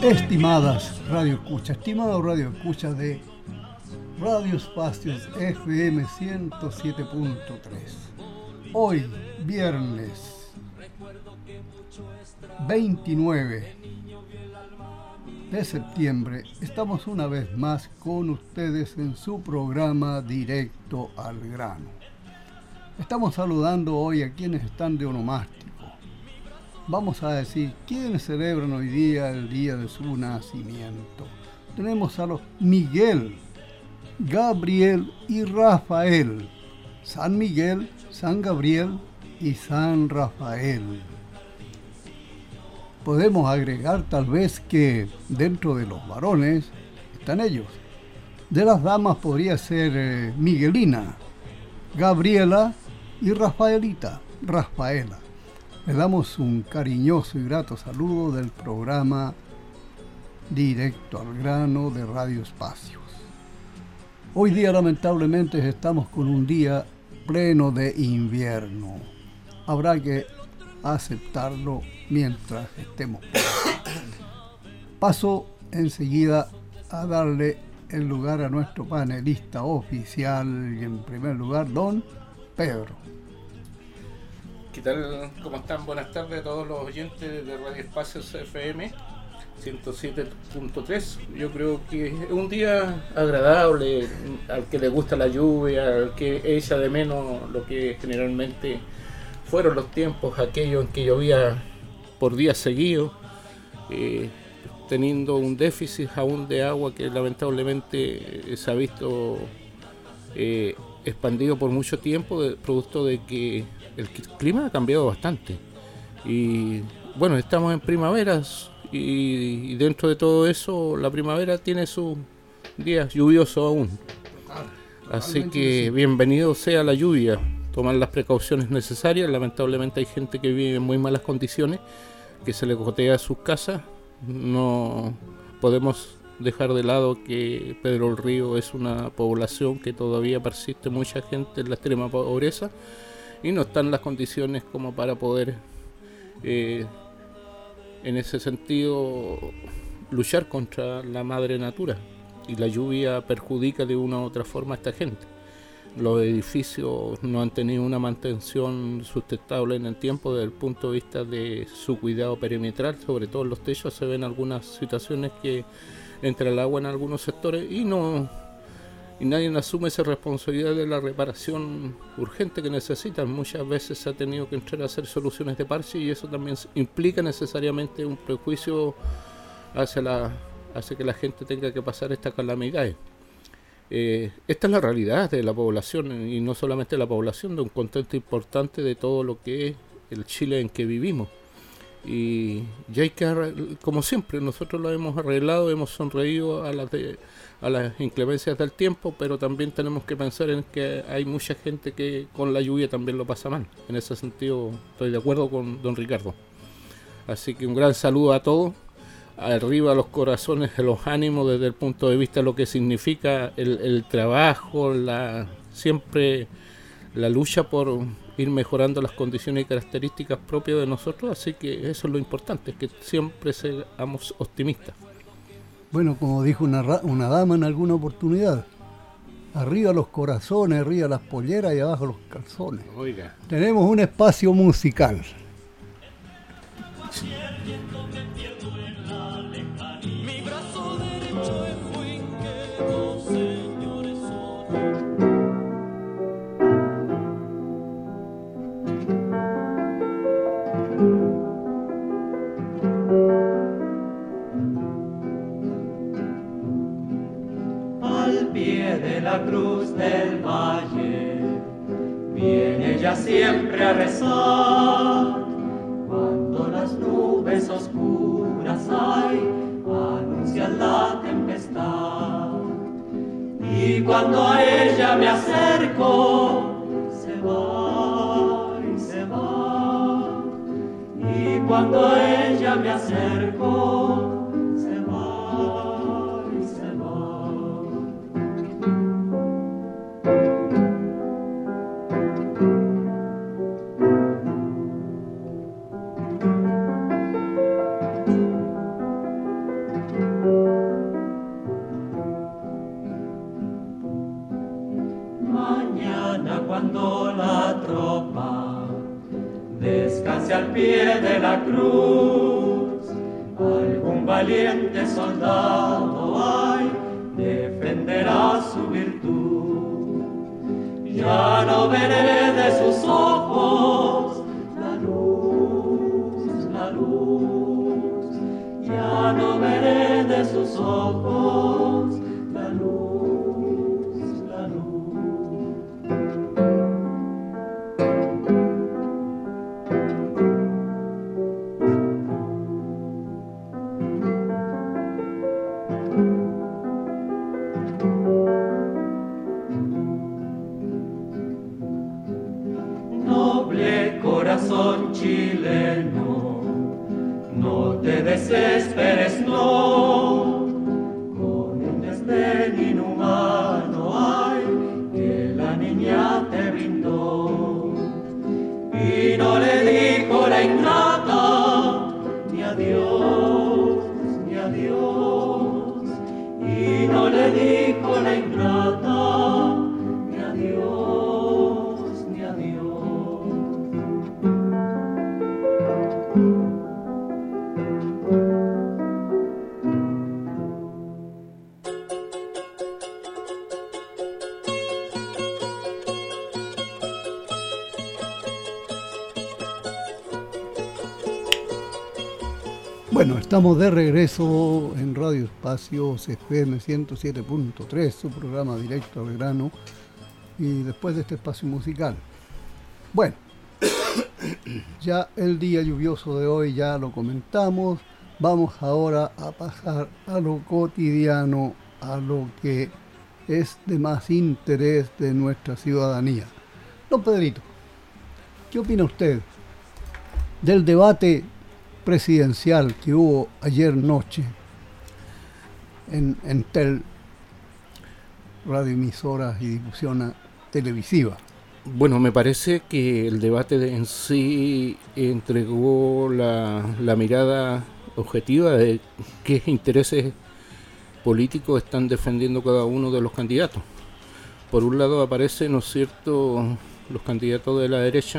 Estimadas estimados Radio Escucha de Radio Espacios FM 107.3. Hoy, viernes 29 de septiembre, estamos una vez más con ustedes en su programa Directo al Grano. Estamos saludando hoy a quienes están de onomástico. Vamos a decir quiénes celebran hoy día el día de su nacimiento. Tenemos a los Miguel, Gabriel y Rafael. San Miguel, San Gabriel y San Rafael. Podemos agregar tal vez que dentro de los varones están ellos. De las damas podría ser Miguelina, Gabriela y Rafaela. Le damos un cariñoso y grato saludo del programa Directo al Grano de Radio Espacios. Hoy día lamentablemente estamos con un día pleno de invierno. Habrá que aceptarlo mientras estemos. Paso enseguida a darle el lugar a nuestro panelista oficial y en primer lugar, don Pedro. ¿Qué tal? ¿Cómo están? Buenas tardes a todos los oyentes de Radio Espacios FM 107.3. Yo creo que es un día agradable al que le gusta la lluvia, al que echa de menos lo que generalmente fueron los tiempos aquellos en que llovía por días seguidos, teniendo un déficit aún de agua que lamentablemente se ha visto expandido por mucho tiempo, producto de que el clima ha cambiado bastante. Y bueno, estamos en primaveras y dentro de todo eso la primavera tiene sus días lluviosos aún. Así que bienvenido sea la lluvia, tomar las precauciones necesarias. Lamentablemente hay gente que vive en muy malas condiciones, que se le gotea sus casas. No podemos dejar de lado que Pedro del Río es una población que todavía persiste mucha gente en la extrema pobreza y no están las condiciones como para poder en ese sentido luchar contra la madre natura, y la lluvia perjudica de una u otra forma a esta gente. Los edificios no han tenido una mantención sustentable en el tiempo desde el punto de vista de su cuidado perimetral, sobre todo en los techos se ven algunas situaciones que entra el agua en algunos sectores y nadie asume esa responsabilidad de la reparación urgente que necesitan. Muchas veces se ha tenido que entrar a hacer soluciones de parche y eso también implica necesariamente un prejuicio hacia que la gente tenga que pasar estas calamidades. Esta es la realidad de la población, y no solamente de la población, de un contexto importante de todo lo que es el Chile en que vivimos. Y ya hay que, como siempre, nosotros lo hemos arreglado, hemos sonreído a las inclemencias del tiempo, pero también tenemos que pensar en que hay mucha gente que con la lluvia también lo pasa mal. En ese sentido estoy de acuerdo con don Ricardo. Así que un gran saludo a todos, arriba los corazones, los ánimos desde el punto de vista de lo que significa el trabajo, siempre la lucha por ir mejorando las condiciones y características propias de nosotros, así que eso es lo importante, que siempre seamos optimistas. Bueno, como dijo una dama en alguna oportunidad, arriba los corazones, arriba las polleras y abajo los calzones. Oiga. Tenemos un espacio musical. Mi brazo derecho es Fuinquero, señores. Al pie de la cruz del valle viene ella siempre a rezar. Cuando las nubes oscuras hay, anuncian la tempestad. Y cuando a ella me acerco, se va y se va. Y cuando a ella me acerco, se va y se va. pie de la cruz, algún valiente soldado hay, defenderá su virtud. Ya no veré de sus ojos la luz, la luz. Ya no veré de sus ojos la luz, la luz. Noble corazón chileno, no te desesperes, no, con un desdén inhumano hay que la niña te brindó. Y no le dijo la ingrata ni adiós, ni adiós. Y no le dijo la ingrata ni adiós, ni adiós. Bueno, estamos de regreso en Radio Espacios FM 107.3, su programa directo al grano, y después de este espacio musical. Bueno, ya el día lluvioso de hoy ya lo comentamos, vamos ahora a pasar a lo cotidiano, a lo que es de más interés de nuestra ciudadanía. Don Pedrito, ¿qué opina usted del debate presidencial que hubo ayer noche en Entel, radioemisoras y difusión televisiva? Bueno, me parece que el debate en sí entregó la mirada objetiva de qué intereses políticos están defendiendo cada uno de los candidatos. Por un lado aparecen, ¿no es cierto?, los candidatos de la derecha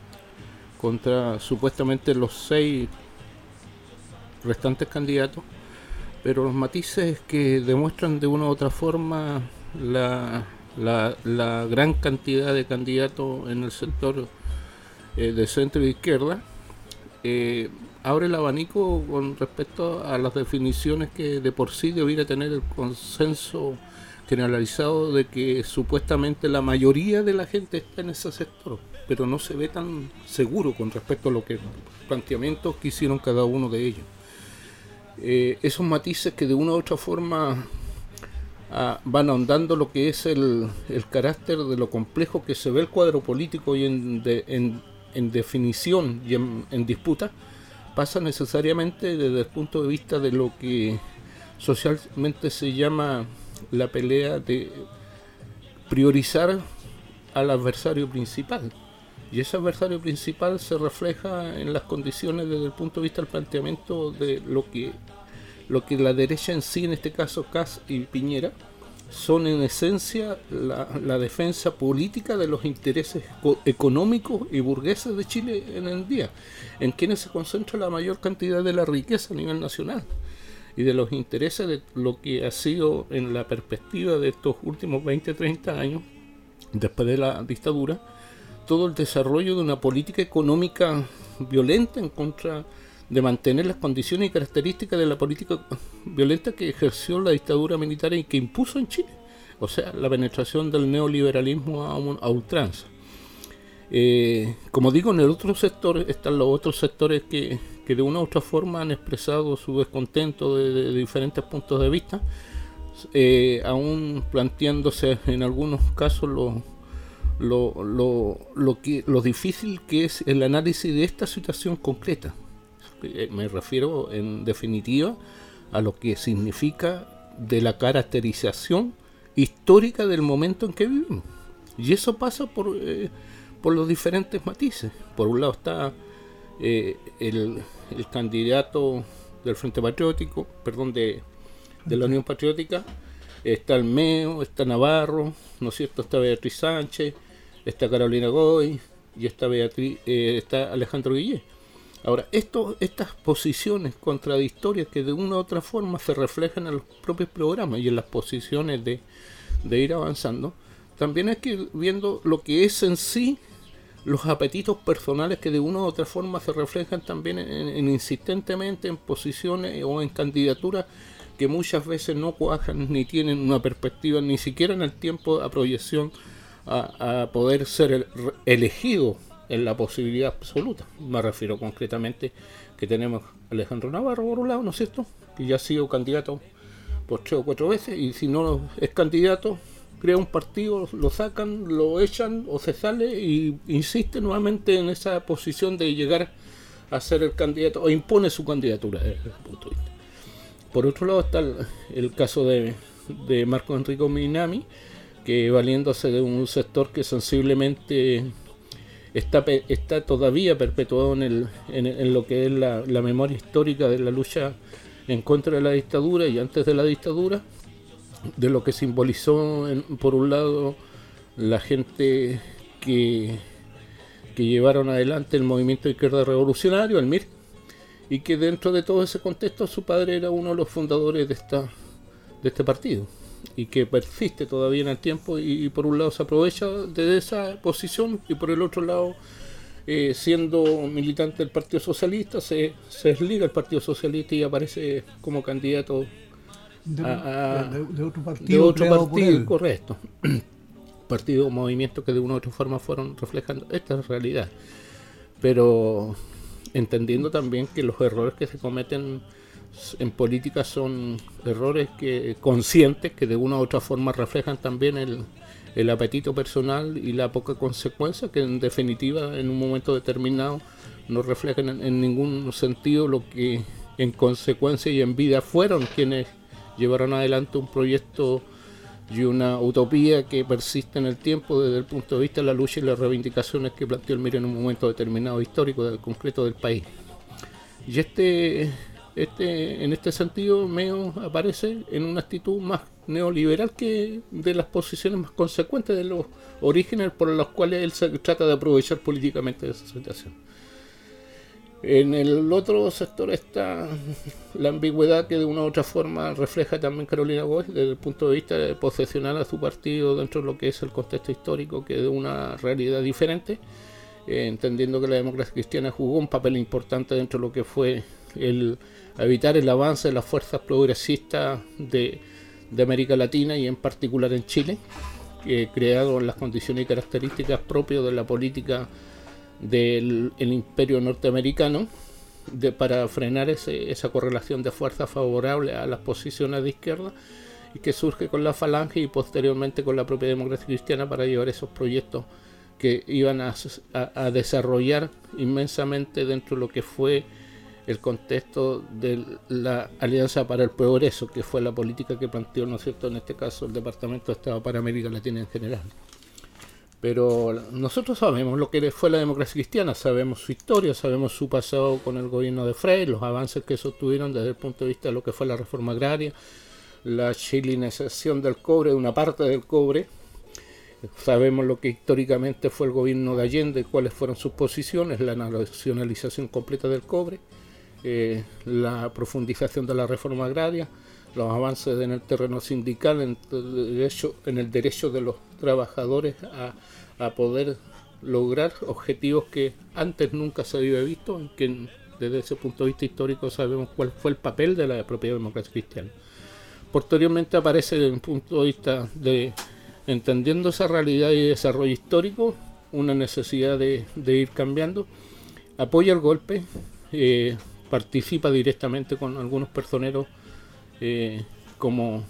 contra supuestamente los 6 restantes candidatos, pero los matices que demuestran de una u otra forma la gran cantidad de candidatos en el sector de centro y de izquierda abre el abanico con respecto a las definiciones que de por sí debiera tener el consenso generalizado de que supuestamente la mayoría de la gente está en ese sector, pero no se ve tan seguro con respecto a lo que planteamientos que hicieron cada uno de ellos. Esos matices que de una u otra forma van ahondando lo que es el carácter de lo complejo que se ve el cuadro político y en definición y en disputa, pasa necesariamente desde el punto de vista de lo que socialmente se llama la pelea de priorizar al adversario principal. Y ese adversario principal se refleja en las condiciones desde el punto de vista del planteamiento de lo que la derecha en sí, en este caso Kast y Piñera, son en esencia la defensa política de los intereses económicos y burgueses de Chile en el día, en quienes se concentra la mayor cantidad de la riqueza a nivel nacional y de los intereses de lo que ha sido en la perspectiva de estos últimos 20-30 años, después de la dictadura, todo el desarrollo de una política económica violenta en contra de mantener las condiciones y características de la política violenta que ejerció la dictadura militar y que impuso en Chile, o sea, la penetración del neoliberalismo a ultranza. Como digo, en el otro sector están los otros sectores que de una u otra forma han expresado su descontento de diferentes puntos de vista, aún planteándose en algunos casos lo difícil que es el análisis de esta situación concreta. Me refiero en definitiva a lo que significa de la caracterización histórica del momento en que vivimos, y eso pasa por los diferentes matices. Por un lado está el candidato del Frente Patriótico, de la Unión Patriótica, está el MEO, está Navarro, ¿no es cierto?, está Beatriz Sánchez, está Carolina Goy y está Alejandro Guillé. Ahora, estas posiciones contradictorias que de una u otra forma se reflejan en los propios programas y en las posiciones de ir avanzando, también hay que ir viendo lo que es en sí los apetitos personales que de una u otra forma se reflejan también insistentemente en posiciones o en candidaturas que muchas veces no cuajan ni tienen una perspectiva ni siquiera en el tiempo a proyección a poder ser elegido en la posibilidad absoluta. Me refiero concretamente que tenemos a Alejandro Navarro por un lado, ¿no es cierto?, que ya ha sido candidato por 3 o 4 veces, y si no es candidato, crea un partido, lo sacan, lo echan o se sale y insiste nuevamente en esa posición de llegar a ser el candidato o impone su candidatura desde ese punto de vista. Por otro lado está el caso de Marco Enrico Minami, que valiéndose de un sector que sensiblemente está todavía perpetuado en lo que es la memoria histórica de la lucha en contra de la dictadura y antes de la dictadura, de lo que simbolizó por un lado la gente que llevaron adelante el movimiento de izquierda revolucionario, el MIR, y que dentro de todo ese contexto su padre era uno de los fundadores de este partido, y que persiste todavía en el tiempo, y por un lado se aprovecha de esa posición, y por el otro lado, siendo militante del Partido Socialista, se desliga el Partido Socialista y aparece como candidato de otro partido, correcto. Partido o movimiento que de una u otra forma fueron reflejando esta realidad, pero entendiendo también que los errores que se cometen en política son errores conscientes que de una u otra forma reflejan también el apetito personal y la poca consecuencia, que en definitiva en un momento determinado no reflejan en ningún sentido lo que en consecuencia y en vida fueron quienes llevaron adelante un proyecto y una utopía que persiste en el tiempo desde el punto de vista de la lucha y las reivindicaciones que planteó el MIR en un momento determinado histórico concreto del país. Y en este sentido Meo aparece en una actitud más neoliberal que de las posiciones más consecuentes de los orígenes por los cuales él se trata de aprovechar políticamente de esa situación. En el otro sector está la ambigüedad que de una u otra forma refleja también Carolina Goes desde el punto de vista de posesionar a su partido dentro de lo que es el contexto histórico, que de una realidad diferente, entendiendo que la democracia cristiana jugó un papel importante dentro de lo que fue el evitar el avance de las fuerzas progresistas de América Latina y en particular en Chile, creado en las condiciones y características propias de la política del imperio norteamericano para frenar esa correlación de fuerzas favorable a las posiciones de izquierda, y que surge con la Falange y posteriormente con la propia democracia cristiana para llevar esos proyectos que iban a desarrollar inmensamente dentro de lo que fue el contexto de la Alianza para el Progreso, que fue la política que planteó, ¿no es cierto?, en este caso el Departamento de Estado para América Latina en general. Pero nosotros sabemos lo que fue la democracia cristiana, sabemos su historia, sabemos su pasado con el gobierno de Frei, los avances que sostuvieron desde el punto de vista de lo que fue la reforma agraria, la chilenización del cobre, de una parte del cobre. Sabemos lo que históricamente fue el gobierno de Allende, cuáles fueron sus posiciones, la nacionalización completa del cobre, la profundización de la reforma agraria, los avances en el terreno sindical, en el derecho de los trabajadores a poder lograr objetivos que antes nunca se había visto, que desde ese punto de vista histórico sabemos cuál fue el papel de la propia democracia cristiana. Posteriormente aparece desde un punto de vista de entendiendo esa realidad y desarrollo histórico, una necesidad de ir cambiando, apoya el golpe, participa directamente con algunos personeros como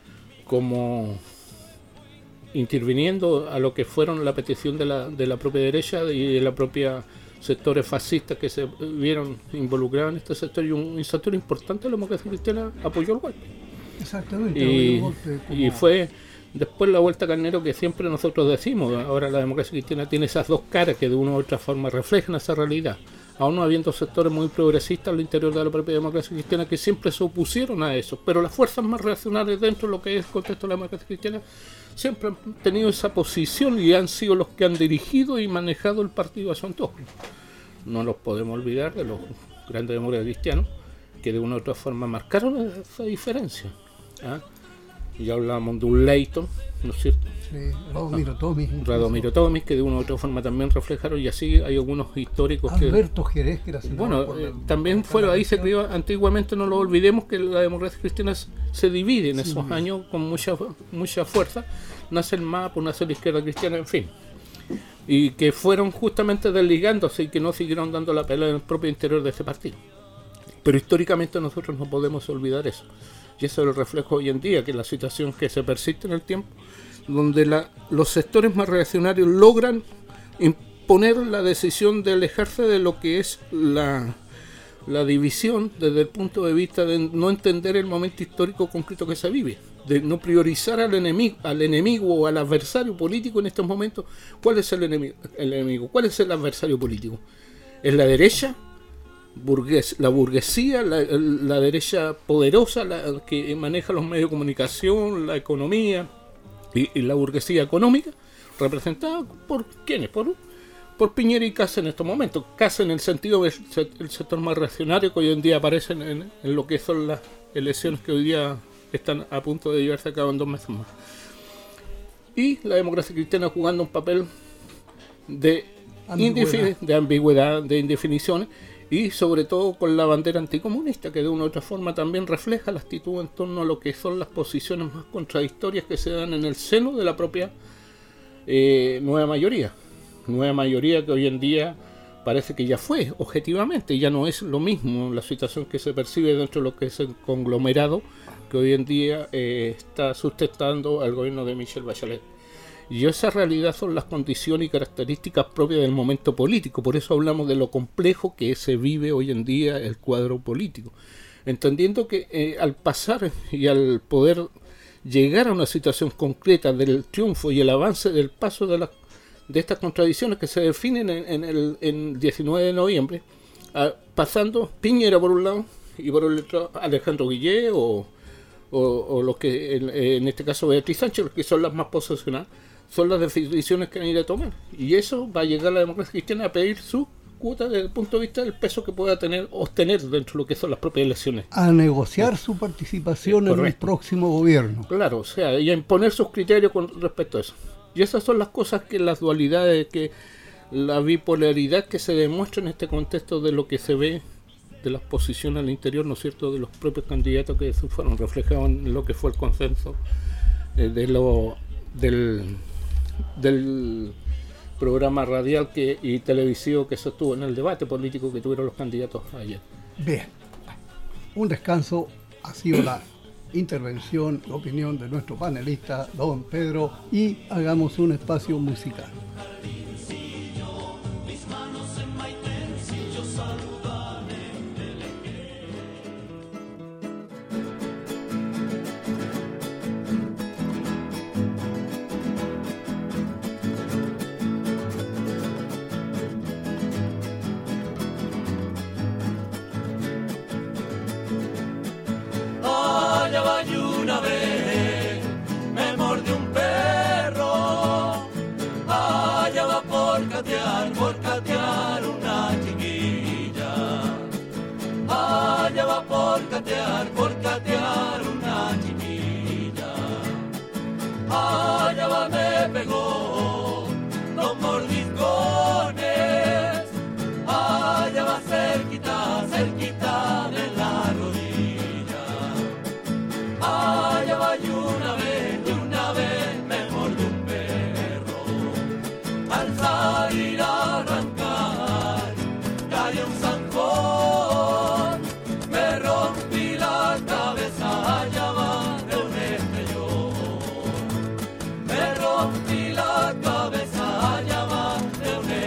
interviniendo a lo que fueron la petición de la propia derecha y de la propia sectores fascistas que se vieron involucrados en este sector, y un sector importante de la democracia cristiana apoyó el golpe. Exactamente. Y fue después la vuelta carnero que siempre nosotros decimos. Ahora la democracia cristiana tiene esas dos caras que de una u otra forma reflejan esa realidad, aún no habiendo sectores muy progresistas al interior de la propia democracia cristiana que siempre se opusieron a eso, pero las fuerzas más reaccionarias dentro de lo que es el contexto de la democracia cristiana siempre han tenido esa posición y han sido los que han dirigido y manejado el partido a su antojo. no los podemos olvidar, de los grandes demócratas cristianos, que de una u otra forma marcaron esa diferencia. ¿Ah? Ya hablábamos de un Leighton, ¿no es cierto? Sí, Radomiro Tomis, que de una u otra forma también reflejaron, y así hay algunos históricos Alberto Jerez, que era también fueron, ahí se crió antiguamente, no lo olvidemos que la democracia cristiana se divide en esos años con mucha fuerza, nace el MAP, nace la izquierda cristiana, en fin, y que fueron justamente desligándose y que no siguieron dando la pelea en el propio interior de ese partido. Pero históricamente nosotros no podemos olvidar eso. Y eso es el reflejo hoy en día, que es la situación que se persiste en el tiempo, donde los sectores más reaccionarios logran imponer la decisión de alejarse de lo que es la división desde el punto de vista de no entender el momento histórico concreto que se vive, de no priorizar al enemigo o al adversario político en estos momentos. ¿Cuál es el enemigo? ¿Cuál es el adversario político? ¿Es la derecha? La burguesía, la derecha poderosa, la que maneja los medios de comunicación, la economía y la burguesía económica, representada por ¿quiénes? Por Piñera y Kast en estos momentos. Kast en el sentido del sector más reaccionario que hoy en día aparecen en lo que son las elecciones que hoy día están a punto de llevarse a cabo en 2 meses más. Y la democracia cristiana jugando un papel de ambigüedad, de indefiniciones, y sobre todo con la bandera anticomunista, que de una u otra forma también refleja la actitud en torno a lo que son las posiciones más contradictorias que se dan en el seno de la propia nueva mayoría que hoy en día parece que ya fue, objetivamente, ya no es lo mismo la situación que se percibe dentro de lo que es el conglomerado que hoy en día está sustentando al gobierno de Michelle Bachelet. Y esa realidad son las condiciones y características propias del momento político. Por eso hablamos de lo complejo que se vive hoy en día el cuadro político. Entendiendo que al pasar y al poder llegar a una situación concreta del triunfo y el avance del paso de estas contradicciones que se definen en 19 de noviembre, pasando Piñera por un lado y por el otro Alejandro Guillé o los que en este caso Beatriz Sánchez, los que son las más posesionales, son las decisiones que han ido a tomar, y eso va a llegar a la democracia cristiana a pedir su cuota desde el punto de vista del peso que pueda obtener dentro de lo que son las propias elecciones, a negociar su participación en el próximo gobierno. Claro, o sea, y a imponer sus criterios con respecto a eso. Y esas son las cosas, que las dualidades, que la bipolaridad que se demuestra en este contexto de lo que se ve de las posiciones al interior, ¿no es cierto?, de los propios candidatos que fueron reflejados en lo que fue el consenso del programa radial y televisivo que se estuvo en el debate político que tuvieron los candidatos ayer. Bien, un descanso. Ha sido la intervención, la opinión de nuestro panelista, don Pedro, y hagamos un espacio musical. Allá va y una vez me mordió un perro, allá va por catear una chiquilla, allá va por catear una chiquilla, allá va me pegó 2 mordiscones, allá va cerquita de la rodilla, allá va y una vez me mordió un perro, al salir a arrancar cayó un zanjón, me rompí la cabeza, allá va de un estrellón, me rompí la cabeza, allá va de un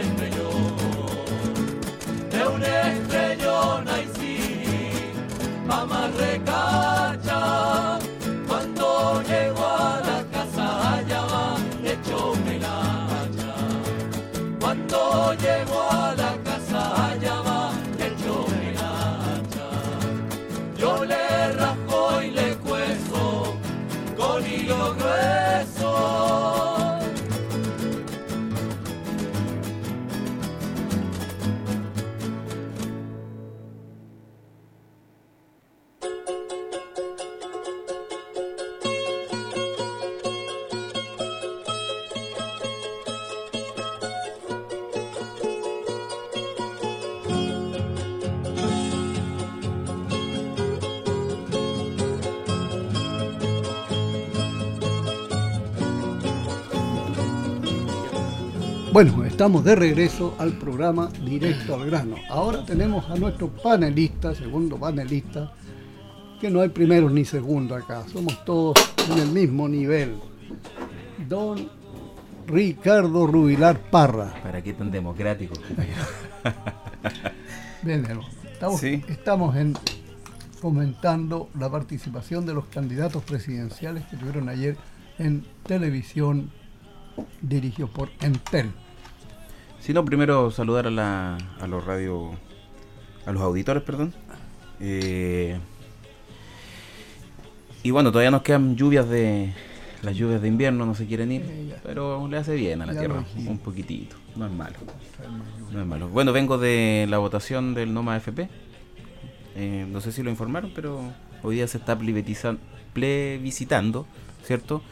estrellón, ay sí, mamá recacha, cuando llego a la casa, allá va hecho megacha, cuando llego a la casa, allá va hecho megacha, yo le rajo y le cuezo con hilo grueso. Bueno, estamos de regreso al programa Directo al Grano. Ahora tenemos a nuestro panelista, segundo panelista, que no hay primeros ni segundos acá, somos todos en el mismo nivel. Don Ricardo Rubilar Parra. ¿Para qué tan democrático? Bien, estamos comentando la participación de los candidatos presidenciales que tuvieron ayer en televisión dirigido por Entel. Sí, no, primero saludar a los auditores, perdón. Y bueno, todavía nos quedan las lluvias de invierno, no se quieren ir, pero le hace bien a la tierra, un poquitito, no es malo. No es malo. Bueno, vengo de la votación del NOMA AFP. No sé si lo informaron, pero hoy día se está plebiscitando, ¿cierto?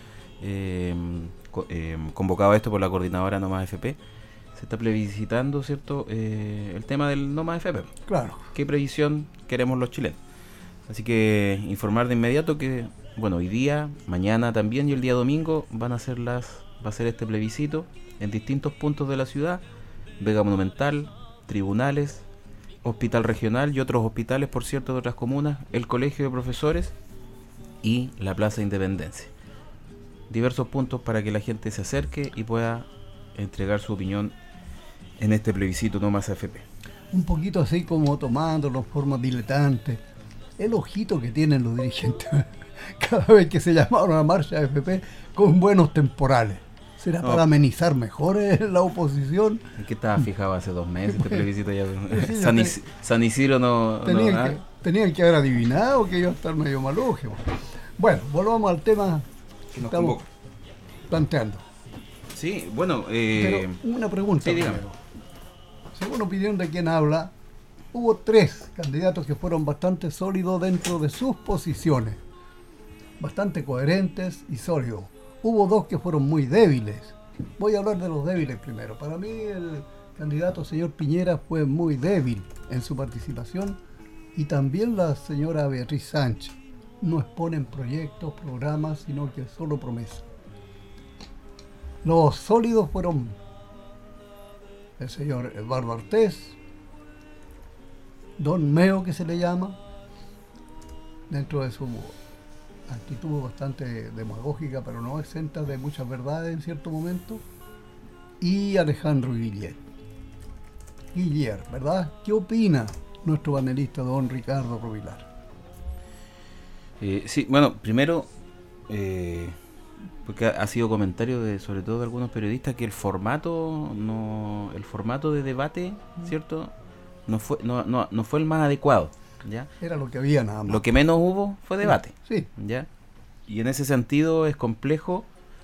Convocado esto por la coordinadora NOMA AFP. Se está plebiscitando, ¿cierto? El tema del NOMA AFP. Claro. ¿Qué previsión queremos los chilenos? Así que informar de inmediato que, bueno, hoy día, mañana también y el día domingo va a ser este plebiscito en distintos puntos de la ciudad: Vega Monumental, tribunales, hospital regional y otros hospitales, por cierto, de otras comunas, el colegio de profesores y la Plaza Independencia. Diversos puntos para que la gente se acerque y pueda entregar su opinión en este plebiscito NOMA AFP. Un poquito así como tomándolo en forma diletante. El ojito que tienen los dirigentes cada vez que se llamaron a la marcha AFP con buenos temporales. ¿Será para amenizar mejor la oposición? Es que estaba fijado hace 2 meses este plebiscito ya. Sí, San Isidro no... Tenían que haber adivinado que iba a estar medio maluje. Bueno, volvamos al tema que estamos planteando. Sí, bueno... Pero una pregunta. Sí, dígame. Según opinión de quien habla, hubo 3 candidatos que fueron bastante sólidos dentro de sus posiciones. Bastante coherentes y sólidos. Hubo 2 que fueron muy débiles. Voy a hablar de los débiles primero. Para mí el candidato señor Piñera fue muy débil en su participación, y también la señora Beatriz Sánchez. No exponen proyectos, programas, sino que solo promesas. Los sólidos fueron el señor Eduardo Artés, Don Meo, que se le llama, dentro de su actitud bastante demagógica, pero no exenta de muchas verdades en cierto momento, y Alejandro Guillier, ¿verdad? ¿Qué opina nuestro panelista don Ricardo Rubilar? Sí, bueno, primero, porque ha sido comentario sobre todo de algunos periodistas, que el formato de debate, ¿cierto?, no fue el más adecuado, ¿ya? Era lo que había nada más. Lo que menos hubo fue debate. Sí. ¿Ya? Y en ese sentido es complejo,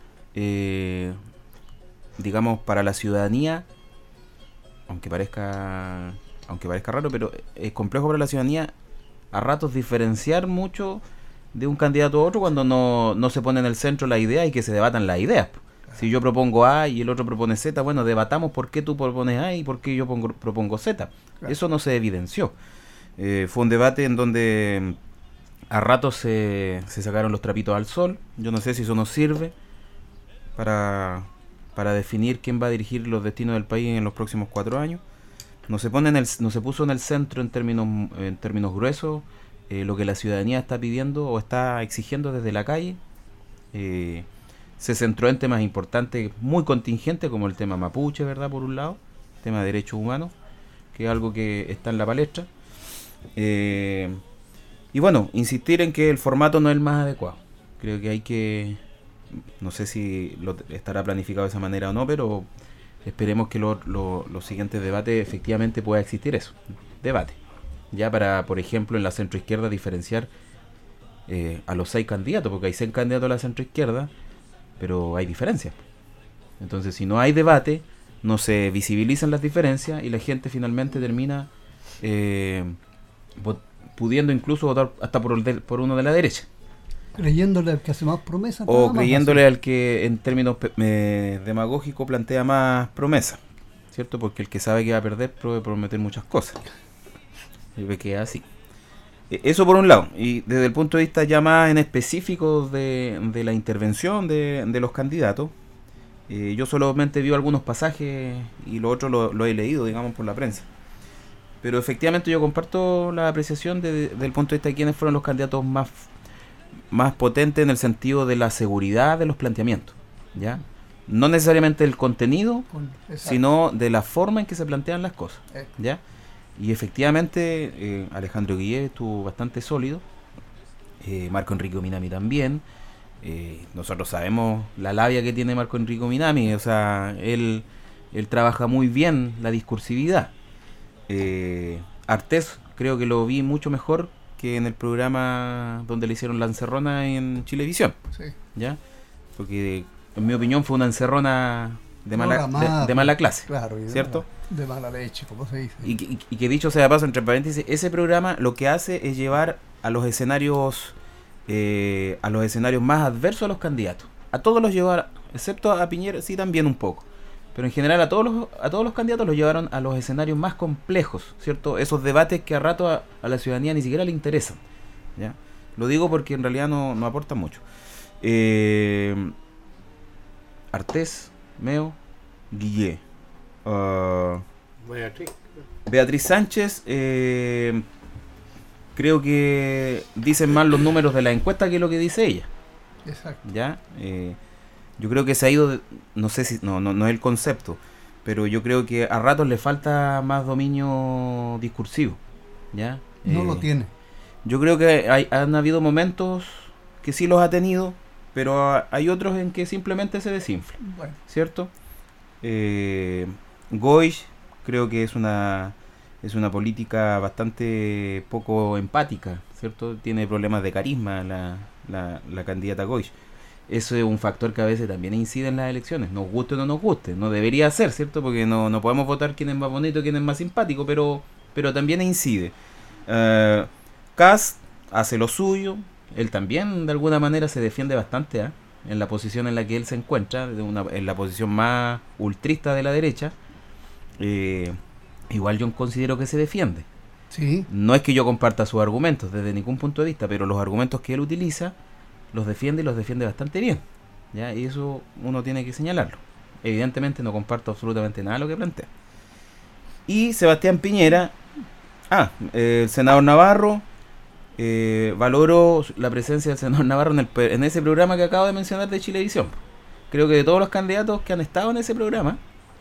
digamos, para la ciudadanía, aunque parezca raro, pero es complejo para la ciudadanía a ratos diferenciar mucho de un candidato a otro cuando no se pone en el centro la idea y que se debatan las ideas. Si yo propongo A y el otro propone Z, bueno, debatamos por qué tú propones A y por qué yo propongo Z. Claro. Eso no se evidenció. Fue un debate en donde a ratos se sacaron los trapitos al sol. Yo no sé si eso nos sirve para definir quién va a dirigir los destinos del país en los próximos 4 años. No se puso en el centro en términos gruesos lo que la ciudadanía está pidiendo o está exigiendo desde la calle. Se centró en temas importantes, muy contingentes, como el tema mapuche, ¿verdad?, por un lado, tema de derechos humanos, que es algo que está en la palestra. Y bueno, insistir en que el formato no es el más adecuado. Creo que hay que, no sé si estará planificado de esa manera o no, pero esperemos que los siguientes debates efectivamente pueda existir eso, debate. Ya para, por ejemplo, en la centroizquierda diferenciar a los 6 candidatos, porque hay 6 candidatos a la centroizquierda, pero hay diferencias. Entonces, si no hay debate, no se visibilizan las diferencias y la gente finalmente termina pudiendo incluso votar hasta por uno de la derecha. Creyéndole al que hace más promesas. O creyéndole al que en términos demagógicos plantea más promesas, ¿cierto? Porque el que sabe que va a perder puede prometer muchas cosas. Yo creo que es así. Eso por un lado. Y desde el punto de vista ya más en específico de la intervención de los candidatos, Yo solamente vi algunos pasajes y lo otro lo he leído, digamos, por la prensa. Pero efectivamente yo comparto la apreciación del punto de vista de quiénes fueron los candidatos más potentes en el sentido de la seguridad de los planteamientos, ¿ya? No necesariamente el contenido, sino de la forma en que se plantean las cosas, ¿ya? Y efectivamente Alejandro Guillé estuvo bastante sólido, Marco Enrico Minami también. Nosotros sabemos la labia que tiene Marco Enrico Minami, o sea, él trabaja muy bien la discursividad. Artés creo que lo vi mucho mejor que en el programa donde le hicieron la encerrona en Chilevisión, Sí. ¿ya? Porque en mi opinión fue una encerrona de No, mala clase, claro, y ¿cierto? De mala leche, como se dice. Y que dicho sea de paso, entre paréntesis, ese programa lo que hace es llevar a los escenarios más adversos a los candidatos. A todos los llevar, excepto a Piñera, sí también un poco. Pero en general a todos los candidatos los llevaron a los escenarios más complejos, ¿cierto? Esos debates que a rato a la ciudadanía ni siquiera le interesan, ¿ya? Lo digo porque en realidad no aportan mucho. Artés, Meo, Guillé. Beatriz Sánchez, creo que dicen más los números de la encuesta que lo que dice ella. Exacto. ¿Ya? Yo creo que se ha ido, no sé si, no es el concepto, pero yo creo que a ratos le falta más dominio discursivo, ¿ya? No lo tiene. Yo creo que han habido momentos que sí los ha tenido, pero hay otros en que simplemente se desinfla, Bueno, ¿cierto? Goich creo que es una política bastante poco empática, ¿cierto? Tiene problemas de carisma la candidata Goich. Eso es un factor que a veces también incide en las elecciones, nos guste o no nos guste, no debería ser, ¿cierto? Porque no podemos votar quién es más bonito, quién es más simpático, pero también incide. Kast hace lo suyo, él también de alguna manera se defiende bastante, en la posición en la que él se encuentra, en la posición más ultrista de la derecha. Igual yo considero que se defiende. sí. No es que yo comparta sus argumentos desde ningún punto de vista, pero los argumentos que él utiliza los defiende y los defiende bastante bien, ¿ya? Y eso uno tiene que señalarlo. Evidentemente no comparto absolutamente nada de lo que plantea. Y Sebastián Piñera, el senador Navarro, valoro la presencia del senador Navarro en ese programa que acabo de mencionar de Chilevisión. Creo que de todos los candidatos que han estado en ese programa,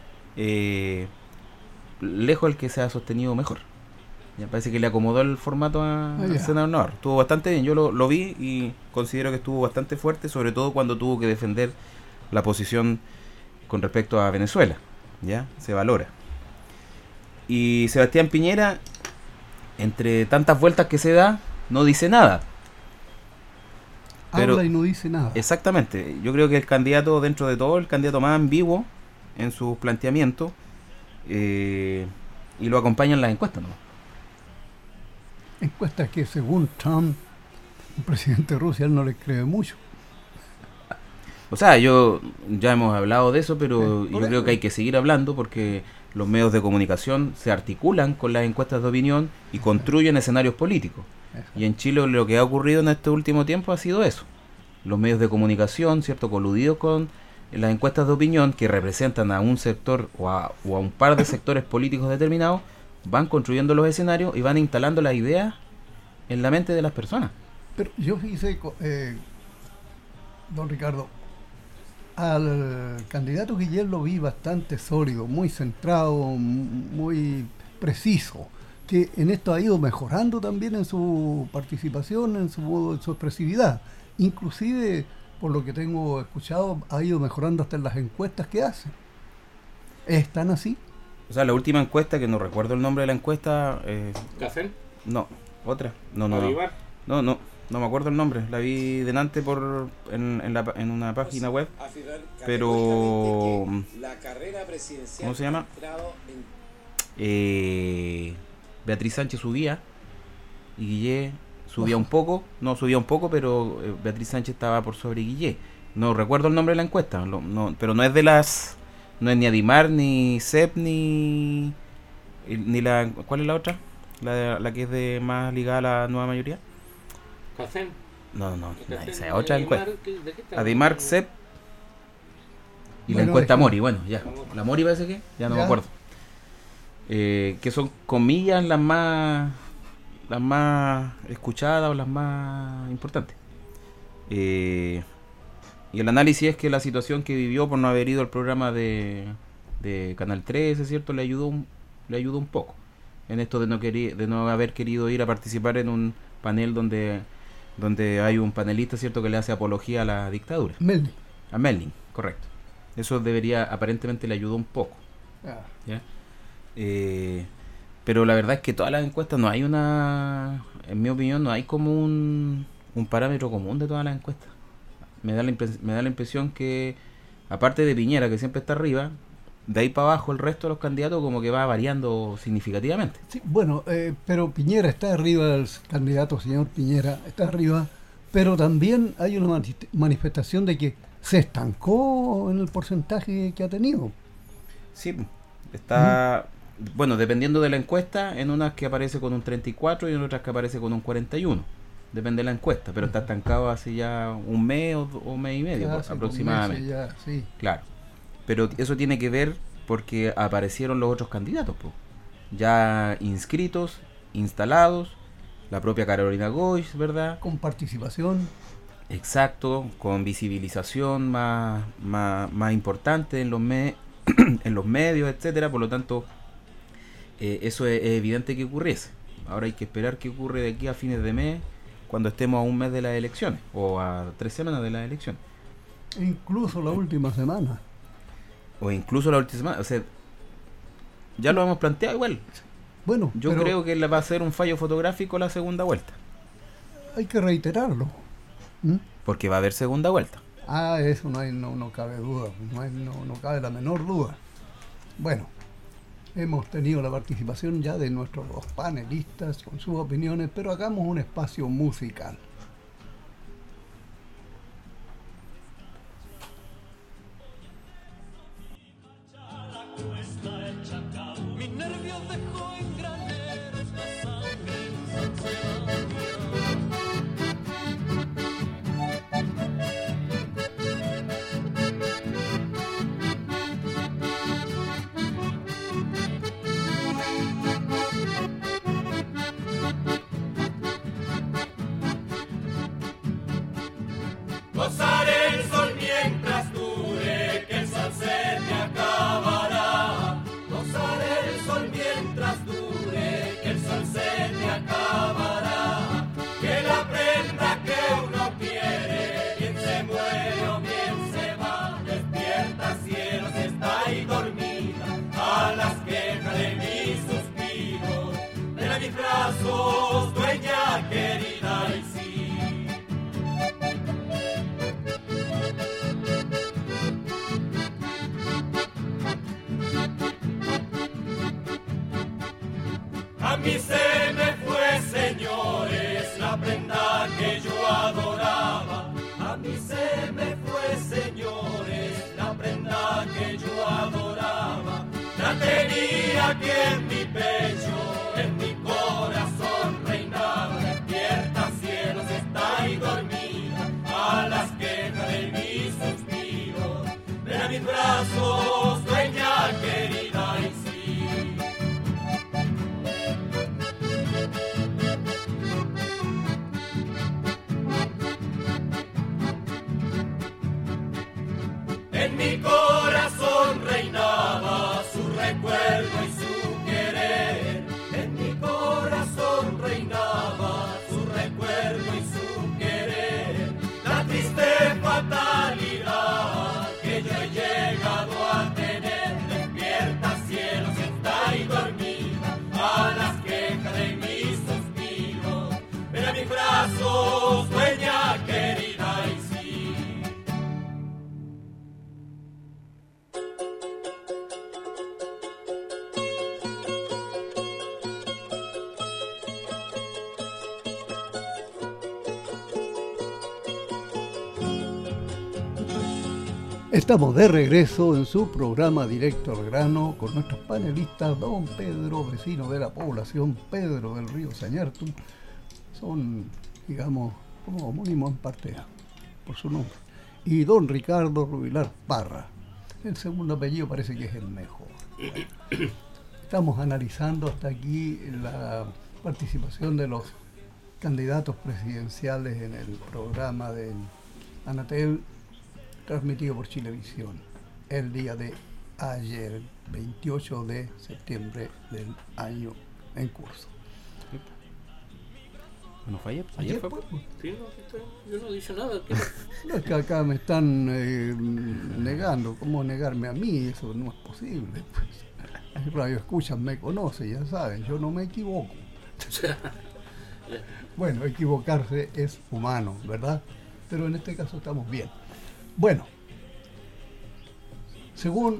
lejos el que se ha sostenido mejor. Ya parece que le acomodó el formato al senador Navarro. Estuvo bastante bien, yo lo vi y considero que estuvo bastante fuerte, sobre todo cuando tuvo que defender la posición con respecto a Venezuela. Ya se valora. Y Sebastián Piñera, entre tantas vueltas que se da, no dice nada. Pero, habla y no dice nada. Exactamente. Yo creo que el candidato, dentro de todo, el candidato más ambiguo en sus planteamientos, y lo acompañan las encuestas, ¿no? Encuestas que según Trump, un presidente de Rusia, él no le cree mucho. O sea, ya hemos hablado de eso, pero yo creo que hay que seguir hablando porque los medios de comunicación se articulan con las encuestas de opinión y construyen escenarios políticos. Y en Chile lo que ha ocurrido en este último tiempo ha sido eso. Los medios de comunicación, ¿cierto?, coludidos con las encuestas de opinión que representan a un sector o a un par de sectores políticos determinados, van construyendo los escenarios y van instalando las ideas en la mente de las personas. Pero yo fíjese, don Ricardo, al candidato Guillén lo vi bastante sólido, muy centrado, muy preciso, que en esto ha ido mejorando también en su participación, en su expresividad. Inclusive, por lo que tengo escuchado, ha ido mejorando hasta en las encuestas que hace. ¿Están así? O sea, la última encuesta, que no recuerdo el nombre de la encuesta... ¿Café? No, otra. No me acuerdo el nombre. La vi delante en una página web. Pero... La carrera presidencial, ¿cómo se llama? Beatriz Sánchez subía y Guillé subía un poco. No, subía un poco, pero Beatriz Sánchez estaba por sobre Guillé. No recuerdo el nombre de la encuesta, pero no es de las... No es ni Adimar, ni CEP, ni la... ¿Cuál es la otra? La que es de más ligada a la nueva mayoría. ¿Café? No, esa es otra encuesta. Adimar, CEP. Y Bueno, la encuesta es que- Mori, bueno, ya. La Mori parece que, ya no me Ya. acuerdo. Que son comillas las más escuchadas o las más importantes. Y el análisis es que la situación que vivió por no haber ido al programa de Canal 13, ¿cierto? Le ayudó un poco en esto de no haber querido ir a participar en un panel donde hay un panelista, ¿cierto?, que le hace apología a la dictadura. Melny. A Melning, correcto. Eso aparentemente le ayudó un poco. Ah, ¿Ya? Pero la verdad es que todas las encuestas no hay en mi opinión, no hay como un parámetro común de todas las encuestas. Me da la impresión que, aparte de Piñera, que siempre está arriba, de ahí para abajo el resto de los candidatos como que va variando significativamente. sí, bueno, pero Piñera está arriba, el candidato señor Piñera está arriba, pero también hay una manifestación de que se estancó en el porcentaje que ha tenido. Sí, está, bueno, dependiendo de la encuesta, en unas que aparece con un 34 y en otras que aparece con un 41. Depende de la encuesta, pero está estancado hace ya un mes o mes y medio Ya pues, hace aproximadamente. meses ya, sí. Claro. Pero eso tiene que ver porque aparecieron los otros candidatos, po. Ya inscritos, instalados, la propia Carolina Goich, ¿verdad? Con participación. Exacto, con visibilización más importante en los en los medios, etcétera. Por lo tanto, eso es evidente que ocurriese. Ahora hay que esperar qué ocurre de aquí a fines de mes, cuando estemos a un mes de las elecciones o a 3 semanas de las elecciones. Incluso la última semana. O incluso la última semana. O sea, ya lo hemos planteado igual. Bueno, Yo pero creo que va a ser un fallo fotográfico la segunda vuelta. hay que reiterarlo. ¿Mm? Porque va a haber segunda vuelta. Ah, eso no cabe duda, no cabe la menor duda. Bueno, hemos tenido la participación ya de nuestros dos panelistas con sus opiniones, pero hagamos un espacio musical. Mis nervios dejó en graneros la sangre Gozaré el sol mientras dure, que el sol se me acabará. Gozaré el sol mientras dure, que el sol se me acabará. Que la prenda que uno quiere, bien se muere o bien se va. Despierta cielo si está ahí dormida, a las quejas de mis suspiros. Ven a mis brazos, dueña querida, y sí. A mí se me fue, señores, la prenda que yo adoraba. A mí se me fue, señores, la prenda que yo adoraba. La tenía aquí en mi pecho, en mi corazón reinaba. Despierta cielo si está ahí dormida, a las quejas de mis suspiros. Ven a mis brazos, dueña querida, y sí. En mi corazón reinaba su recuerdo y su querer. En mi corazón reinaba su recuerdo y su querer. La triste fatalidad que yo he llegado a tener. Despierta cielo si está ahí dormida, a las quejas de mis suspiros. Ven a mis brazos, dueña querida, y sí. Estamos de regreso en su programa Directo al Grano con nuestros panelistas, don Pedro, vecino de la población, Pedro del Río Sañartu. Son, digamos, como homónimos en parte por su nombre. Y don Ricardo Rubilar Parra, El segundo apellido parece que es el mejor. Estamos analizando hasta aquí la participación de los candidatos presidenciales en el programa del Anatel transmitido por Chilevisión el día de ayer, 28 de septiembre del año en curso. ¿No fue ayer? Ayer fue? fue. Sí, no, yo no he dicho nada. No, es que acá me están negando. ¿Cómo negarme a mí? Eso no es posible. Pues. El radio escuchan, me conoce, ya saben, yo no me equivoco. Bueno, equivocarse es humano, ¿verdad? Pero en este caso estamos bien. Bueno, según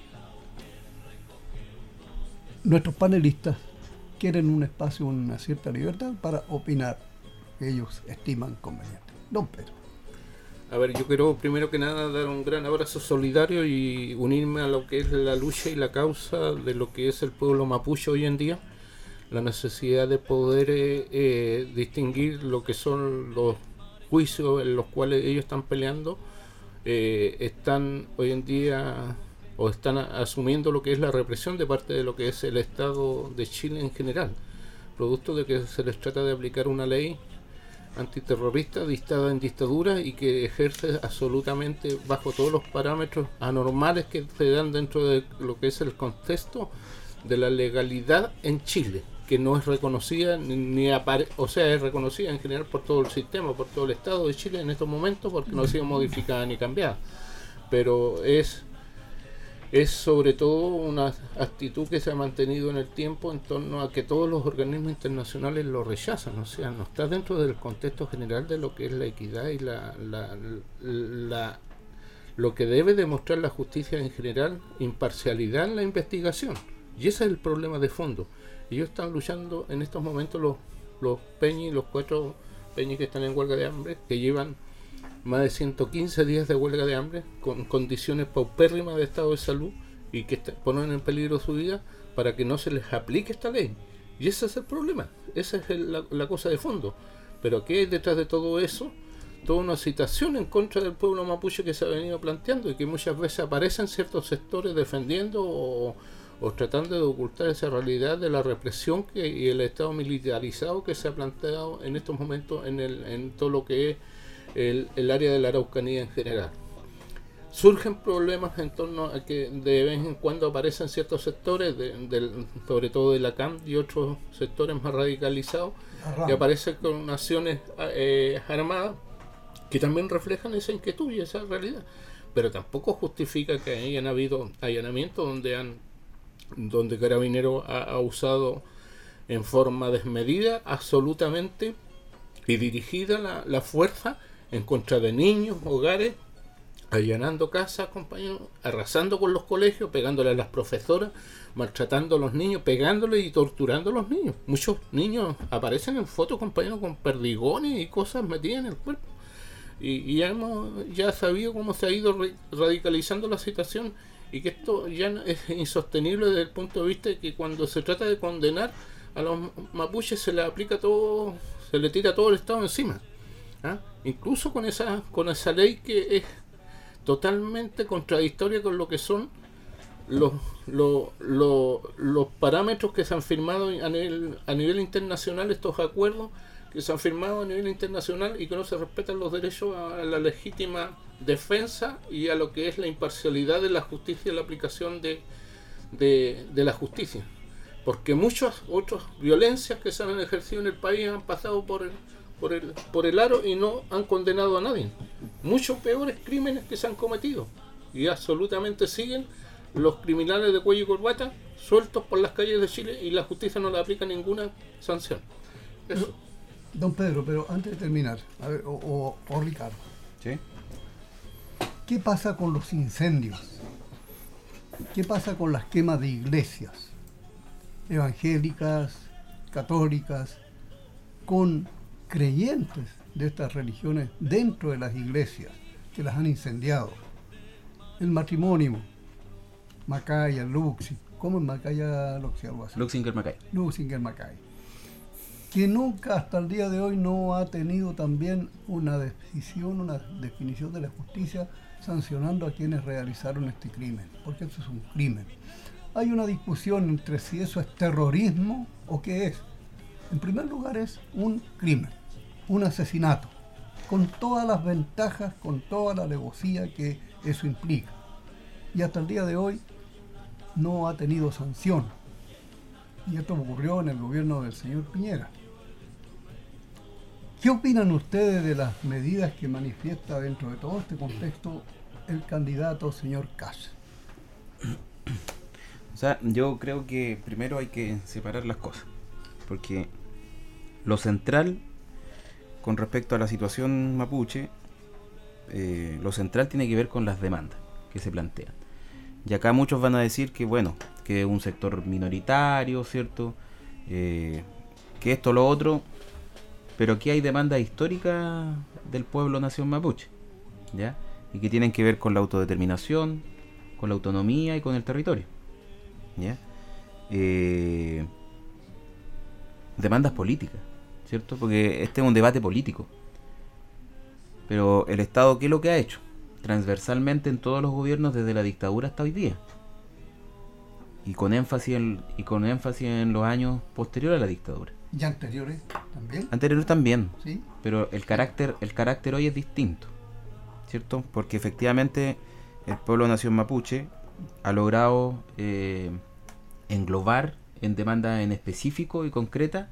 nuestros panelistas, quieren un espacio, una cierta libertad para opinar que ellos estiman conveniente. Don Pedro. A ver, yo quiero primero que nada dar un gran abrazo solidario y unirme a lo que es la lucha y la causa de lo que es el pueblo mapuche hoy en día. La necesidad de poder distinguir lo que son los juicios en los cuales ellos están peleando. Están hoy en día o están asumiendo lo que es la represión de parte de lo que es el Estado de Chile en general, producto de que se les trata de aplicar una ley antiterrorista dictada en dictadura y que ejerce absolutamente bajo todos los parámetros anormales que se dan dentro de lo que es el contexto de la legalidad en Chile, que no es reconocida o sea, es reconocida en general por todo el sistema, por todo el Estado de Chile en estos momentos, porque no ha sido modificada ni cambiada, pero es sobre todo una actitud que se ha mantenido en el tiempo en torno a que todos los organismos internacionales lo rechazan, o sea, no está dentro del contexto general de lo que es la equidad y lo que debe demostrar la justicia en general, imparcialidad en la investigación, y ese es el problema de fondo. Ellos están luchando en estos momentos los peñis, los 4 peñis que están en huelga de hambre, que llevan más de 115 días de huelga de hambre, con condiciones paupérrimas de estado de salud y que ponen en peligro su vida para que no se les aplique esta ley. Y ese es el problema, esa es la cosa de fondo. Pero ¿qué hay detrás de todo eso? Toda una situación en contra del pueblo mapuche que se ha venido planteando y que muchas veces aparecen ciertos sectores defendiendo o tratando de ocultar esa realidad de la represión y el estado militarizado que se ha planteado en estos momentos en todo lo que es el área de la Araucanía en general. Surgen problemas en torno a que de vez en cuando aparecen ciertos sectores, sobre todo de la CAM y otros sectores más radicalizados, que aparecen con naciones armadas que también reflejan esa inquietud y esa realidad. Pero tampoco justifica que hayan habido allanamientos donde Carabineros ha usado en forma desmedida absolutamente y dirigida la fuerza en contra de niños, hogares, allanando casas, compañeros, arrasando con los colegios, pegándole a las profesoras, maltratando a los niños, pegándole y torturando a los niños. Muchos niños aparecen en fotos, compañeros, con perdigones y cosas metidas en el cuerpo. Y ya hemos sabido cómo se ha ido radicalizando la situación y que esto ya es insostenible desde el punto de vista de que cuando se trata de condenar a los mapuches se le aplica todo, se le tira todo el Estado encima. ¿Ah? Incluso con esa ley que es totalmente contradictoria con lo que son los parámetros que se han firmado a nivel internacional, estos acuerdos que se han firmado a nivel internacional y que no se respetan los derechos a la legítima defensa y a lo que es la imparcialidad de la justicia y la aplicación de la justicia, porque muchas otras violencias que se han ejercido en el país han pasado por el aro y no han condenado a nadie. Muchos peores crímenes que se han cometido y absolutamente siguen los criminales de cuello y corbata sueltos por las calles de Chile y la justicia no le aplica ninguna sanción. Eso. Don Pedro, pero antes de terminar, a ver, o Ricardo, ¿sí? ¿Qué pasa con los incendios? ¿Qué pasa con las quemas de iglesias evangélicas, católicas, con creyentes de estas religiones dentro de las iglesias que las han incendiado? El matrimonio Macaya, Luxi, ¿cómo es Macaya, Luxi, algo así? Luxinger Macaya, que nunca hasta el día de hoy no ha tenido también una definición de la justicia sancionando a quienes realizaron este crimen, porque eso es un crimen. Hay una discusión entre si eso es terrorismo o qué es. En primer lugar es un crimen, un asesinato, con todas las ventajas, con toda la alevosía que eso implica. Y hasta el día de hoy no ha tenido sanción. Y esto ocurrió en el gobierno del señor Piñera. ¿Qué opinan ustedes de las medidas que manifiesta dentro de todo este contexto el candidato señor Kast? O sea, yo creo que primero hay que separar las cosas, porque lo central con respecto a la situación mapuche, lo central tiene que ver con las demandas que se plantean. Y acá muchos van a decir que, bueno, que es un sector minoritario, ¿cierto? Que esto, lo otro, pero aquí hay demandas históricas del pueblo nación mapuche, ¿ya? Y que tienen que ver con la autodeterminación, con la autonomía y con el territorio, ¿ya? Demandas políticas, ¿cierto? Porque este es un debate político. Pero el Estado, ¿qué es lo que ha hecho? Transversalmente en todos los gobiernos desde la dictadura hasta hoy día. Y con énfasis en los años posteriores a la dictadura. ¿Y anteriores también? Anteriores también. ¿Sí? Pero el carácter hoy es distinto, ¿cierto? Porque efectivamente el pueblo nación mapuche ha logrado englobar en demanda en específico y concreta,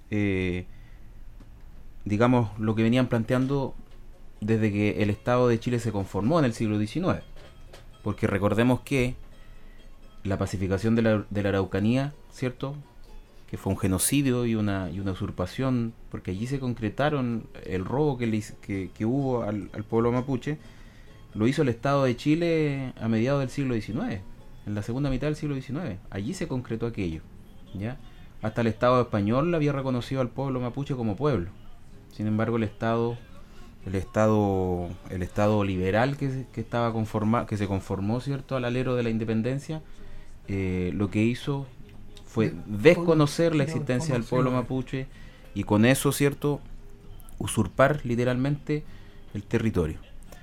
digamos, lo que venían planteando desde que el Estado de Chile se conformó en el siglo XIX. Porque recordemos que la pacificación de la Araucanía, ¿cierto?, que fue un genocidio y una usurpación, porque allí se concretaron el robo que hubo al pueblo mapuche, lo hizo el Estado de Chile a mediados del siglo XIX, en la segunda mitad del siglo XIX. Allí se concretó aquello, ¿ya? Hasta el Estado español había reconocido al pueblo mapuche como pueblo. Sin embargo, el Estado liberal que se conformó, ¿cierto?, al alero de la independencia, lo que hizo fue desconocer la existencia del pueblo mapuche y con eso, ¿cierto?, usurpar literalmente el territorio.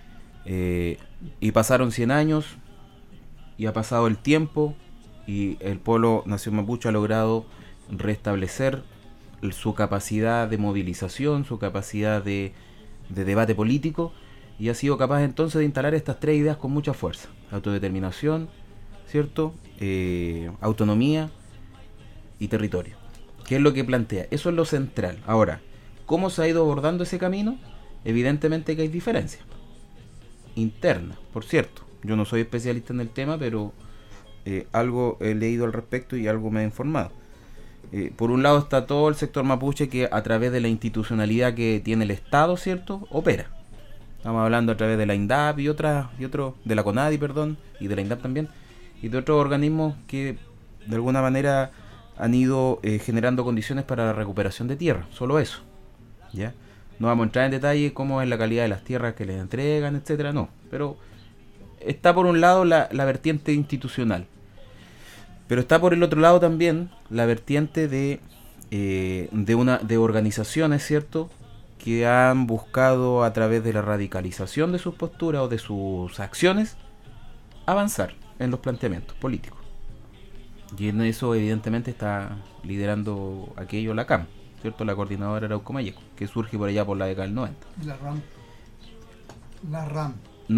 Y pasaron 100 años y ha pasado el tiempo y el pueblo nación mapuche ha logrado restablecer su capacidad de movilización, su capacidad de debate político, y ha sido capaz entonces de instalar estas tres ideas con mucha fuerza: autodeterminación, ¿cierto?, autonomía y territorio. ¿Qué es lo que plantea? Eso es lo central. Ahora, ¿cómo se ha ido abordando ese camino? Evidentemente que hay diferencias internas, por cierto. Yo no soy especialista en el tema, pero algo he leído al respecto y algo me he informado. Por un lado está todo el sector mapuche que a través de la institucionalidad que tiene el Estado, ¿cierto?, opera. Estamos hablando a través de la INDAP y de la CONADI, perdón, y de la INDAP también, y de otros organismos que de alguna manera han ido generando condiciones para la recuperación de tierra, solo eso, ¿ya? No vamos a entrar en detalle cómo es la calidad de las tierras que les entregan, etcétera, no, pero está por un lado la vertiente institucional, pero está por el otro lado también la vertiente de organizaciones, ¿cierto?, que han buscado a través de la radicalización de sus posturas o de sus acciones avanzar en los planteamientos políticos. Y en eso evidentemente está liderando aquello la CAM, ¿cierto?, la Coordinadora Arauco Mayeco, que surge por allá por la década del 90. La RAM.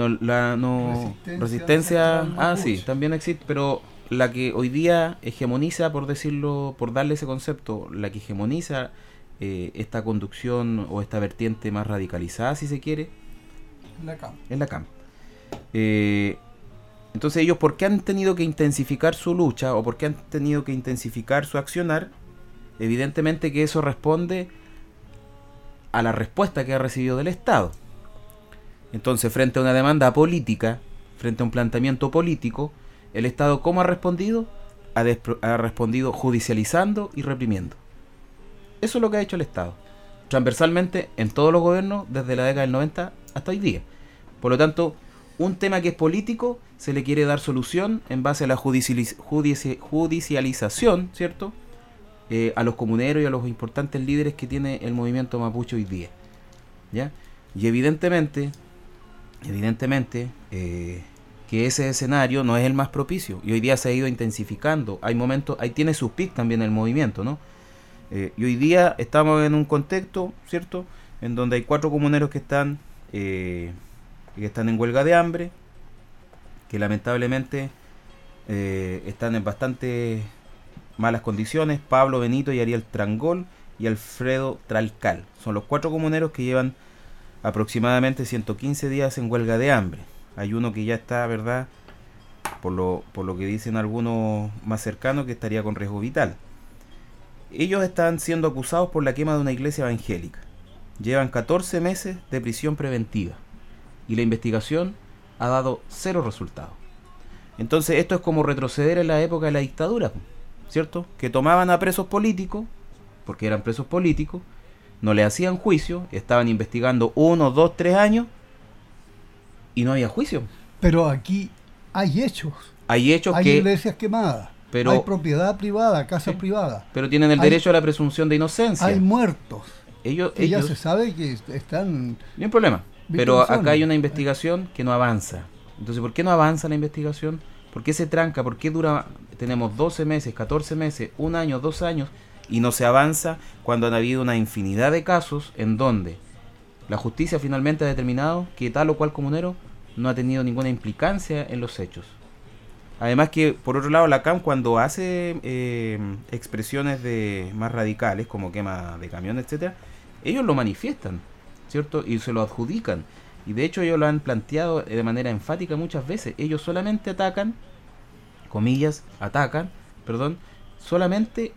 Resistencia, sí, también existe, pero la que hoy día hegemoniza, por decirlo, por darle ese concepto, la que hegemoniza esta conducción o esta vertiente más radicalizada, si se quiere, es la CAM. Entonces ellos, ¿por qué han tenido que intensificar su lucha o por qué han tenido que intensificar su accionar? Evidentemente que eso responde a la respuesta que ha recibido del Estado. Entonces, frente a una demanda política, frente a un planteamiento político, el Estado, ¿cómo ha respondido? Ha respondido judicializando y reprimiendo. Eso es lo que ha hecho el Estado, transversalmente en todos los gobiernos desde la década del 90 hasta hoy día. Por lo tanto, un tema que es político se le quiere dar solución en base a la judicialización, ¿cierto?, a los comuneros y a los importantes líderes que tiene el movimiento mapuche hoy día, ¿ya? Y evidentemente evidentemente, que ese escenario no es el más propicio y hoy día se ha ido intensificando. Hay momentos, ahí tiene sus pics también el movimiento, ¿no? Y hoy día estamos en un contexto, ¿cierto?, en donde hay 4 comuneros que están en huelga de hambre, que lamentablemente están en bastante malas condiciones. Pablo Benito y Ariel Trangol y Alfredo Tralcal son los 4 comuneros que llevan aproximadamente 115 días en huelga de hambre. Hay uno que ya está, ¿verdad?, por lo que dicen algunos más cercanos, que estaría con riesgo vital. Ellos están siendo acusados por la quema de una iglesia evangélica. Llevan 14 meses de prisión preventiva y la investigación ha dado 0 resultados. Entonces esto es como retroceder en la época de la dictadura, ¿cierto? Que tomaban a presos políticos, porque eran presos políticos, no le hacían juicio, estaban investigando 1, 2, 3 años y no había juicio. Pero aquí hay hechos. Hay hechos hay que... iglesias quemadas, pero, hay propiedad privada, casas sí, privadas. Pero tienen el derecho a la presunción de inocencia. Hay muertos. Ellos ya se sabe que están... No hay problema. Pero personas. Acá hay una investigación que no avanza. Entonces, ¿por qué no avanza la investigación? ¿Por qué se tranca? ¿Por qué dura? Tenemos 12 meses, 14 meses, 1 año, 2 años y no se avanza cuando han habido una infinidad de casos en donde la justicia finalmente ha determinado que tal o cual comunero no ha tenido ninguna implicancia en los hechos? Además que, por otro lado, la CAM cuando hace expresiones más radicales, como quema de camión, etcétera, ellos lo manifiestan, ¿cierto? Y se lo adjudican. Y de hecho ellos lo han planteado de manera enfática muchas veces. Ellos solamente solamente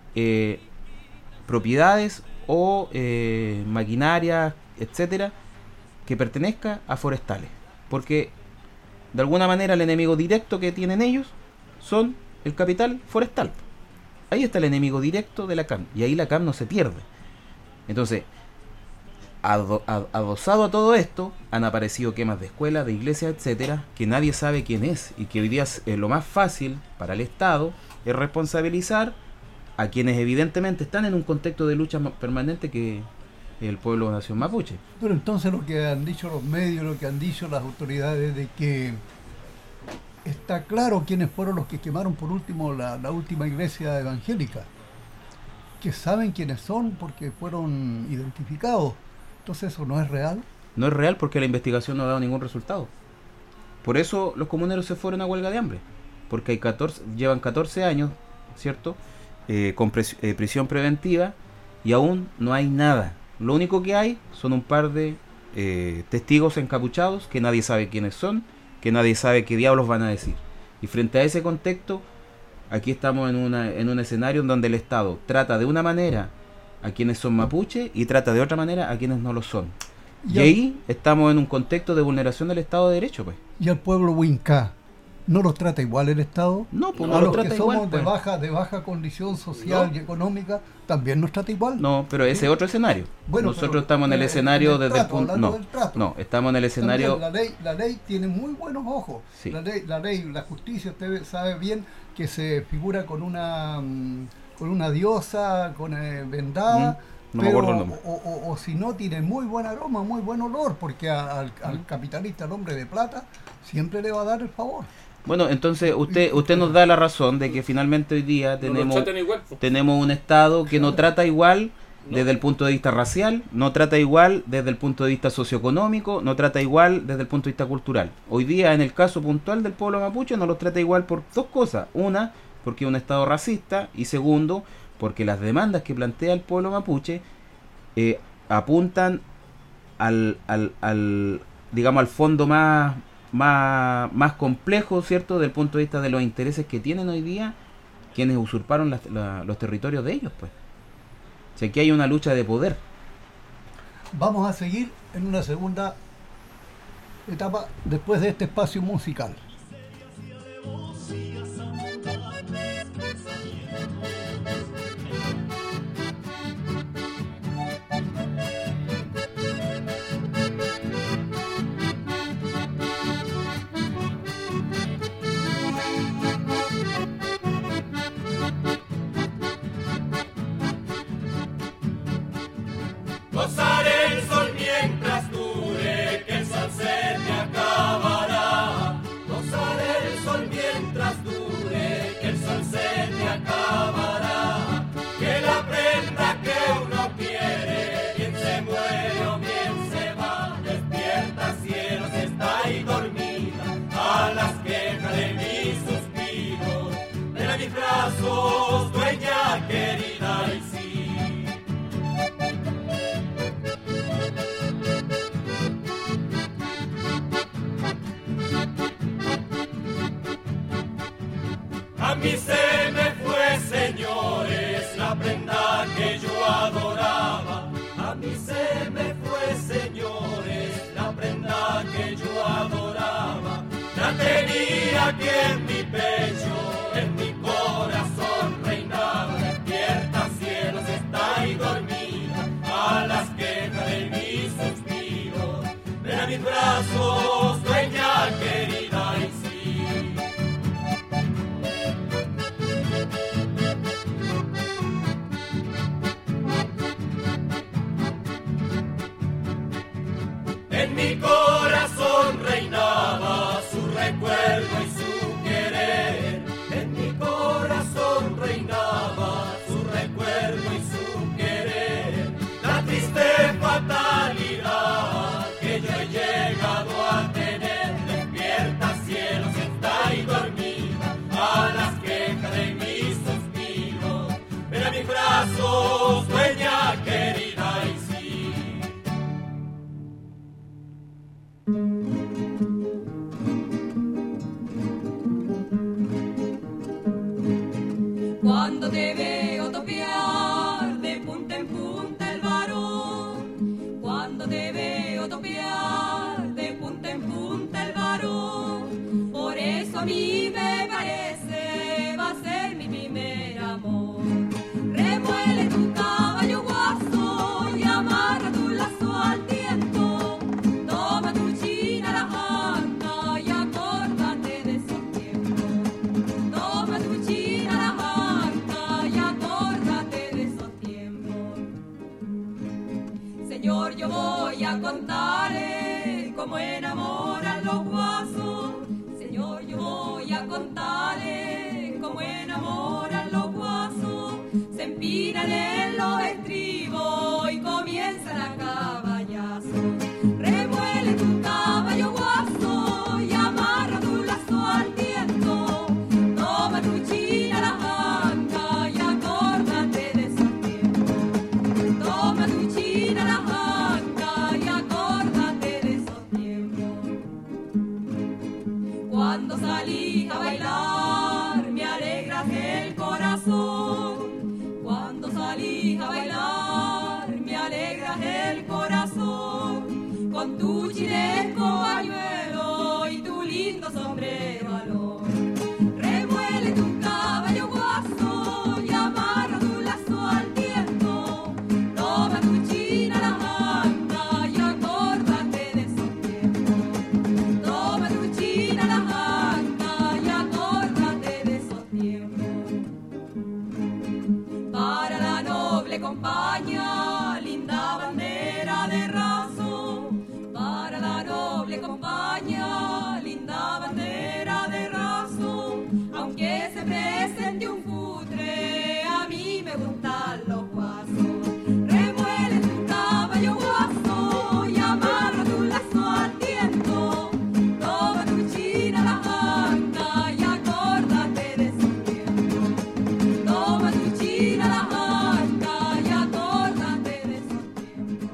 propiedades o maquinaria, etcétera, que pertenezca a forestales. Porque de alguna manera el enemigo directo que tienen ellos son el capital forestal. Ahí está el enemigo directo de la CAM. Y ahí la CAM no se pierde. Entonces, adosado a todo esto, han aparecido quemas de escuelas, de iglesias, etcétera, que nadie sabe quién es. Y que hoy día lo más fácil para el Estado es responsabilizar a quienes evidentemente están en un contexto de lucha permanente, que el pueblo de nación mapuche. Pero entonces lo que han dicho los medios, lo que han dicho las autoridades, de que está claro quiénes fueron los que quemaron por último la última iglesia evangélica, que saben quiénes son porque fueron identificados. Entonces eso no es real. No es real porque la investigación no ha dado ningún resultado. Por eso los comuneros se fueron a huelga de hambre, porque llevan 14 años, ¿cierto?, con prisión preventiva y aún no hay nada. Lo único que hay son un par de testigos encapuchados que nadie sabe quiénes son, que nadie sabe qué diablos van a decir. Y frente a ese contexto, aquí estamos en un escenario en donde el Estado trata de una manera a quienes son mapuche y trata de otra manera a quienes no lo son. Y ahí estamos en un contexto de vulneración del Estado de Derecho, pues. ¿Y al pueblo Huinca no los trata igual el Estado? No, pues a no los los trata que somos igual, pues. de baja condición social y económica, ¿también nos trata igual? No, pero ese es otro escenario. Bueno, nosotros estamos en el escenario desde el punto... No, estamos en el escenario... También la ley tiene muy buenos ojos. Sí. La justicia, usted sabe bien que se figura con una diosa, vendada, no me acuerdo el nombre. O si no, tiene muy buen aroma, muy buen olor, porque al capitalista, al hombre de plata, siempre le va a dar el favor. Bueno, entonces usted nos da la razón de que finalmente hoy día tenemos un Estado que no trata igual desde el punto de vista racial, no trata igual desde el punto de vista socioeconómico, no trata igual desde el punto de vista cultural. Hoy día, en el caso puntual del pueblo mapuche, no los trata igual por 2 cosas. Una, porque es un Estado racista, y segundo, porque las demandas que plantea el pueblo mapuche apuntan al fondo más complejo, ¿cierto?, desde el punto de vista de los intereses que tienen hoy día quienes usurparon los territorios de ellos, pues. O sea, aquí hay una lucha de poder. Vamos a seguir en una segunda etapa después de este espacio musical. Gozaré el sol mientras dure, que el sol se me querida y sí. A mí se me fue, señores, la prenda que yo adoraba. A mí se me fue, señores, la prenda que yo adoraba. La tenía aquí en mi pecho, en mi corazón reinaba. Despierta, cielos, está ahí dormida, a las quejas de mis suspiros. Ven a mis brazos, dueña querida y sí. En mi corazón reinaba su recuerdo y su querer. En mi corazón reinaba su recuerdo y su querer. La triste fatalidad que yo he llegado a tener. Despierta, cielos, está ahí dormida, a las quejas de mis suspiros. Ven a mis brazos, dueña querida y sí. Cuando te veo topear de punta en punta el varón, cuando te veo topear de punta en punta el varón, por eso a mí me parece va a ser mi primer amor. Remuele tu caballo guaso y amarra tu lazo al viento, toma tu china la janta y acórdate de esos tiempos. Toma tu china la janta y acórdate de esos tiempos. Señor, yo voy a contarle cómo enamoran los guasos. Señor, yo voy a contarle cómo enamoran los guasos. Se empinan en los estribos y comienzan a caballazo. Remuele tu caballo guaso y amarra tu lazo al viento. Toma tu china la janta y acórdate de esos tiempos. Toma tu china la janta y acórdate de esos tiempos. Cuando salís a bailar me alegras el corazón. Cuando salís a bailar me alegras el corazón. Con tu chilesco pañuelo y tu lindo sombrero alón. Remuele tu caballo guaso y amarra tu lazo al viento. Toma tu china la janta y acórdate de esos tiempos. Toma tu china la janta y acórdate de esos tiempos. Para la noble compañía, linda bandera de raso. Para la noble compañía, linda bandera de raso. Aunque se presente un futre, a mí me gustan los guasos. Remuele tu caballo guaso y amarra tu lazo al viento. Toma tu china la janta y acórdate de esos tiempos. Toma tu china la janta y acórdate de esos tiempos.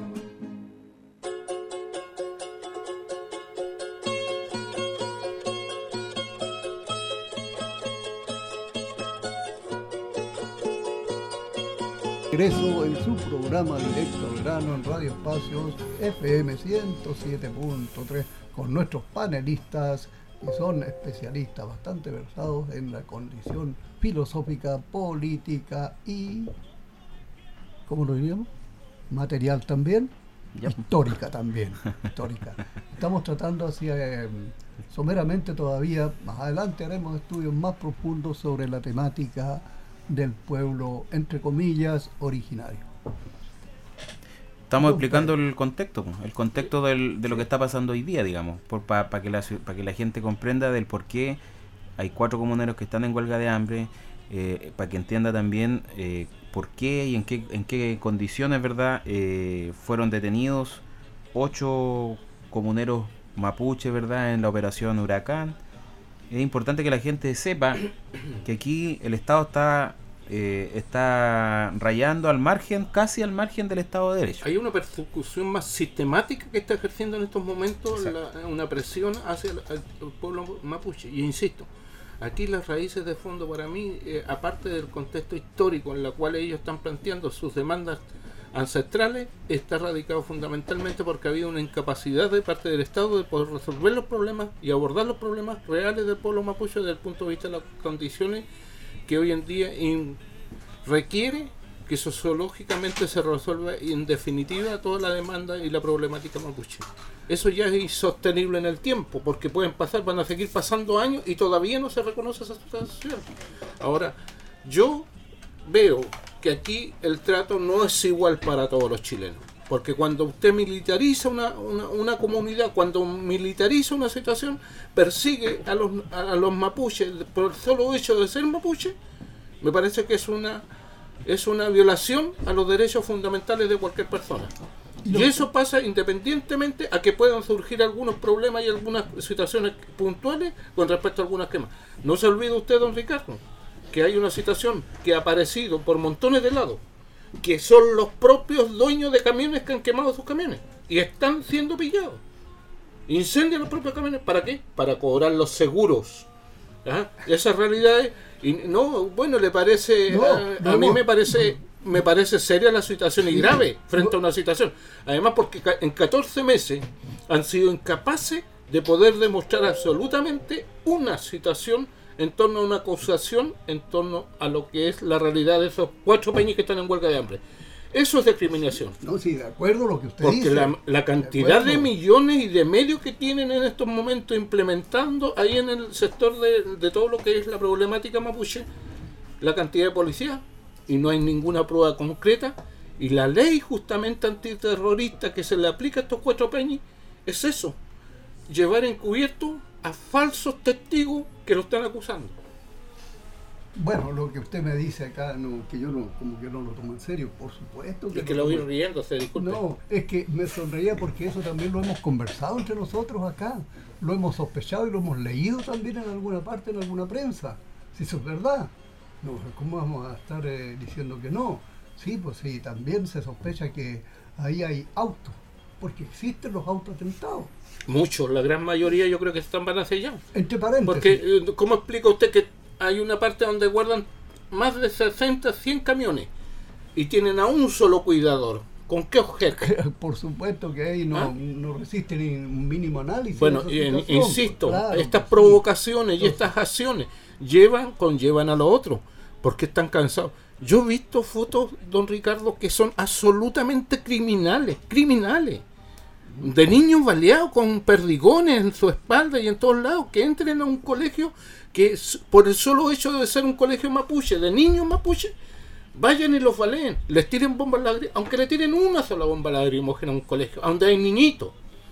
Regreso en su programa Directo al Grano en Radio Espacios FM 107.3 con nuestros panelistas que son especialistas bastante versados en la condición filosófica, política y, ¿cómo lo diríamos? Material también, Yep. histórica también, histórica. Estamos tratando así someramente todavía, más adelante haremos estudios más profundos sobre la temática del pueblo, entre comillas, originario. Estamos explicando el contexto de lo que está pasando hoy día, digamos, para que la gente comprenda del por qué hay 4 comuneros que están en huelga de hambre, para que entienda también por qué y en qué condiciones, ¿verdad? Fueron detenidos 8 comuneros mapuche, ¿verdad? En la operación Huracán. Es importante que la gente sepa que aquí el Estado está está rayando al margen, casi al margen del Estado de Derecho. Hay una persecución más sistemática que está ejerciendo en estos momentos una presión hacia el pueblo mapuche. Y insisto, aquí las raíces de fondo para mí, aparte del contexto histórico en el cual ellos están planteando sus demandas ancestrales, está radicado fundamentalmente porque ha habido una incapacidad de parte del Estado de poder resolver los problemas y abordar los problemas reales del pueblo mapuche desde el punto de vista de las condiciones que hoy en día requiere que sociológicamente se resuelva en definitiva toda la demanda y la problemática mapuche. Eso ya es insostenible en el tiempo, porque van a seguir pasando años y todavía no se reconoce esa situación. Ahora, yo veo que aquí el trato no es igual para todos los chilenos, porque cuando usted militariza una comunidad, cuando militariza una situación, persigue a los mapuches por el solo hecho de ser mapuche, me parece que es una violación a los derechos fundamentales de cualquier persona. Y eso pasa independientemente a que puedan surgir algunos problemas y algunas situaciones puntuales con respecto a algunas quemas. No se olvide usted, don Ricardo, que hay una situación que ha aparecido por montones de lados, que son los propios dueños de camiones que han quemado sus camiones y están siendo pillados. Incendian los propios camiones, ¿para qué? Para cobrar los seguros. ¿Ah? Esas realidades, y no, bueno, le parece, a mí me parece seria la situación y grave frente a una situación. Además, porque en 14 meses han sido incapaces de poder demostrar absolutamente una situación en torno a una acusación, en torno a lo que es la realidad de esos 4 peñas que están en huelga de hambre. Eso es discriminación. No, sí, de acuerdo a lo que usted porque dice. Porque la cantidad de millones y de medios que tienen en estos momentos implementando ahí en el sector de todo lo que es la problemática mapuche, la cantidad de policías, y no hay ninguna prueba concreta, y la ley justamente antiterrorista que se le aplica a estos 4 peñas es eso, llevar encubierto a falsos testigos que lo están acusando. Bueno, lo que usted me dice acá, que yo no, como que no lo tomo en serio, por supuesto. Que lo vi riéndose, disculpe. No, es que me sonreía porque eso también lo hemos conversado entre nosotros acá, lo hemos sospechado y lo hemos leído también en alguna parte, en alguna prensa, si eso es verdad. No, ¿cómo vamos a estar diciendo que no? Sí, pues sí, también se sospecha que ahí hay autos, porque existen los autoatentados. Muchos, la gran mayoría yo creo que van a sellar. Entre paréntesis. Porque, ¿cómo explica usted que hay una parte donde guardan más de 60, 100 camiones y tienen a un solo cuidador? ¿Con qué objeto? Por supuesto que ahí no resiste ni un mínimo análisis. Bueno, insisto, claro, estas provocaciones y estas acciones conllevan a lo otro, porque están cansados. Yo he visto fotos, don Ricardo, que son absolutamente criminales, de niños baleados con perdigones en su espalda y en todos lados, que entren a un colegio que por el solo hecho de ser un colegio mapuche, de niños mapuche, vayan y los baleen, les tiren bombas lacrimógenas, aunque le tiren una sola bomba lacrimógena a un colegio, donde hay niñitos.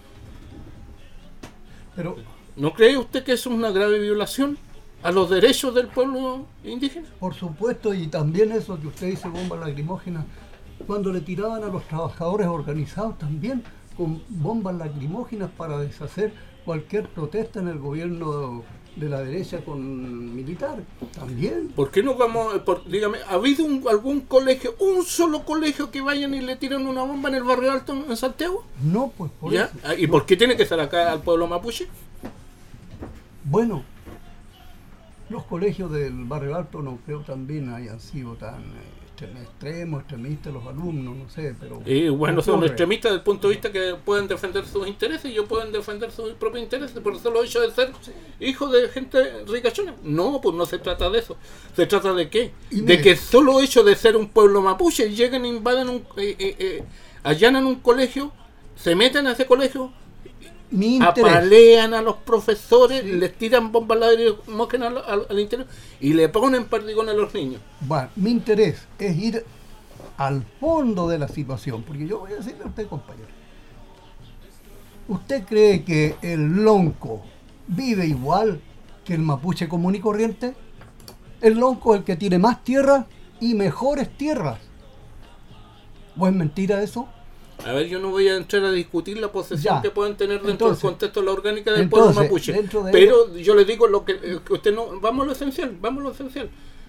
Pero ¿no cree usted que eso es una grave violación a los derechos del pueblo indígena? Por supuesto, y también eso que usted dice, bombas lacrimógenas, cuando le tiraban a los trabajadores organizados también con bombas lacrimógenas para deshacer cualquier protesta en el gobierno de la derecha con militar, también. ¿Por qué no vamos, dígame, ha habido algún colegio, un solo colegio que vayan y le tiran una bomba en el barrio Alto en Santiago? No, pues por ¿ya? eso. ¿Y por qué tiene que estar acá al pueblo mapuche? Bueno, los colegios del barrio Alto no creo también hayan sido tan extremistas los alumnos, no sé, pero... bueno, son extremistas desde el punto de vista que pueden defender sus intereses y ellos pueden defender sus propios intereses por el solo hecho de ser hijos de gente ricachona. No, pues no se trata de eso. ¿Se trata de qué? De que el solo hecho de ser un pueblo mapuche lleguen, invaden, allanan un colegio, se meten a ese colegio, apalean a los profesores, sí, les tiran bombas lacrimógenas al interior y le ponen perdigón a los niños. Bueno, mi interés es ir al fondo de la situación, porque yo voy a decirle a usted, compañero, ¿usted cree que el lonco vive igual que el mapuche común y corriente? El lonco es el que tiene más tierras y mejores tierras. ¿O es mentira eso? A ver, yo no voy a entrar a discutir la posesión que pueden tener dentro del contexto de la orgánica del pueblo mapuche. Pero yo le digo lo que usted no... Vamos a lo esencial.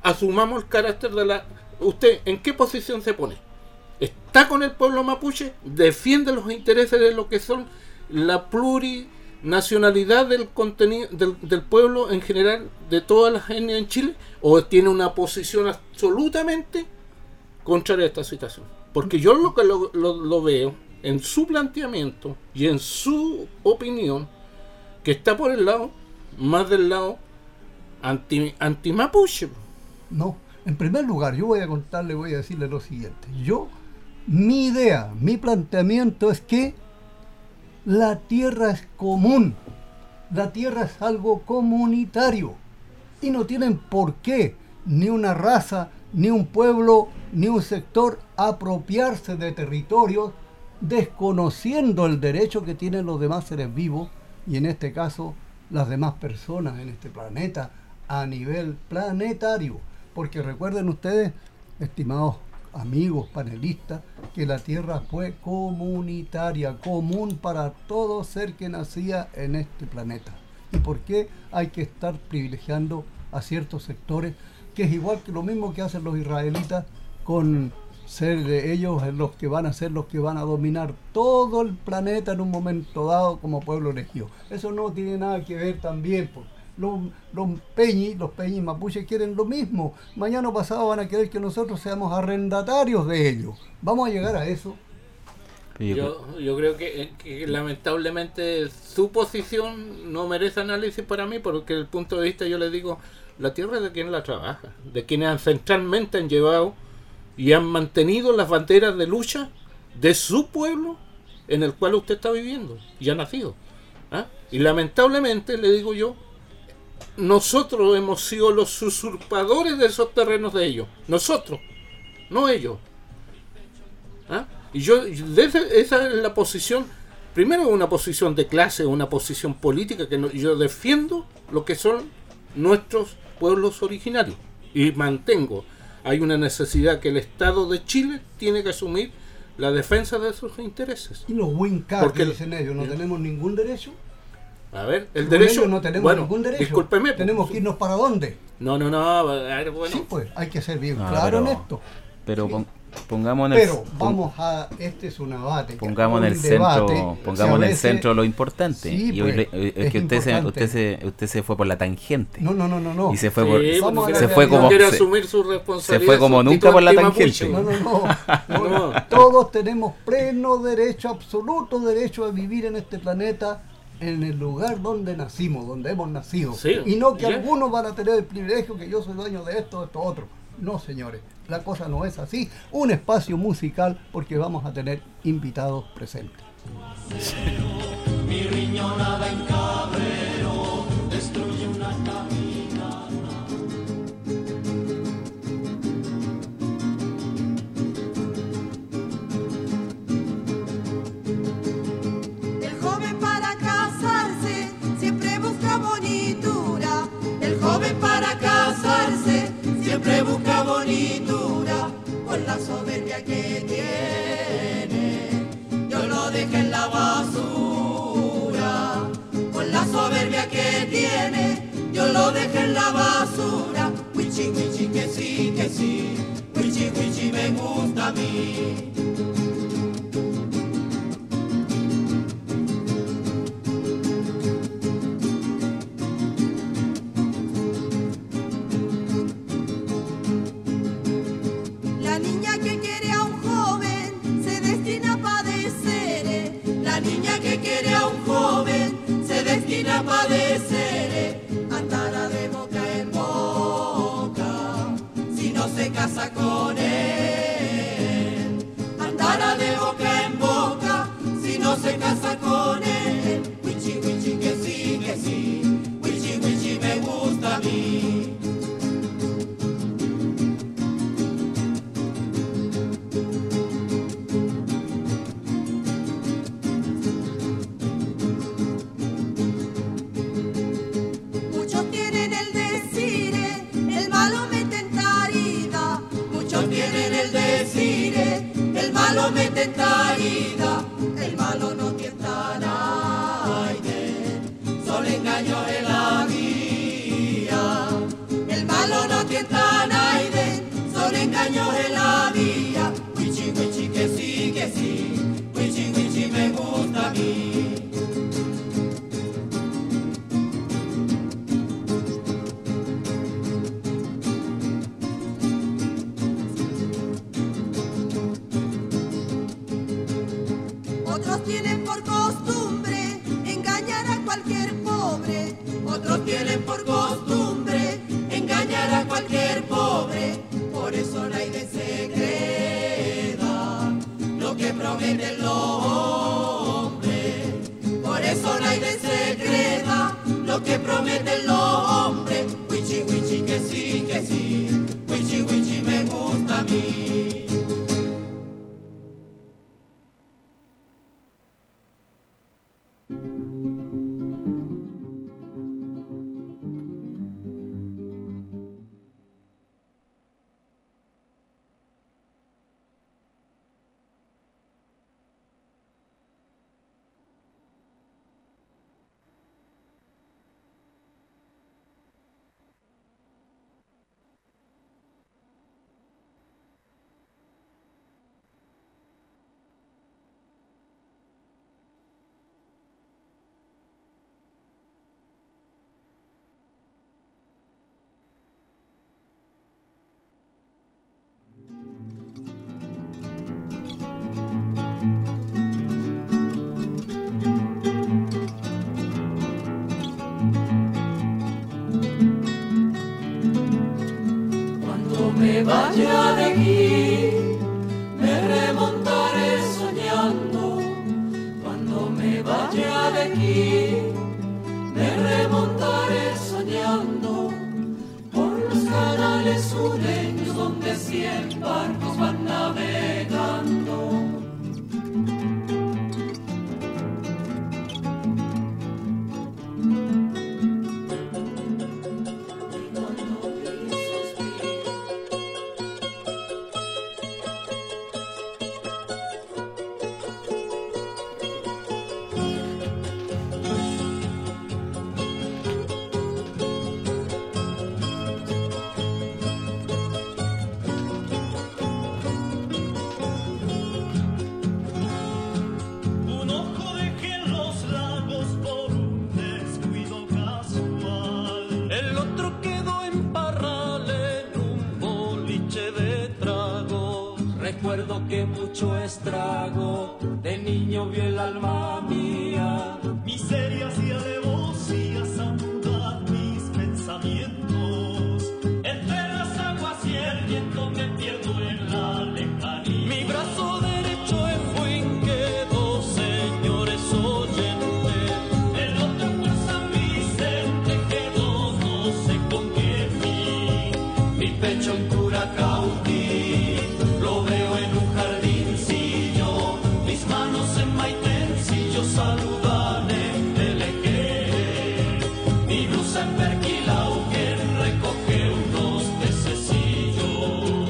asumamos el carácter de la... ¿Usted en qué posición se pone? ¿Está con el pueblo mapuche? ¿Defiende los intereses de lo que son la plurinacionalidad del contenido del pueblo en general, de todas las etnias en Chile? ¿O tiene una posición absolutamente contraria a esta situación? Porque yo lo que lo veo en su planteamiento y en su opinión, que está por el lado, más del lado anti-mapuche. No, en primer lugar, yo voy a decirle lo siguiente. Mi idea, mi planteamiento es que la tierra es común. La tierra es algo comunitario. Y no tienen por qué ni una raza, ni un pueblo, ni un sector apropiarse de territorios desconociendo el derecho que tienen los demás seres vivos, y en este caso las demás personas en este planeta a nivel planetario. Porque recuerden ustedes, estimados amigos panelistas, que la Tierra fue comunitaria, común para todo ser que nacía en este planeta. ¿Y por qué hay que estar privilegiando a ciertos sectores, que es igual que lo mismo que hacen los israelitas con ser de ellos los que van a ser los que van a dominar todo el planeta en un momento dado como pueblo elegido? Eso no tiene nada que ver también, pues. Los peñis mapuches quieren lo mismo. Mañana o pasado van a querer que nosotros seamos arrendatarios de ellos. ¿Vamos a llegar a eso? Yo creo que lamentablemente su posición no merece análisis para mí, porque desde el punto de vista, yo le digo, la tierra es de quien la trabaja, de quienes ancestralmente han llevado y han mantenido las banderas de lucha de su pueblo en el cual usted está viviendo y ha nacido. ¿Ah? Y lamentablemente, le digo yo, nosotros hemos sido los usurpadores de esos terrenos de ellos. Nosotros, no ellos. ¿Ah? Y esa es la posición, primero una posición de clase, una posición política, que yo defiendo lo que son nuestros pueblos originarios. Y mantengo, hay una necesidad que el Estado de Chile tiene que asumir la defensa de sus intereses. Y los Wincar, que dicen ellos, ¿no tenemos ningún derecho? A ver, el derecho... No tenemos ningún derecho. Discúlpeme. ¿Tenemos que irnos para dónde? No, a ver, bueno. Sí, pues, hay que ser bien claro en esto. Pero sí. Pongamos en el... Pero vamos a... Este es un debate. Pongamos en el centro lo importante. Sí, y pues, es que usted se fue por la tangente. No. Y se fue quiere asumir su responsabilidad. Se fue como nunca por la tangente. No. Todos tenemos pleno derecho, absoluto derecho a vivir en este planeta, en el lugar donde nacimos, donde hemos nacido. Sí, y no que algunos van a tener el privilegio que yo soy dueño de esto otro. No, señores, la cosa no es así. Un espacio musical, porque vamos a tener invitados presentes. Mi riñonada en Cabrero destruye una caminata. El joven para casarse siempre busca bonitura. El joven para casarse siempre busca bonitura. Con la soberbia que tiene, yo lo dejé en la basura. Con la soberbia que tiene, yo lo dejé en la basura. Wichi, wichi, que sí. Wichi, wichi, me gusta a mí. La niña que quiere a un joven se destina a padecer. La niña que quiere a un joven se destina a padecer. Andará de boca en boca si no se casa con él. Andará de boca en boca si no se casa con él. Wichi, wichi, que sí. Wichi, wichi, me gusta a mí. Muchos tienen el decir, el malo me tentaría. Muchos tienen el decir, el malo me tentaría. El malo no tienta a nadie, solo engaño de la guía. El malo no tienta a nadie. Otros tienen por costumbre engañar a cualquier pobre. Otros tienen por costumbre engañar a cualquier pobre. Por eso nadie se creda lo que prometen los hombres. Por eso nadie se creda lo que prometen los hombres. Wichi, wichi, que sí, que sí. Wichi, wichi, me gusta a mí. Me vaya de aquí, me remontaré soñando. Cuando me vaya de aquí, me remontaré soñando por los canales sureños donde 100 barcos van navegando. Recuerdo que mucho estrago de niño vio el alma mía. Miserias y alevosías amudan mis pensamientos. Entre las aguas y el viento me pierdo en la lejanía. Mi brazo derecho en Fuenquedo, señores oyentes. El otro en San Vicente quedó, no sé con qué fin. Mi pecho en Curacautí. Lo veo en un jardincillo, mis manos en Maitencillo saludan en Telequé. Mi blusa en Perquilau que recoge unos pececillos.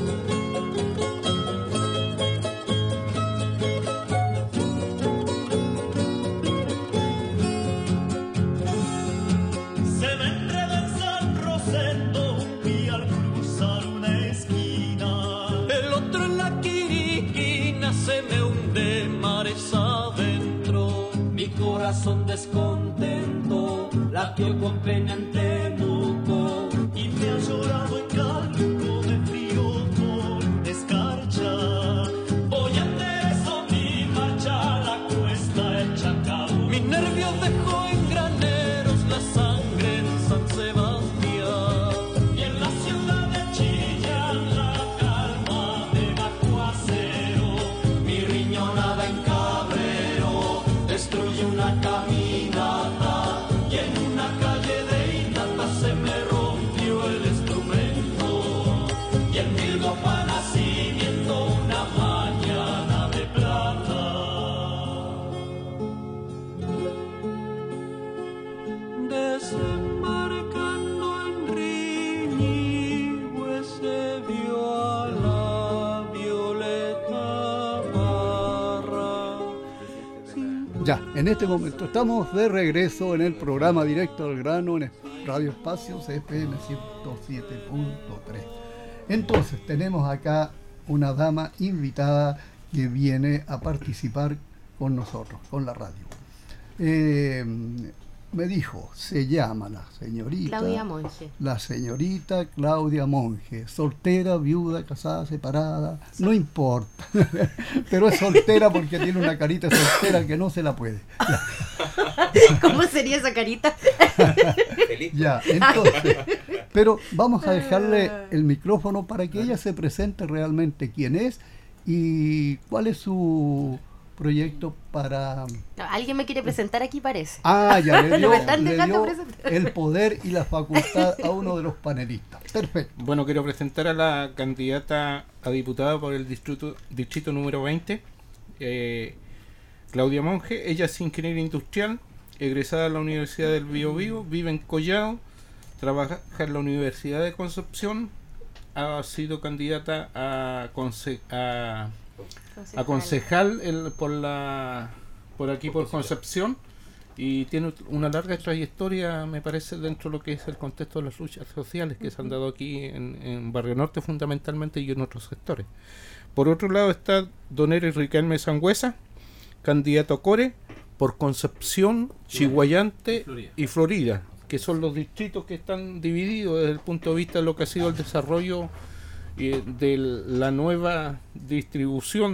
Se me enreda en San Rosendo y al cruzar una esquina. El otro en la Quiriquina se me hunde mares adentro. Mi corazón descontento latió con pena en Temuco. Y me ha llorado en Calco de frío por escarcha. Voy a enderezo mi marcha a la cuesta del Chacao. Mis nervios dejó en graneros la sangre en San Sebastián. Y en la ciudad de Chillán la calma de bajo acero. Mi riñonada en Cabrero destruye una caminata. Y en una calle de Inata se me rompió el instrumento. Y en Milgopán nacimiento una mañana de plata. Desembarcando en Riñihue se vio a la Violeta Parra. Ya, en este momento estamos de regreso en el programa Directo al Grano en Radio Espacios FM 107.3. Entonces tenemos acá una dama invitada que viene a participar con nosotros, con la radio. me dijo, se llama la señorita Claudia Monge. La señorita Claudia Monge, soltera, viuda, casada, separada, no importa, pero es soltera porque tiene una carita soltera que no se la puede. ¿Cómo sería esa carita? Ya, entonces, pero vamos a dejarle el micrófono para que ella se presente realmente quién es y cuál es su proyecto para... No, alguien me quiere presentar aquí, parece. Ya le No me están dejando dio presentar. el poder y la facultad a uno de los panelistas. Perfecto. Bueno, quiero presentar a la candidata a diputada por el distrito número 20, Claudia Monge. Ella es ingeniera industrial, egresada de la Universidad del Biobío, vive en Collao, trabaja en la Universidad de Concepción, ha sido candidata a concejal por aquí por Concepción, y tiene una larga trayectoria, me parece, dentro de lo que es el contexto de las luchas sociales que se han dado aquí en Barrio Norte fundamentalmente y en otros sectores. Por otro lado está don Eric Riquelme Sangüesa, candidato a Core por Concepción, Chiguayante y Florida, que son los distritos que están divididos desde el punto de vista de lo que ha sido el desarrollo de la nueva distribución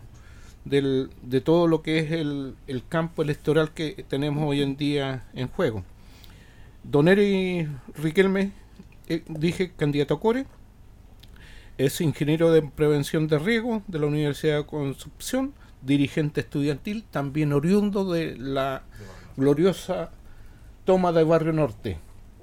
de todo lo que es el campo electoral que tenemos hoy en día en juego. Don Eri Riquelme, dije, candidato a Core, es ingeniero de prevención de riesgo de la Universidad de Concepción, dirigente estudiantil, también oriundo de la gloriosa toma de Barrio Norte.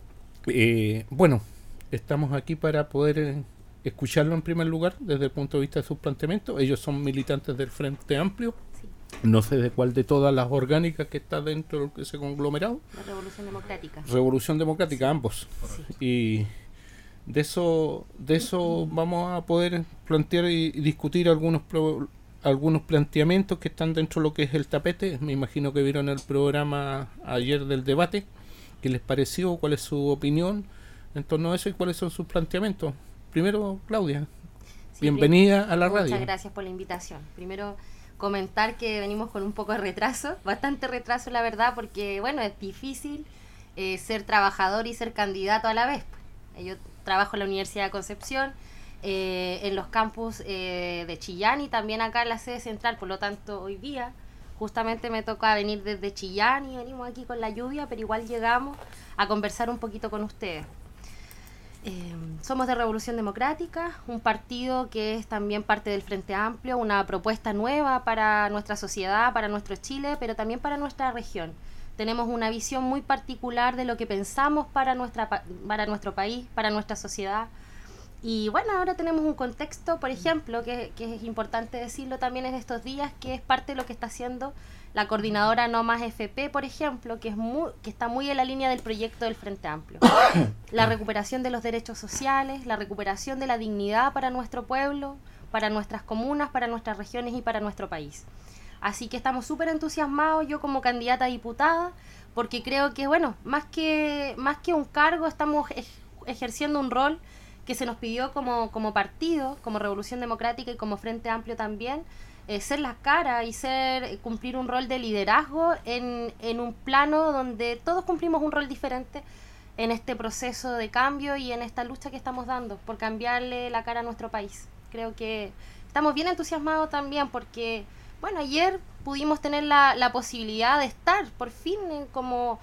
Bueno, estamos aquí para poder escucharlo en primer lugar desde el punto de vista de sus planteamientos. Ellos son militantes del Frente Amplio, no sé de cuál de todas las orgánicas que está dentro de ese conglomerado. La Revolución Democrática. Revolución Democrática, ambos. Sí. Y de eso vamos a poder plantear y discutir algunos planteamientos que están dentro de lo que es el tapete. Me imagino que vieron el programa ayer del debate. ¿Qué les pareció? ¿Cuál es su opinión en torno a eso y cuáles son sus planteamientos? Primero, Claudia, bienvenida a la radio. Muchas gracias por la invitación. Primero, comentar que venimos con un poco de retraso, bastante retraso la verdad, porque bueno, es difícil ser trabajador y ser candidato a la vez. Yo trabajo en la Universidad de Concepción, en los campus de Chillán y también acá en la sede central, por lo tanto hoy día justamente me toca venir desde Chillán y venimos aquí con la lluvia, pero igual llegamos a conversar un poquito con ustedes. Somos de Revolución Democrática, un partido que es también parte del Frente Amplio, una propuesta nueva para nuestra sociedad, para nuestro Chile, pero también para nuestra región. Tenemos una visión muy particular de lo que pensamos para nuestro país, para nuestra sociedad. Y bueno, ahora tenemos un contexto, por ejemplo, que es importante decirlo también en estos días, que es parte de lo que está haciendo la coordinadora No Más FP, por ejemplo, que está muy en la línea del proyecto del Frente Amplio. La recuperación de los derechos sociales, la recuperación de la dignidad para nuestro pueblo, para nuestras comunas, para nuestras regiones y para nuestro país. Así que estamos súper entusiasmados, yo como candidata a diputada, porque creo que, bueno, más que un cargo, estamos ejerciendo un rol que se nos pidió como partido, como Revolución Democrática y como Frente Amplio también, ser la cara y cumplir un rol de liderazgo en un plano donde todos cumplimos un rol diferente en este proceso de cambio y en esta lucha que estamos dando por cambiarle la cara a nuestro país. Creo que estamos bien entusiasmados también porque, bueno, ayer pudimos tener la posibilidad de estar por fin como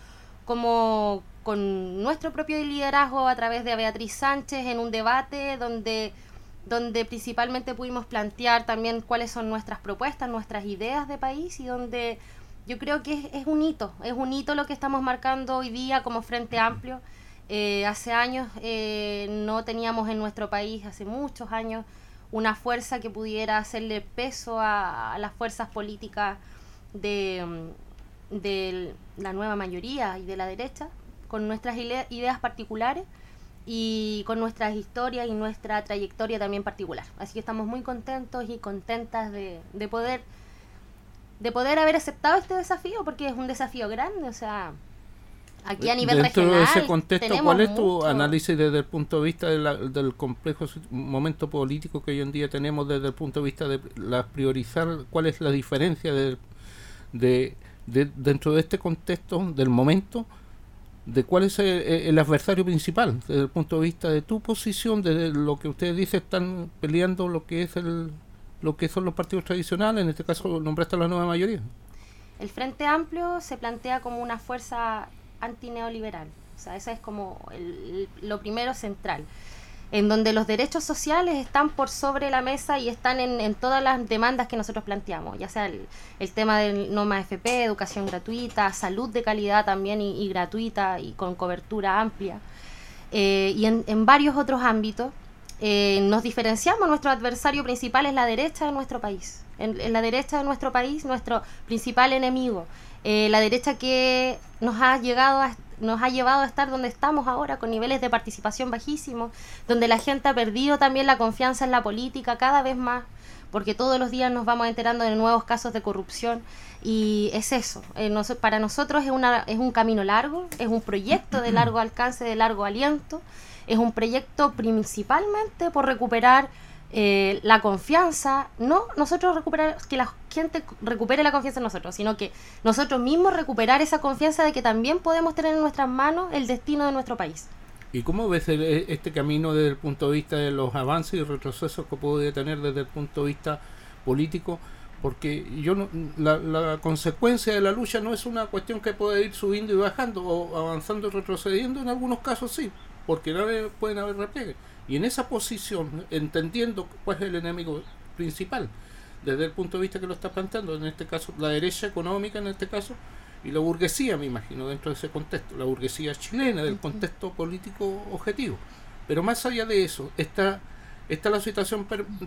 con nuestro propio liderazgo a través de Beatriz Sánchez en un debate donde principalmente pudimos plantear también cuáles son nuestras propuestas, nuestras ideas de país y donde yo creo que es un hito lo que estamos marcando hoy día como Frente Amplio. Hace años no teníamos en nuestro país, hace muchos años, una fuerza que pudiera hacerle peso a las fuerzas políticas de la nueva mayoría y de la derecha, con nuestras ideas particulares y con nuestras historias y nuestra trayectoria también particular. Así que estamos muy contentos y contentas de poder haber aceptado este desafío, porque es un desafío grande, o sea, aquí a nivel dentro regional. De ese contexto, ¿cuál es tu análisis desde el punto de vista del complejo momento político que hoy en día tenemos, desde el punto de vista de priorizar cuál es la diferencia dentro de este contexto del momento de cuál es el adversario principal, desde el punto de vista de tu posición, desde lo que ustedes dicen, están peleando lo que es lo que son los partidos tradicionales, en este caso nombraste a la nueva mayoría. El Frente Amplio se plantea como una fuerza antineoliberal, o sea, eso es como lo primero central, en donde los derechos sociales están por sobre la mesa y están en todas las demandas que nosotros planteamos, ya sea el tema del no más FP, educación gratuita, salud de calidad también y gratuita y con cobertura amplia, y en varios otros ámbitos. Nos diferenciamos, nuestro adversario principal es la derecha de nuestro país, en la derecha de nuestro país, nuestro principal enemigo, la derecha que nos ha llevado a estar donde estamos ahora, con niveles de participación bajísimos, donde la gente ha perdido también la confianza en la política cada vez más, porque todos los días nos vamos enterando de nuevos casos de corrupción, y es eso, para nosotros es un camino largo, es un proyecto de largo alcance, de largo aliento, es un proyecto principalmente por recuperar la confianza, no nosotros recuperar, que la gente recupere la confianza en nosotros, sino que nosotros mismos recuperar esa confianza de que también podemos tener en nuestras manos el destino de nuestro país. ¿Y cómo ves este camino desde el punto de vista de los avances y retrocesos que puede tener desde el punto de vista político? Porque la consecuencia de la lucha no es una cuestión que puede ir subiendo y bajando, o avanzando y retrocediendo, en algunos casos sí, porque pueden haber repliegues. Y en esa posición, entendiendo cuál es el enemigo principal, desde el punto de vista que lo está planteando, en este caso la derecha económica, en este caso, y la burguesía, me imagino, dentro de ese contexto, la burguesía chilena, del contexto político objetivo. Pero más allá de eso, está la situación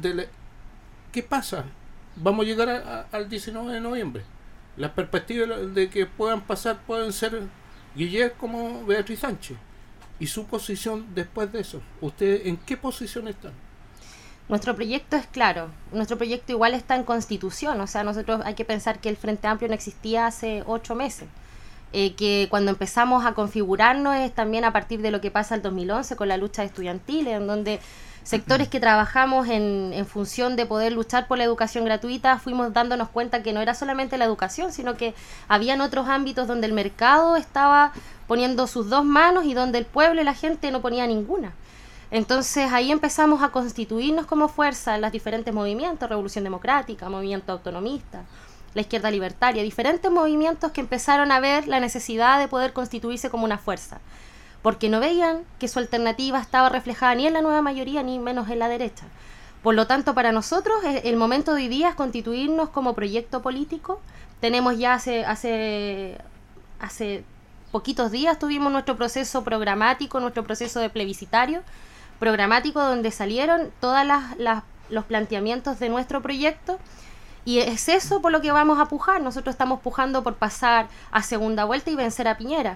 ¿qué pasa? Vamos a llegar al 19 de noviembre. Las perspectivas de que puedan ser Guillermo como Beatriz Sánchez. ¿Y su posición después de eso? ¿Ustedes en qué posición están? Nuestro proyecto es claro, nuestro proyecto igual está en Constitución, o sea, nosotros hay que pensar que el Frente Amplio no existía hace 8 meses, que cuando empezamos a configurarnos es también a partir de lo que pasa el 2011 con la lucha estudiantil, en donde sectores que trabajamos en función de poder luchar por la educación gratuita, fuimos dándonos cuenta que no era solamente la educación, sino que habían otros ámbitos donde el mercado estaba poniendo sus dos manos y donde el pueblo y la gente no ponía ninguna. Entonces ahí empezamos a constituirnos como fuerza en los diferentes movimientos, Revolución Democrática, Movimiento Autonomista, la Izquierda Libertaria, diferentes movimientos que empezaron a ver la necesidad de poder constituirse como una fuerza, porque no veían que su alternativa estaba reflejada ni en la nueva mayoría ni menos en la derecha. Por lo tanto, para nosotros el momento de hoy día es constituirnos como proyecto político. Tenemos ya hace poquitos días tuvimos nuestro proceso programático, nuestro proceso de plebiscitario programático, donde salieron todos los planteamientos de nuestro proyecto, y es eso por lo que vamos a pujar. Nosotros estamos pujando por pasar a segunda vuelta y vencer a Piñera.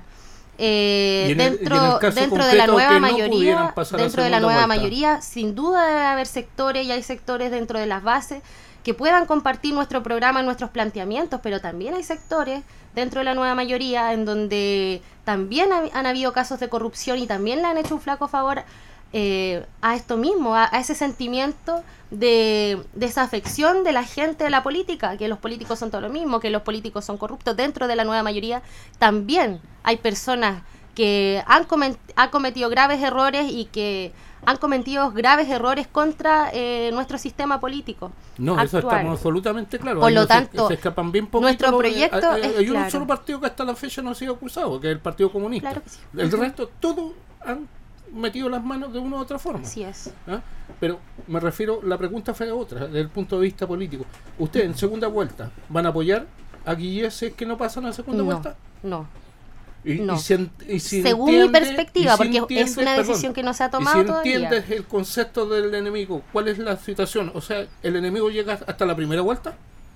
Dentro de la nueva mayoría, sin duda debe haber sectores, y hay sectores dentro de las bases que puedan compartir nuestro programa, nuestros planteamientos, pero también hay sectores dentro de la nueva mayoría en donde también han habido casos de corrupción y también le han hecho un flaco favor a esto mismo, a ese sentimiento de desafección de la gente de la política, que los políticos son todo lo mismo, que los políticos son corruptos. Dentro de la nueva mayoría también hay personas que han cometido graves errores y que han cometido graves errores contra nuestro sistema político. No, actual. Eso estamos absolutamente claros. Por lo tanto, se escapan bien poquito. Nuestro proyecto hay un solo partido que hasta la fecha no ha sido acusado, que es el Partido Comunista. Claro que sí. El resto, todos han metido las manos de una u otra forma. Así es. ¿Ah? Pero me refiero, la pregunta fue otra, desde el punto de vista político. ¿Ustedes en segunda vuelta van a apoyar a Guillermo si es que no pasan a segunda vuelta? No. Y si según mi perspectiva, porque es una decisión que no se ha tomado todavía. Si entiendes el concepto del enemigo, ¿cuál es la situación? O sea, ¿el enemigo llega hasta la primera vuelta?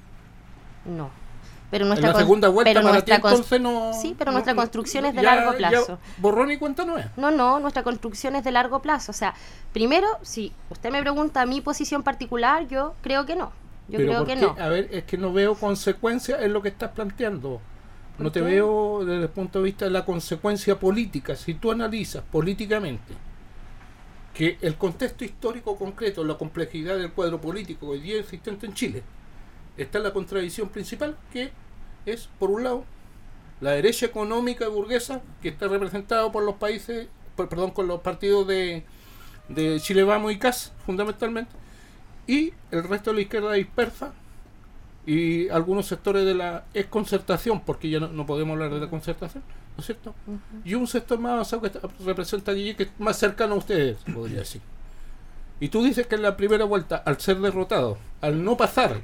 No. Pero nuestra en la segunda vuelta entonces no... Sí, pero nuestra construcción es de largo plazo. Borrón y cuenta nueva. No, nuestra construcción es de largo plazo. O sea, primero, si usted me pregunta mi posición particular, yo creo que no. No. A ver, es que no veo consecuencias en lo que estás planteando. No te veo desde el punto de vista de la consecuencia política. Si tú analizas políticamente que el contexto histórico concreto, la complejidad del cuadro político hoy día existente en Chile, está en la contradicción principal, que es, por un lado, la derecha económica y burguesa, que está representado por los países, con los partidos de Chile Vamos y CAS, fundamentalmente, y el resto de la izquierda dispersa, y algunos sectores de la exconcertación, porque ya no podemos hablar de la concertación, ¿no es cierto? Y un sector más avanzado que representa allí, que es más cercano a ustedes, podría decir. Y tú dices que en la primera vuelta, al ser derrotado, al no pasar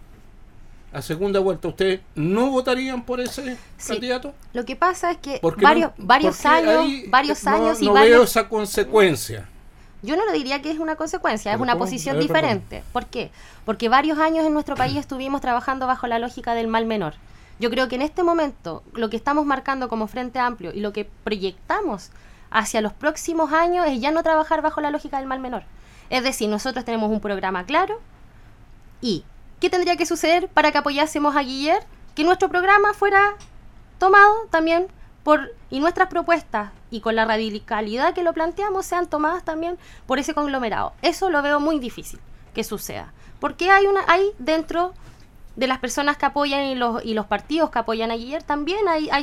a segunda vuelta, ¿ustedes no votarían por ese candidato? Lo que pasa es que Porque varios años y no veo esa consecuencia. Yo no lo diría que es una consecuencia, es una posición diferente. ¿Por qué? Porque varios años en nuestro país estuvimos trabajando bajo la lógica del mal menor. Yo creo que en este momento lo que estamos marcando como Frente Amplio y lo que proyectamos hacia los próximos años es ya no trabajar bajo la lógica del mal menor. Es decir, nosotros tenemos un programa claro y ¿qué tendría que suceder para que apoyásemos a Guillermo? Que nuestro programa fuera tomado también y nuestras propuestas y con la radicalidad que lo planteamos sean tomadas también por ese conglomerado. Eso lo veo muy difícil que suceda. Porque hay dentro de las personas que apoyan y los partidos que apoyan a Guillermo también hay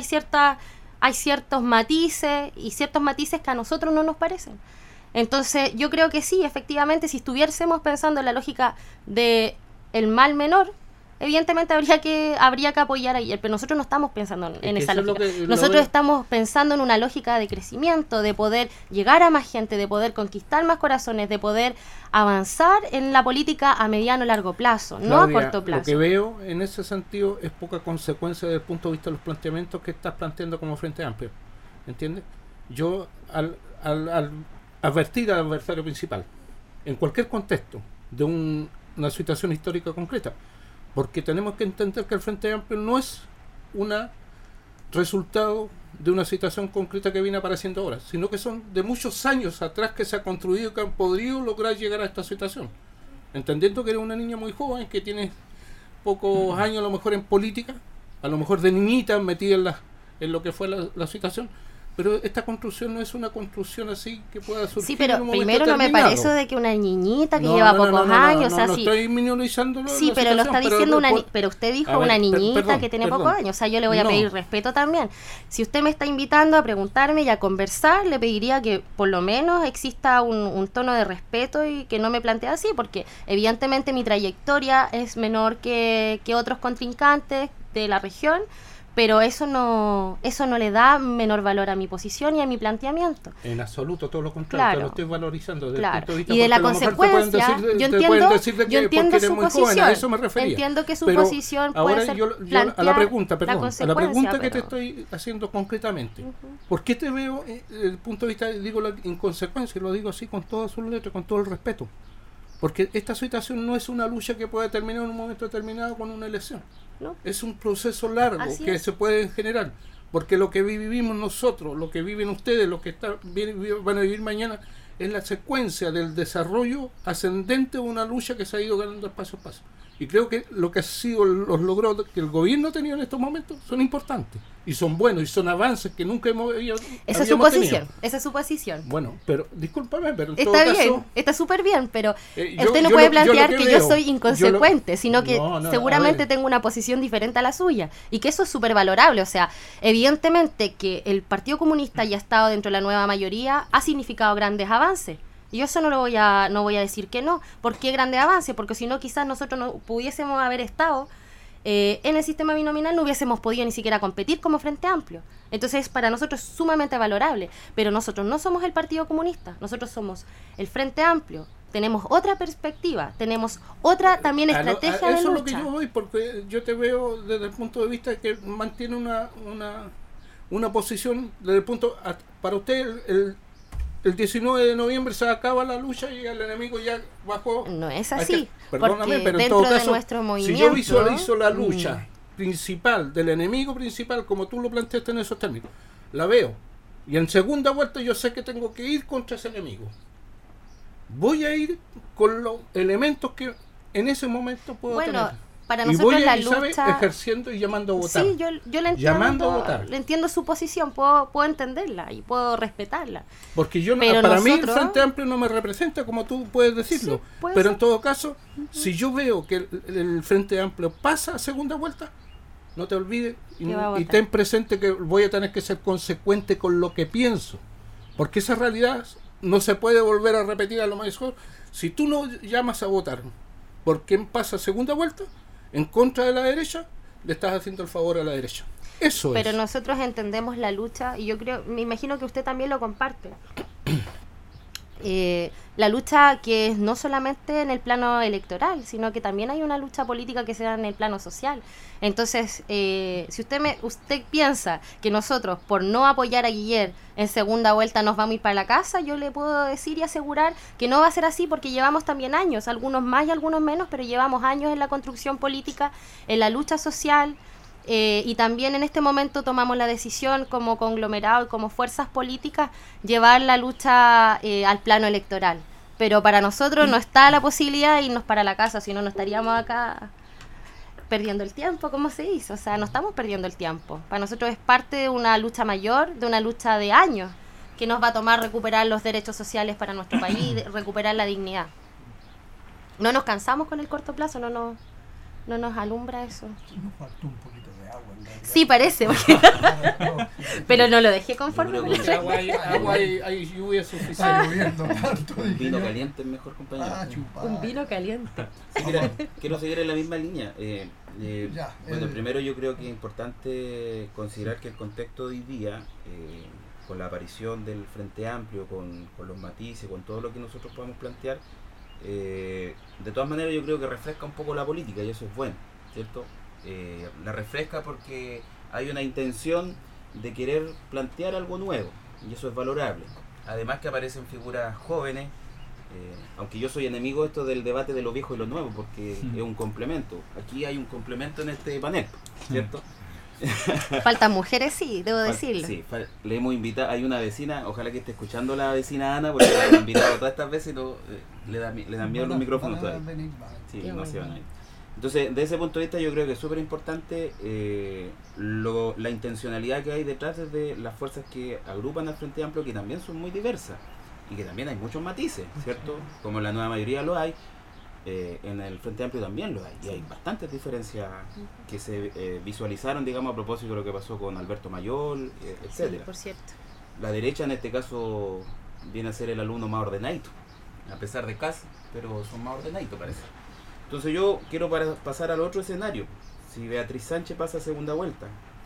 ciertos matices y ciertos matices que a nosotros no nos parecen. Entonces yo creo que sí, efectivamente, si estuviésemos pensando en la lógica de el mal menor, evidentemente habría que apoyar a Guillermo, pero nosotros no estamos pensando en esa lógica. Nosotros estamos pensando en una lógica de crecimiento, de poder llegar a más gente, de poder conquistar más corazones, de poder avanzar en la política a mediano y largo plazo, Claudia, no a corto plazo. Lo que veo en ese sentido es poca consecuencia desde el punto de vista de los planteamientos que estás planteando como Frente Amplio, ¿entiendes? Yo al advertir al adversario principal en cualquier contexto de una situación histórica concreta, porque tenemos que entender que el Frente Amplio no es un resultado de una situación concreta que viene apareciendo ahora, sino que son de muchos años atrás que se ha construido, que han podido lograr llegar a esta situación, entendiendo que eres una niña muy joven, que tienes pocos años a lo mejor en política, a lo mejor de niñita metida en lo que fue la situación. Pero esta construcción no es una construcción así que pueda surgir. Sí, pero en un momento primero no me determinado. parece de que una niñita que lleva pocos años, o sea, no sí. estoy minimizando. Sí, pero lo está diciendo pero usted dijo una niñita que tiene pocos años, o sea, yo le voy a pedir respeto también. Si usted me está invitando a preguntarme y a conversar, le pediría que por lo menos exista un tono de respeto y que no me plantee así, porque evidentemente mi trayectoria es menor que otros contrincantes de la región, pero eso no le da menor valor a mi posición y a mi planteamiento. En absoluto, todo lo contrario, te lo estoy valorizando desde el punto de vista, y de la consecuencia, yo entiendo su posición, a eso me refería. Entiendo que su pero posición puede ahora ser yo a la pregunta que te estoy haciendo concretamente, ¿por qué te veo desde el punto de vista, digo la inconsecuencia, y lo digo así con todas sus letras, con todo el respeto? Porque esta situación no es una lucha que pueda terminar en un momento determinado con una elección. ¿No? Es un proceso largo se puede generar, porque lo que vivimos nosotros, lo que viven ustedes, lo que van a vivir mañana, es la secuencia del desarrollo ascendente de una lucha que se ha ido ganando paso a paso. Y creo que lo que ha sido los logros que el gobierno ha tenido en estos momentos son importantes y son buenos y son avances que nunca habíamos tenido. Esa es su posición. Bueno, pero discúlpame, pero en está todo bien, caso, está súper bien, pero usted no puede plantear que yo soy inconsecuente, sino que seguramente tengo una posición diferente a la suya y que eso es súper valorable. O sea, evidentemente que el Partido Comunista haya estado dentro de la nueva mayoría ha significado grandes avances. Y yo eso no voy a decir que no. ¿Por qué grande avance? Porque si no, quizás nosotros no pudiésemos haber estado en el sistema binominal, no hubiésemos podido ni siquiera competir como Frente Amplio. Entonces, para nosotros es sumamente valorable. Pero nosotros no somos el Partido Comunista, nosotros somos el Frente Amplio. Tenemos otra perspectiva, tenemos otra también estrategia de lucha. Eso es lo que yo voy, porque yo te veo desde el punto de vista que mantiene una posición, desde el punto, para usted el 19 de noviembre se acaba la lucha y el enemigo ya bajó. No es así. Perdóname, pero en todo caso, si yo visualizo la lucha principal, del enemigo principal, como tú lo planteaste en esos términos, la veo. Y en segunda vuelta yo sé que tengo que ir contra ese enemigo. Voy a ir con los elementos que en ese momento puedo tener. Para nosotros y voy la lucha ejerciendo y llamando a votar. Sí, yo le entiendo su posición, puedo entenderla y puedo respetarla. Porque para mí el Frente Amplio no me representa, como tú puedes decirlo. Sí, pero en todo caso, si yo veo que el Frente Amplio pasa a segunda vuelta, no te olvides Que va a votar. y ten presente que voy a tener que ser consecuente con lo que pienso, porque esa realidad no se puede volver a repetir a lo mejor. Si tú no llamas a votar por quien pasa segunda vuelta en contra de la derecha, le estás haciendo el favor a la derecha. Eso Pero es. nosotros entendemos la lucha y yo creo, me imagino que usted también lo comparte. La lucha que es no solamente en el plano electoral, sino que también hay una lucha política que se da en el plano social. Entonces, si usted piensa que nosotros, por no apoyar a Guillermo en segunda vuelta, nos vamos a ir para la casa, yo le puedo decir y asegurar que no va a ser así, porque llevamos también años, algunos más y algunos menos, pero llevamos años en la construcción política, en la lucha social. Y también en este momento tomamos la decisión como conglomerado y como fuerzas políticas llevar la lucha al plano electoral. Pero para nosotros no está la posibilidad de irnos para la casa, si no, no estaríamos acá perdiendo el tiempo, como se dice. O sea, no estamos perdiendo el tiempo. Para nosotros es parte de una lucha mayor, de una lucha de años, que nos va a tomar recuperar los derechos sociales para nuestro país, recuperar la dignidad. No nos cansamos con el corto plazo, no nos alumbra eso. Nos faltó un poquito de agua en realidad. Sí, parece, pero no lo dejé conforme. Yo con creo el- que Agua hay lluvia Está suficiente. lloviendo tanto. un dije vino yo. caliente es mejor, compañero. Ah, chupá. Un vino caliente. Sí, mira, quiero seguir en la misma línea. Ya, Bueno, primero yo creo que es importante considerar que el contexto de hoy día, con la aparición del Frente Amplio, con los matices, con todo lo que nosotros podemos plantear, de todas maneras yo creo que refresca un poco la política y eso es bueno, ¿cierto? La refresca porque hay una intención de querer plantear algo nuevo y eso es valorable. Además que aparecen figuras jóvenes, aunque yo soy enemigo esto del debate de lo viejo y lo nuevo porque es un complemento. Aquí hay un complemento en este panel, ¿cierto? Faltan mujeres, sí, debo decirlo. Sí, le hemos invitado, hay una vecina, ojalá que esté escuchando la vecina Ana, porque la hemos invitado todas estas veces y le dan miedo los micrófonos Van a todavía. venir más. Sí, Qué no se bueno. van a ir. Entonces, desde ese punto de vista yo creo que es súper importante la intencionalidad que hay detrás de las fuerzas que agrupan al Frente Amplio, que también son muy diversas y que también hay muchos matices, ¿cierto? Como en la nueva mayoría lo hay, en el Frente Amplio también lo hay, y hay bastantes diferencias que se visualizaron, digamos, a propósito de lo que pasó con Alberto Mayol, Sí, etcétera. por cierto. La derecha en este caso viene a ser el alumno más ordenadito, a pesar de Kass, pero son más ordenaditos parece. Entonces yo quiero pasar al otro escenario. Si Beatriz Sánchez pasa a segunda vuelta,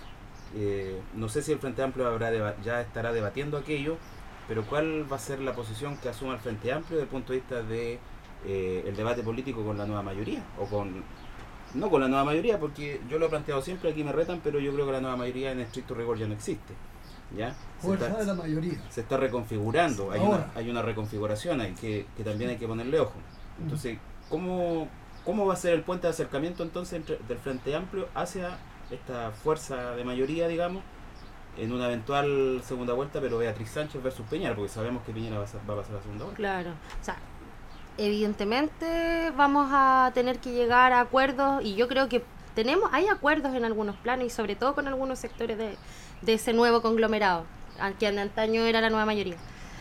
no sé si el Frente Amplio ya estará debatiendo aquello, pero ¿cuál va a ser la posición que asuma el Frente Amplio desde el punto de vista de el debate político con la nueva mayoría? No con la nueva mayoría, porque yo lo he planteado siempre, aquí me retan, pero yo creo que la nueva mayoría en estricto rigor ya no existe. ¿Ya? Fuerza de la mayoría. Se está reconfigurando, Ahora. hay una reconfiguración ahí que también hay que ponerle ojo. Entonces, ¿cómo va a ser el puente de acercamiento entonces del Frente Amplio hacia esta fuerza de mayoría, digamos, en una eventual segunda vuelta, pero Beatriz Sánchez versus Piñera, porque sabemos que Piñera va a pasar a la segunda vuelta? Claro. O sea, evidentemente vamos a tener que llegar a acuerdos y yo creo que hay acuerdos en algunos planos y sobre todo con algunos sectores de ese nuevo conglomerado, que de antaño era la nueva mayoría.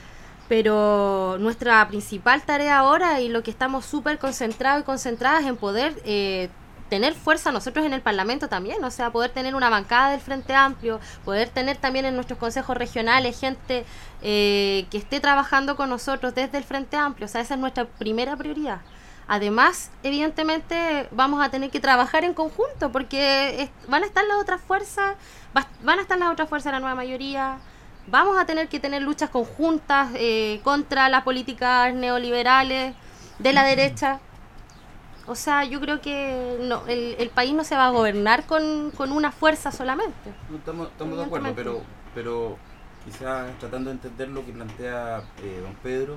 Pero nuestra principal tarea ahora y lo que estamos súper concentrados y concentradas en poder tener fuerza nosotros en el Parlamento también, o sea, poder tener una bancada del Frente Amplio, poder tener también en nuestros consejos regionales gente que esté trabajando con nosotros desde el Frente Amplio, o sea, esa es nuestra primera prioridad. Además, evidentemente, vamos a tener que trabajar en conjunto porque van a estar las otras fuerzas, de la nueva mayoría. Vamos a tener que tener luchas conjuntas contra las políticas neoliberales de la derecha. O sea, yo creo que no, el país no se va a gobernar con una fuerza solamente. No, estamos de acuerdo, pero quizás tratando de entender lo que plantea don Pedro,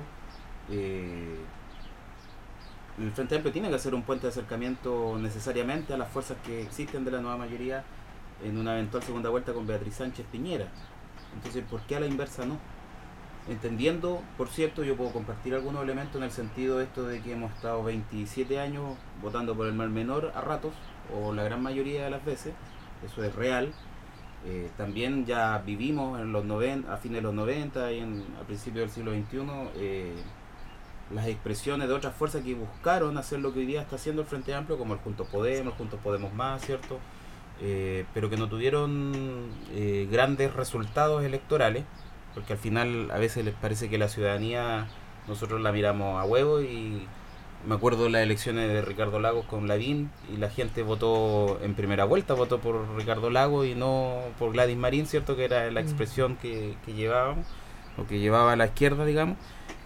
el Frente Amplio tiene que hacer un puente de acercamiento necesariamente a las fuerzas que existen de la nueva mayoría en una eventual segunda vuelta con Beatriz Sánchez Piñera. Entonces, ¿por qué a la inversa no? Entendiendo, por cierto, yo puedo compartir algunos elementos en el sentido de esto de que hemos estado 27 años votando por el mal menor a ratos, o la gran mayoría de las veces, eso es real. También ya vivimos en los 90, a fines de los 90 y a principios del siglo XXI, las expresiones de otras fuerzas que buscaron hacer lo que hoy día está haciendo el Frente Amplio, como el Juntos Podemos, el Juntos Podemos Más, ¿cierto? pero que no tuvieron grandes resultados electorales, porque al final a veces les parece que la ciudadanía nosotros la miramos a huevo, y me acuerdo de las elecciones de Ricardo Lagos con Lavín, y la gente votó en primera vuelta, votó por Ricardo Lagos y no por Gladys Marín, ¿cierto? Que era la expresión que llevábamos, o que llevaba la izquierda, digamos.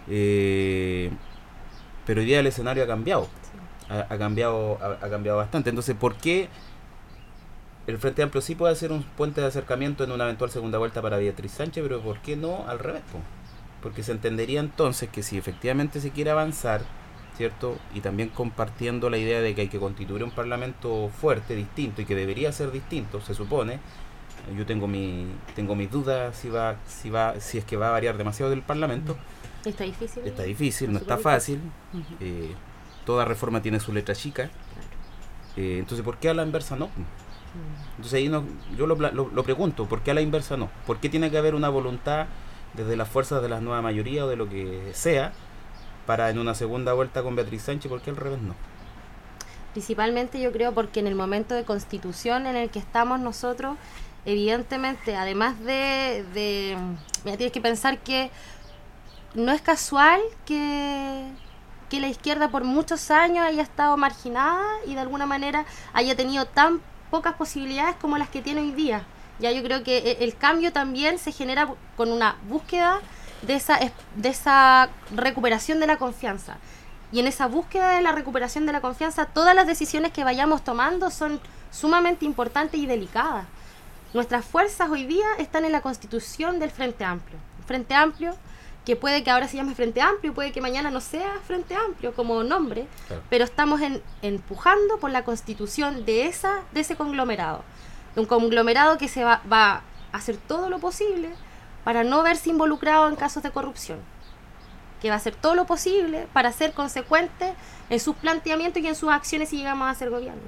Pero hoy día el escenario ha cambiado, ha cambiado bastante. Entonces, ¿por qué el Frente Amplio sí puede hacer un puente de acercamiento en una eventual segunda vuelta para Beatriz Sánchez, pero por qué no al revés? Porque se entendería entonces que si efectivamente se quiere avanzar, ¿cierto? Y también compartiendo la idea de que hay que constituir un parlamento fuerte, distinto, y que debería ser distinto, se supone. Yo tengo mis dudas si es que va a variar demasiado del parlamento. Está difícil. Está difícil, no está fácil. Toda reforma tiene su letra chica. Entonces, ¿por qué a la inversa no? Entonces ahí yo lo pregunto, ¿por qué a la inversa no? ¿Por qué tiene que haber una voluntad desde las fuerzas de la nueva mayoría o de lo que sea para en una segunda vuelta con Beatriz Sánchez? ¿Por qué al revés no? Principalmente yo creo porque en el momento de constitución en el que estamos nosotros, evidentemente, además de mira, tienes que pensar que no es casual que la izquierda por muchos años haya estado marginada y de alguna manera haya tenido tan pocas posibilidades como las que tiene hoy día. Ya yo creo que el cambio también se genera con una búsqueda de esa recuperación de la confianza. Y en esa búsqueda de la recuperación de la confianza, todas las decisiones que vayamos tomando son sumamente importantes y delicadas. Nuestras fuerzas hoy día están en la constitución del Frente Amplio. El Frente Amplio, que puede que ahora se llame Frente Amplio, puede que mañana no sea Frente Amplio como nombre, claro. Pero estamos empujando por la constitución de ese conglomerado. Un conglomerado que se va a hacer todo lo posible para no verse involucrado en casos de corrupción. Que va a hacer todo lo posible para ser consecuente en sus planteamientos y en sus acciones si llegamos a ser gobierno.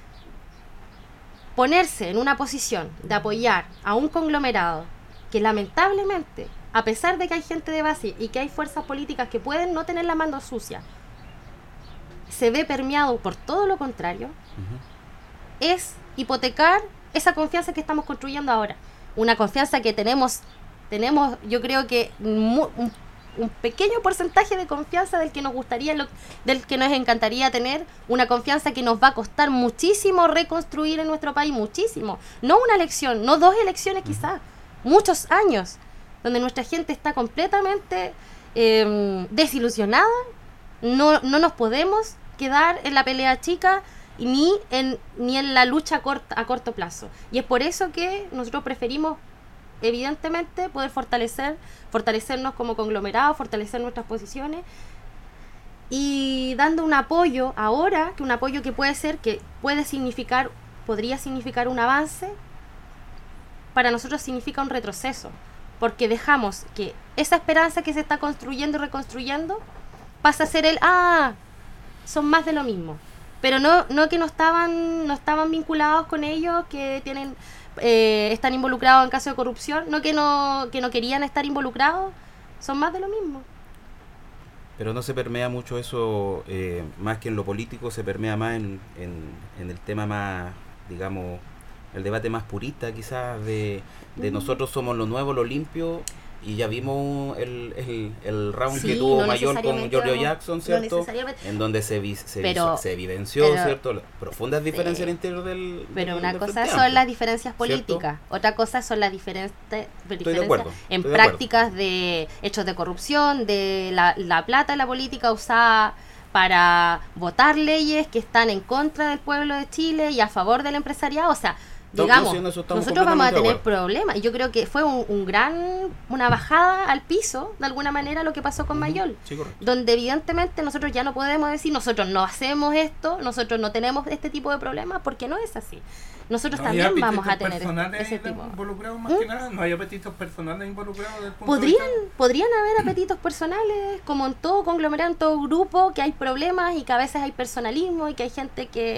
Ponerse en una posición de apoyar a un conglomerado que lamentablemente, a pesar de que hay gente de base y que hay fuerzas políticas que pueden no tener la mano sucia, se ve permeado por todo lo contrario, es hipotecar esa confianza que estamos construyendo ahora. Una confianza que tenemos yo creo que un pequeño porcentaje de confianza del que nos gustaría, del que nos encantaría tener, una confianza que nos va a costar muchísimo reconstruir en nuestro país, muchísimo. No una elección, no 2 elecciones quizás, muchos años, donde nuestra gente está completamente desilusionada. No nos podemos quedar en la pelea chica ni en la lucha a corto plazo. Y es por eso que nosotros preferimos, evidentemente, poder fortalecernos como conglomerado, fortalecer nuestras posiciones y dando un apoyo ahora, que un apoyo que podría significar un avance, para nosotros significa un retroceso, porque dejamos que esa esperanza que se está construyendo y reconstruyendo pasa a ser son más de lo mismo, pero no que no estaban vinculados con ellos, que tienen están involucrados en casos de corrupción, no que no querían estar involucrados, son más de lo mismo. Pero no se permea mucho eso, más que en lo político, se permea más en el tema más, digamos, el debate más purista quizás de nosotros somos lo nuevo, lo limpio, y ya vimos el round que tuvo Mayol con Giorgio Jackson, ¿cierto? En donde se evidenció, ¿cierto? Las profundas diferencias al interior del Pero una del cosa Frente son Amplio, las diferencias políticas, ¿cierto? Otra cosa son las diferencias acuerdo, en estoy prácticas de hechos de corrupción, de la plata de la política usada para votar leyes que están en contra del pueblo de Chile y a favor del empresariado. O sea, digamos, nosotros vamos a tener problemas, y yo creo que fue una bajada al piso de alguna manera lo que pasó con Mayol, sí, donde evidentemente nosotros ya no podemos decir nosotros no hacemos esto, nosotros no tenemos este tipo de problemas, porque no es así. Nosotros también vamos a tener ese tipo. Involucrados más que nada, no hay apetitos personales involucrados desde el punto podrían haber apetitos personales, como en todo conglomerado, en todo grupo, que hay problemas y que a veces hay personalismo y que hay gente que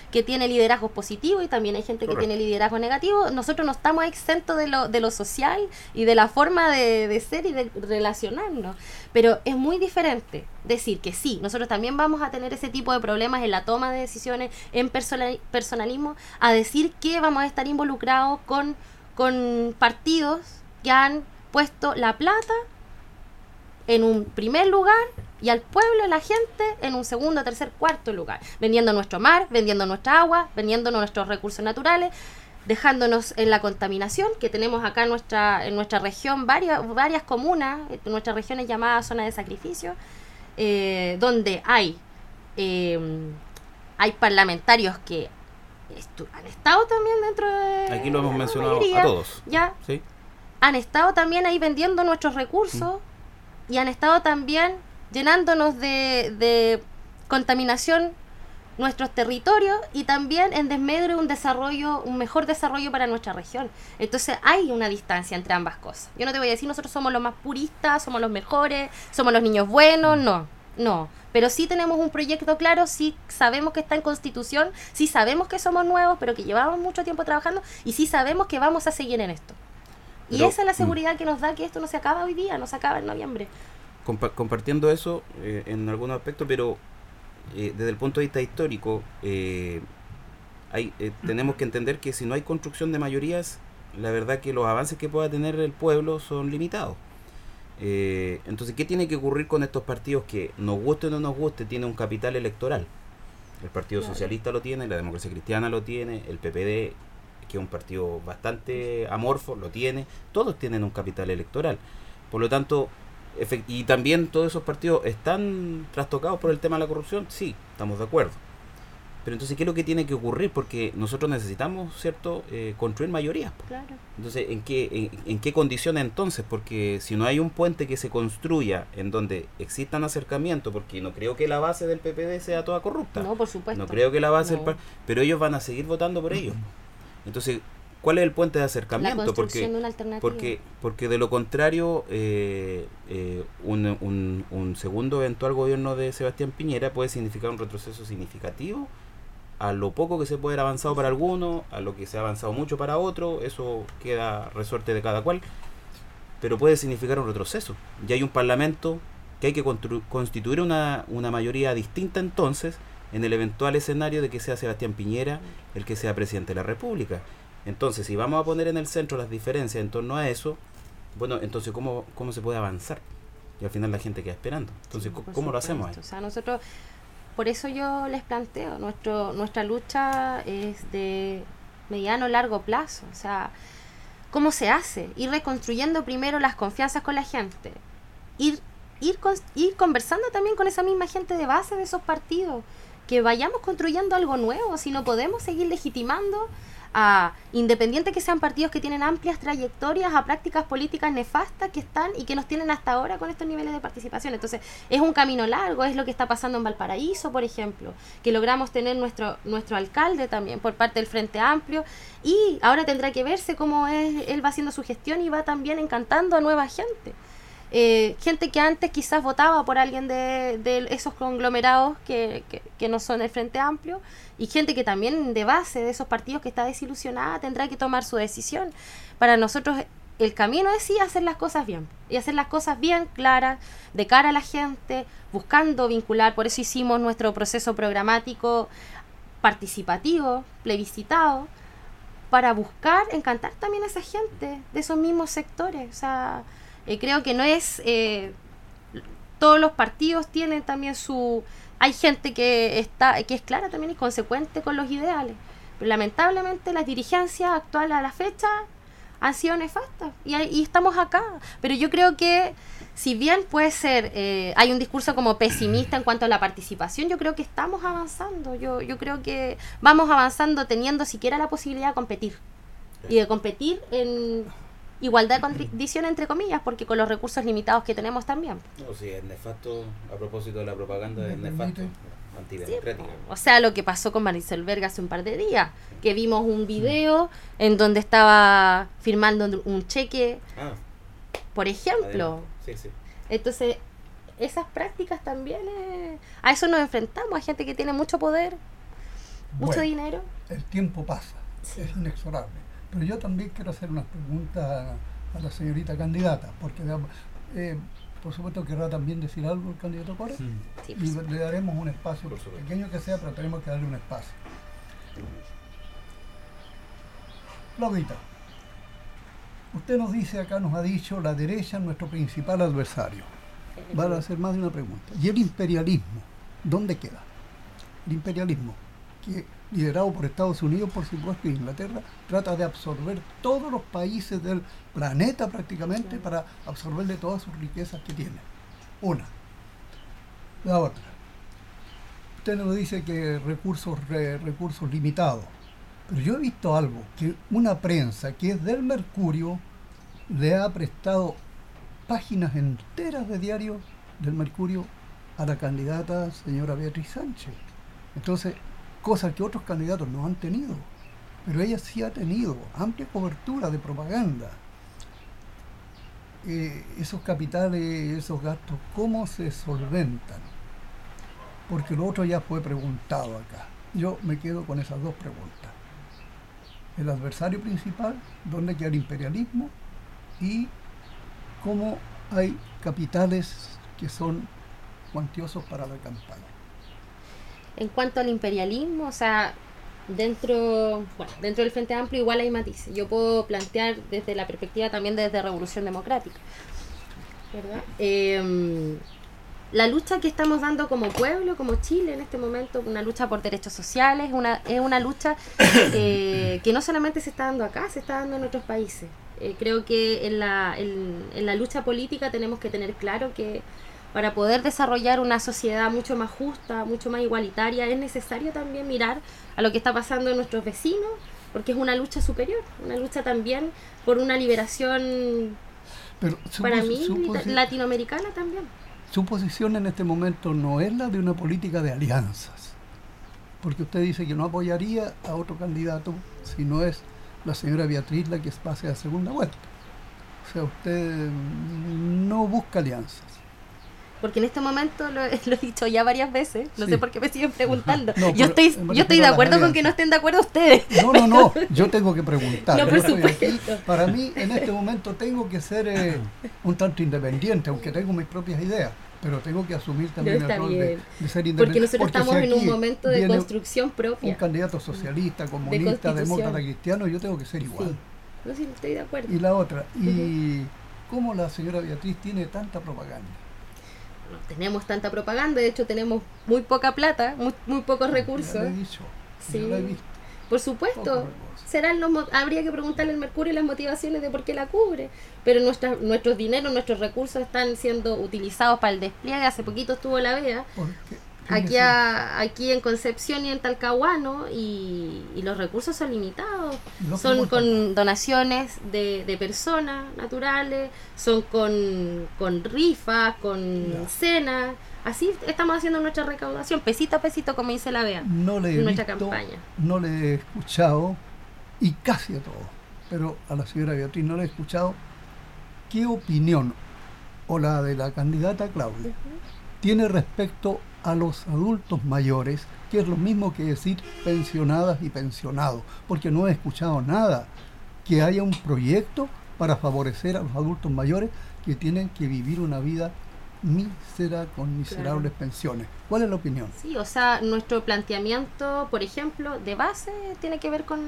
que tiene liderazgos positivos y también hay gente que tiene liderazgo negativo. Nosotros no estamos exentos de lo social y de la forma de ser y de relacionarnos. Pero es muy diferente decir que sí, nosotros también vamos a tener ese tipo de problemas en la toma de decisiones, en personalismo, a decir que vamos a estar involucrados con partidos que han puesto la plata en un primer lugar y al pueblo, la gente, en un segundo, tercer, cuarto lugar, vendiendo nuestro mar, vendiendo nuestra agua, vendiendo nuestros recursos naturales, dejándonos en la contaminación que tenemos acá en nuestra región, varias comunas, nuestra región es llamada zona de sacrificio, donde hay parlamentarios que han estado también dentro de... Aquí lo hemos mencionado mayoría, a todos. Ya, ¿Sí? han estado también ahí vendiendo nuestros recursos y han estado también llenándonos de contaminación nuestros territorios y también en desmedro un mejor desarrollo para nuestra región. Entonces hay una distancia entre ambas cosas. Yo no te voy a decir nosotros somos los más puristas, somos los mejores, somos los niños buenos, no. Pero sí tenemos un proyecto claro, sí sabemos que está en Constitución, sí sabemos que somos nuevos, pero que llevamos mucho tiempo trabajando y sí sabemos que vamos a seguir en esto. Y esa es la seguridad que nos da que esto no se acaba hoy día, no se acaba en noviembre. Compartiendo eso en algunos aspectos, pero desde el punto de vista histórico, tenemos que entender que si no hay construcción de mayorías, la verdad que los avances que pueda tener el pueblo son limitados. Entonces, ¿qué tiene que ocurrir con estos partidos que, nos guste o no nos guste, tienen un capital electoral? El Partido Socialista lo tiene, la Democracia Cristiana lo tiene, el PPD, que es un partido bastante amorfo, lo tiene. Todos tienen un capital electoral. Por lo tanto, y también todos esos partidos están trastocados por el tema de la corrupción. Sí, estamos de acuerdo. Pero entonces, ¿qué es lo que tiene que ocurrir? Porque nosotros necesitamos, ¿cierto?, construir mayorías. Claro. Entonces, ¿en qué condiciones entonces? Porque si no hay un puente que se construya en donde existan acercamientos, porque no creo que la base del PPD sea toda corrupta. No, por supuesto. No creo que la base pero ellos van a seguir votando por ellos. Entonces, ¿cuál es el puente de acercamiento? La construcción de una alternativa. Porque de lo contrario, un segundo eventual gobierno de Sebastián Piñera puede significar un retroceso significativo a lo poco que se puede haber avanzado para algunos, a lo que se ha avanzado mucho para otros. Eso queda resorte de cada cual, pero puede significar un retroceso. Ya hay un parlamento que hay que constituir una mayoría distinta entonces en el eventual escenario de que sea Sebastián Piñera el que sea presidente de la República. Entonces, si vamos a poner en el centro las diferencias en torno a eso, bueno, entonces ¿cómo se puede avanzar? Y al final la gente queda esperando. Entonces, Sí, ¿cómo lo hacemos ahí? O sea, nosotros, por eso yo les planteo, nuestra lucha es de mediano largo plazo. O sea, ¿cómo se hace? Ir reconstruyendo primero las confianzas con la gente. Ir conversando también con esa misma gente de base de esos partidos. Que vayamos construyendo algo nuevo. Si no podemos seguir legitimando a, independiente que sean partidos que tienen amplias trayectorias, a prácticas políticas nefastas que están y que nos tienen hasta ahora con estos niveles de participación. Entonces es un camino largo, es lo que está pasando en Valparaíso, por ejemplo, que logramos tener nuestro alcalde también por parte del Frente Amplio, y ahora tendrá que verse cómo él va haciendo su gestión y va también encantando a nueva gente. Gente que antes quizás votaba por alguien de esos conglomerados que no son el Frente Amplio, y gente que también de base de esos partidos que está desilusionada tendrá que tomar su decisión. Para nosotros el camino es sí hacer las cosas bien, y hacer las cosas bien claras, de cara a la gente, buscando vincular. Por eso hicimos nuestro proceso programático participativo, plebiscitado, para buscar encantar también a esa gente de esos mismos sectores. O sea, creo que no es... todos los partidos tienen también su... Hay gente que es clara también y consecuente con los ideales. Pero lamentablemente las dirigencias actuales a la fecha han sido nefastas. Y estamos acá. Pero yo creo que, si bien puede ser... hay un discurso como pesimista en cuanto a la participación, yo creo que estamos avanzando. Yo creo que vamos avanzando teniendo siquiera la posibilidad de competir. Y de competir en... igualdad de condiciones, entre comillas, porque con los recursos limitados que tenemos también. No, sí, es nefasto, a propósito de la propaganda, es nefasto, antidemocrático. Sí, o sea, lo que pasó con Marisol Verga hace un par de días, que vimos un video en donde estaba firmando un cheque, por ejemplo. Sí, sí. Entonces, esas prácticas también, a eso nos enfrentamos, a gente que tiene mucho poder mucho Bueno, dinero. el tiempo pasa, Sí. es inexorable. Pero yo también quiero hacer unas preguntas a la señorita candidata, porque por supuesto querrá también decir algo el candidato Core, Sí, y por supuesto. le daremos un espacio, pequeño que sea, pero tenemos que darle un espacio. Claudita, usted nos dice acá, nos ha dicho, la derecha es nuestro principal adversario. Van a hacer más de una pregunta. ¿Y el imperialismo? ¿Dónde queda? El imperialismo, que liderado por Estados Unidos, por supuesto, e Inglaterra, trata de absorber todos los países del planeta prácticamente para absorberle todas sus riquezas que tiene. Una. La otra. Usted nos dice que recursos limitados. Pero yo he visto algo, que una prensa que es del Mercurio le ha prestado páginas enteras de diario del Mercurio a la candidata señora Beatriz Sánchez. Entonces, cosas que otros candidatos no han tenido, pero ella sí ha tenido amplia cobertura de propaganda. Esos capitales, esos gastos, ¿cómo se solventan? Porque lo otro ya fue preguntado acá. Yo me quedo con esas dos preguntas. El adversario principal, ¿dónde queda el imperialismo? Y cómo hay capitales que son cuantiosos para la campaña. En cuanto al imperialismo, o sea, dentro del Frente Amplio igual hay matices. Yo puedo plantear desde la perspectiva también desde Revolución Democrática, ¿verdad? La lucha que estamos dando como pueblo, como Chile en este momento, una lucha por derechos sociales, es una lucha que no solamente se está dando acá, se está dando en otros países. Creo que en la lucha política tenemos que tener claro que para poder desarrollar una sociedad mucho más justa, mucho más igualitaria, es necesario también mirar a lo que está pasando en nuestros vecinos, porque es una lucha superior, una lucha también por una liberación, Pero para mí, latinoamericana también. Su posición en este momento no es la de una política de alianzas, porque usted dice que no apoyaría a otro candidato si no es la señora Beatriz la que pase a segunda vuelta. O sea, usted no busca alianzas. Porque en este momento lo he dicho ya varias veces, no Sí. sé por qué me siguen preguntando. No, yo pero estoy de acuerdo con que no estén de acuerdo ustedes. No, yo tengo que preguntar. No, Yo por estoy aquí. supuesto. Para mí, en este momento, tengo que ser un tanto independiente, aunque tengo mis propias ideas, pero tengo que asumir también está el rol bien. de ser independiente. Porque nosotros estamos si en un aquí momento de viene construcción un propia. candidato socialista, comunista, constitución. demócrata, cristiano, yo tengo que ser igual. Sí. No, sí, estoy de acuerdo. Y la otra, ¿y cómo la señora Beatriz tiene tanta propaganda? No tenemos tanta propaganda, de hecho tenemos muy poca plata, muy pocos recursos. Ya lo he dicho, Sí. yo lo he visto. Por Pocos supuesto, recursos. habría que preguntarle al Mercurio las motivaciones de por qué la cubre, pero nuestros dineros, nuestros recursos están siendo utilizados para el despliegue. Hace poquito estuvo la VEA Porque, aquí, fíjese, aquí en Concepción y en Talcahuano, y los recursos son limitados. Lo Son que con donaciones de personas naturales, son con rifas, con Ya. cenas. Así estamos haciendo nuestra recaudación, pesito a pesito, como dice la VEA, no le he en nuestra visto, campaña. no le he escuchado, y casi a todos, pero a la señora Beatriz no le he escuchado qué opinión, o la de la candidata Claudia, tiene respecto a los adultos mayores, que es lo mismo que decir pensionadas y pensionados, porque no he escuchado nada, que haya un proyecto para favorecer a los adultos mayores que tienen que vivir una vida mísera con miserables pensiones. ¿Cuál es la opinión? Sí, o sea, nuestro planteamiento, por ejemplo, de base tiene que ver con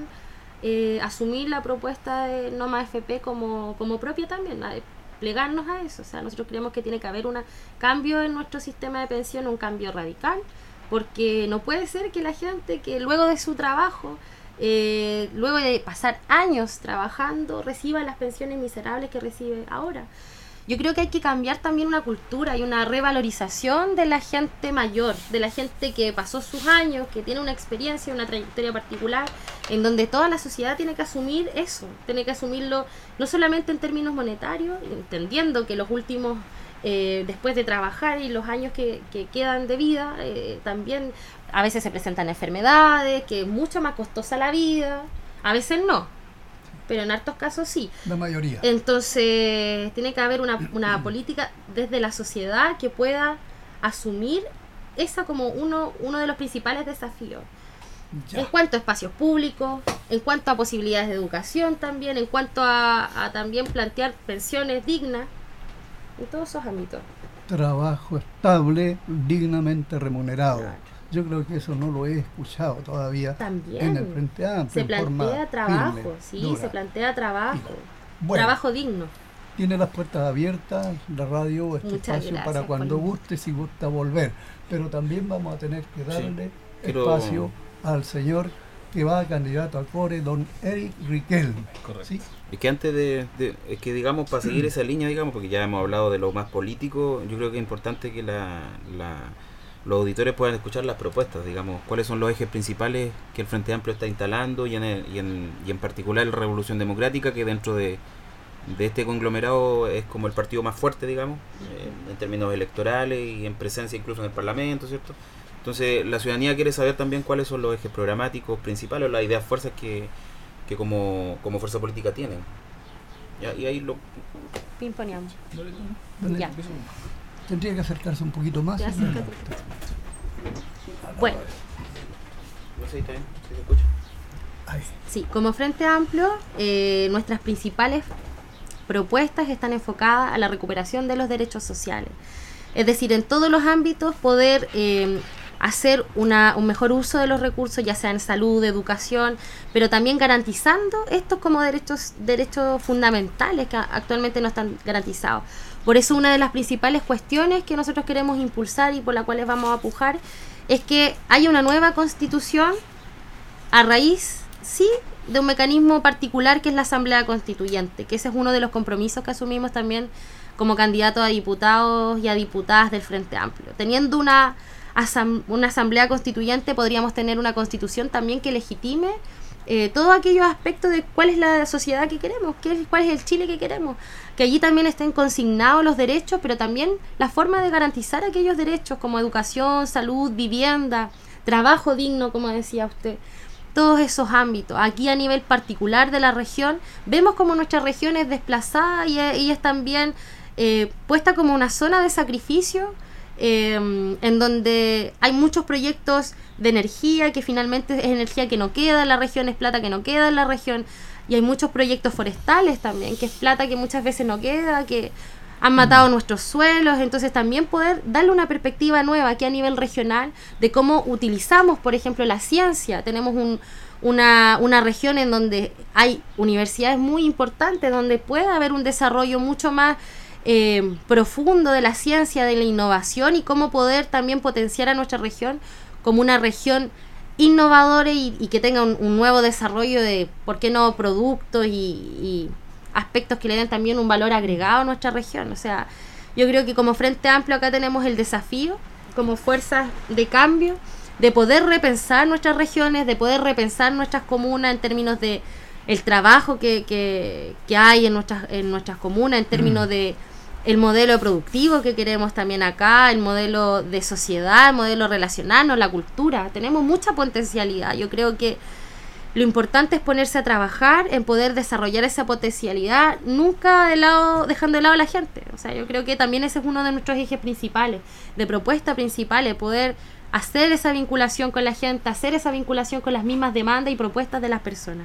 asumir la propuesta de Noma FP como propia también, plegarnos a eso. O sea, nosotros creemos que tiene que haber un cambio en nuestro sistema de pensión, un cambio radical, porque no puede ser que la gente que luego de su trabajo, luego de pasar años trabajando, reciba las pensiones miserables que recibe ahora. Yo creo que hay que cambiar también una cultura y una revalorización de la gente mayor, de la gente que pasó sus años, que tiene una experiencia, una trayectoria particular, en donde toda la sociedad tiene que asumir eso, tiene que asumirlo no solamente en términos monetarios, entendiendo que los últimos, después de trabajar y los años que quedan de vida, también a veces se presentan enfermedades, que es mucho más costosa la vida, a veces no, pero en hartos casos sí. La mayoría. Entonces, tiene que haber una política desde la sociedad que pueda asumir esa como uno de los principales desafíos. Ya. En cuanto a espacios públicos, en cuanto a posibilidades de educación también, en cuanto a también plantear pensiones dignas, en todos esos ámbitos. Trabajo estable, dignamente remunerado. Yo creo que eso no lo he escuchado todavía También en el Frente Amplio. se en forma plantea trabajo, firme, sí, dura. se plantea trabajo, Bueno, trabajo digno. tiene las puertas abiertas, la radio, este Muchas espacio gracias para cuando por- guste, si gusta volver. Pero también vamos a tener que darle Quiero- espacio al señor que va a candidato a Core, don Eric Riquelme. Correcto. ¿Sí? Es que antes es que digamos, para seguir esa línea, digamos, porque ya hemos hablado de lo más político, yo creo que es importante que los auditores puedan escuchar las propuestas, digamos, cuáles son los ejes principales que el Frente Amplio está instalando y en particular la Revolución Democrática, que dentro de este conglomerado es como el partido más fuerte, digamos, en términos electorales y en presencia incluso en el Parlamento, ¿cierto? Entonces la ciudadanía quiere saber también cuáles son los ejes programáticos principales o las ideas fuerzas que como fuerza política tienen. Ya, y ahí lo... Pimponeamos. Dale, Ya. Tendría que acercarse un poquito más. Ya, ¿sí? acércate. Bueno, No sé si está bien, si se escucha. Ahí. sí, como Frente Amplio, nuestras principales propuestas están enfocadas a la recuperación de los derechos sociales. Es decir, en todos los ámbitos poder hacer un mejor uso de los recursos, ya sea en salud, educación, pero también garantizando estos como derechos fundamentales que actualmente no están garantizados. Por eso una de las principales cuestiones que nosotros queremos impulsar y por las cuales vamos a pujar es que haya una nueva constitución a raíz, sí, de un mecanismo particular que es la Asamblea Constituyente, que ese es uno de los compromisos que asumimos también como candidatos a diputados y a diputadas del Frente Amplio. Teniendo una asamblea constituyente podríamos tener una constitución también que legitime todos aquellos aspectos de cuál es la sociedad que queremos, cuál es el Chile que queremos, que allí también estén consignados los derechos, pero también la forma de garantizar aquellos derechos como educación, salud, vivienda, trabajo digno, como decía usted. Todos esos ámbitos. Aquí a nivel particular de la región, vemos como nuestra región es desplazada y es también puesta como una zona de sacrificio, en donde hay muchos proyectos de energía que finalmente es energía que no queda en la región, es plata que no queda en la región, y hay muchos proyectos forestales también, que es plata que muchas veces no queda, que han matado nuestros suelos. Entonces también poder darle una perspectiva nueva aquí a nivel regional de cómo utilizamos, por ejemplo, la ciencia. Tenemos una región en donde hay universidades muy importantes, donde puede haber un desarrollo mucho más profundo de la ciencia, de la innovación, y cómo poder también potenciar a nuestra región como una región innovadora y que tenga un nuevo desarrollo de, ¿por qué no?, productos y aspectos que le den también un valor agregado a nuestra región. O sea, yo creo que como Frente Amplio acá tenemos el desafío, como fuerzas de cambio, de poder repensar nuestras regiones, de poder repensar nuestras comunas en términos de el trabajo que hay en nuestras comunas, en términos de el modelo productivo que queremos también acá, el modelo de sociedad, el modelo relacionarnos, la cultura. Tenemos mucha potencialidad. Yo creo que lo importante es ponerse a trabajar en poder desarrollar esa potencialidad, nunca dejando de lado a la gente. O sea, yo creo que también ese es uno de nuestros ejes principales, de propuestas principales, poder hacer esa vinculación con la gente, hacer esa vinculación con las mismas demandas y propuestas de las personas.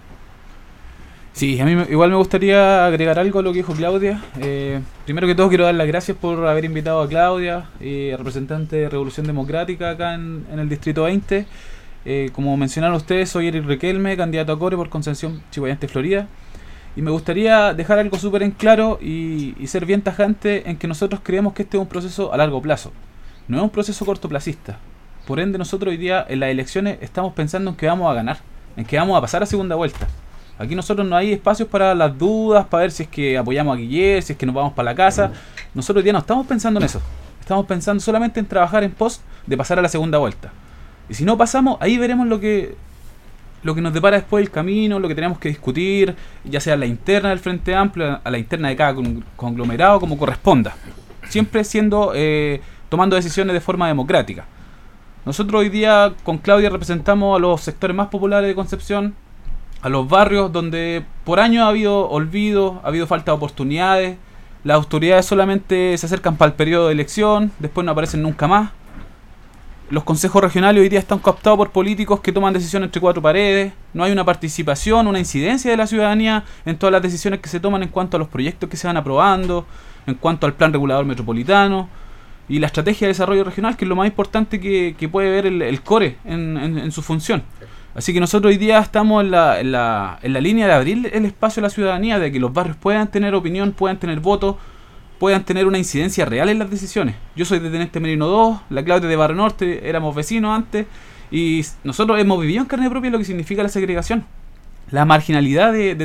Sí, a mí igual me gustaría agregar algo a lo que dijo Claudia. Primero que todo quiero dar las gracias por haber invitado a Claudia, representante de Revolución Democrática acá en el Distrito 20. Como mencionaron ustedes, soy Eric Riquelme, candidato a Core por Concepción, Chillán, Florida. Y me gustaría dejar algo súper en claro y ser bien tajante en que nosotros creemos que este es un proceso a largo plazo. No es un proceso cortoplacista. Por ende, nosotros hoy día en las elecciones estamos pensando en que vamos a ganar, en que vamos a pasar a segunda vuelta. Aquí nosotros no hay espacios para las dudas, para ver si es que apoyamos a Guillermo, si es que nos vamos para la casa. Nosotros hoy día no estamos pensando en eso. Estamos pensando solamente en trabajar en pos de pasar a la segunda vuelta. Y si no pasamos, ahí veremos lo que nos depara después el camino, lo que tenemos que discutir, ya sea a la interna del Frente Amplio, a la interna de cada conglomerado, como corresponda. Siempre tomando decisiones de forma democrática. Nosotros hoy día con Claudia representamos a los sectores más populares de Concepción, a los barrios donde por años ha habido olvido, ha habido falta de oportunidades, las autoridades solamente se acercan para el periodo de elección, después no aparecen nunca más. Los consejos regionales hoy día están cooptados por políticos que toman decisiones entre cuatro paredes. No hay una participación, una incidencia de la ciudadanía en todas las decisiones que se toman en cuanto a los proyectos que se van aprobando, en cuanto al plan regulador metropolitano y la estrategia de desarrollo regional, que es lo más importante que puede ver el CORE en su función. Así que nosotros hoy día estamos en la línea de abrir el espacio a la ciudadanía, de que los barrios puedan tener opinión, puedan tener voto, puedan tener una incidencia real en las decisiones. Yo soy de Teniente Merino 2, la Claudia de Barrio Norte, éramos vecinos antes, y nosotros hemos vivido en carne propia lo que significa la segregación, la marginalidad de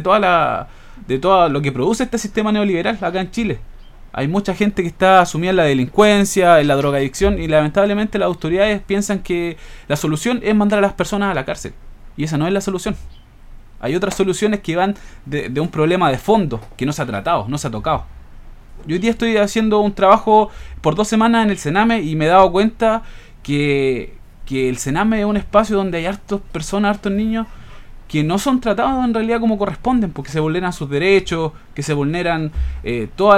todo lo que produce este sistema neoliberal acá en Chile. Hay mucha gente que está sumida en la delincuencia, en la drogadicción, y lamentablemente las autoridades piensan que la solución es mandar a las personas a la cárcel, y esa no es la solución. Hay otras soluciones que van de un problema de fondo que no se ha tratado, no se ha tocado. Yo hoy día estoy haciendo un trabajo por 2 semanas en el Sename y me he dado cuenta que el Sename es un espacio donde hay hartas personas, hartos niños que no son tratados en realidad como corresponden, porque se vulneran sus derechos, que se vulneran todas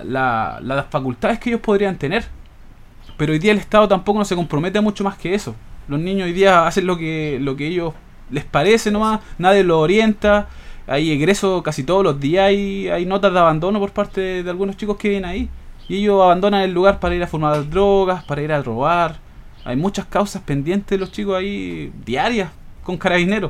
las facultades que ellos podrían tener. Pero hoy día el Estado tampoco no se compromete mucho más que eso. Los niños hoy día hacen lo que ellos les parece nomás, nadie los orienta. Hay egresos casi todos los días, hay notas de abandono por parte de algunos chicos que vienen ahí. Y ellos abandonan el lugar para ir a fumar drogas, para ir a robar. Hay muchas causas pendientes de los chicos ahí, diarias, con carabineros.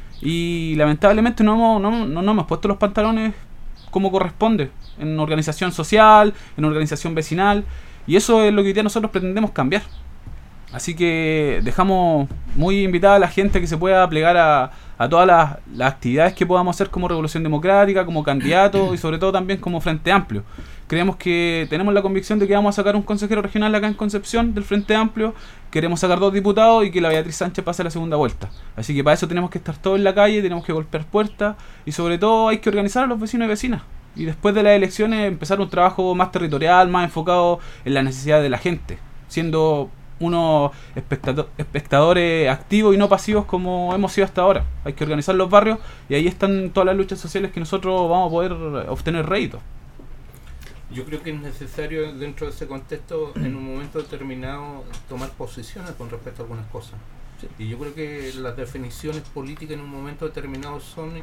Y lamentablemente no hemos puesto los pantalones como corresponde, en organización social, en organización vecinal. Y eso es lo que hoy día nosotros pretendemos cambiar. Así que dejamos muy invitada a la gente que se pueda plegar a todas las actividades que podamos hacer como Revolución Democrática, como candidato y sobre todo también como Frente Amplio. Creemos que tenemos la convicción de que vamos a sacar un consejero regional acá en Concepción del Frente Amplio, queremos sacar 2 diputados y que la Beatriz Sánchez pase a la segunda vuelta. Así que para eso tenemos que estar todos en la calle, tenemos que golpear puertas y sobre todo hay que organizar a los vecinos y vecinas. Y después de las elecciones empezar un trabajo más territorial, más enfocado en las necesidades de la gente, siendo unos espectadores activos y no pasivos como hemos sido hasta ahora. Hay que organizar los barrios y ahí están todas las luchas sociales que nosotros vamos a poder obtener réditos. Yo creo que es necesario dentro de ese contexto en un momento determinado tomar posiciones con respecto a algunas cosas. Y yo creo que las definiciones políticas en un momento determinado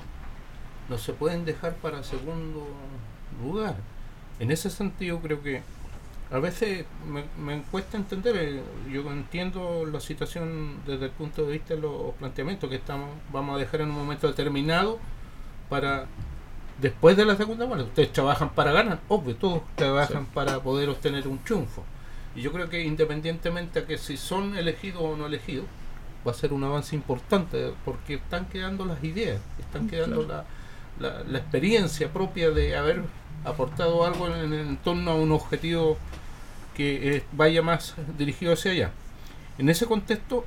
no se pueden dejar para segundo lugar. En ese sentido creo que a veces me cuesta entender, yo entiendo la situación desde el punto de vista de los planteamientos que vamos a dejar en un momento determinado para después de la segunda vuelta. Ustedes trabajan para ganar, obvio, todos trabajan para poder obtener un triunfo. Y yo creo que independientemente a que si son elegidos o no elegidos, va a ser un avance importante porque están quedando las ideas, están quedando la experiencia propia de haber aportado algo en torno a un objetivo que vaya más dirigido hacia allá. En ese contexto,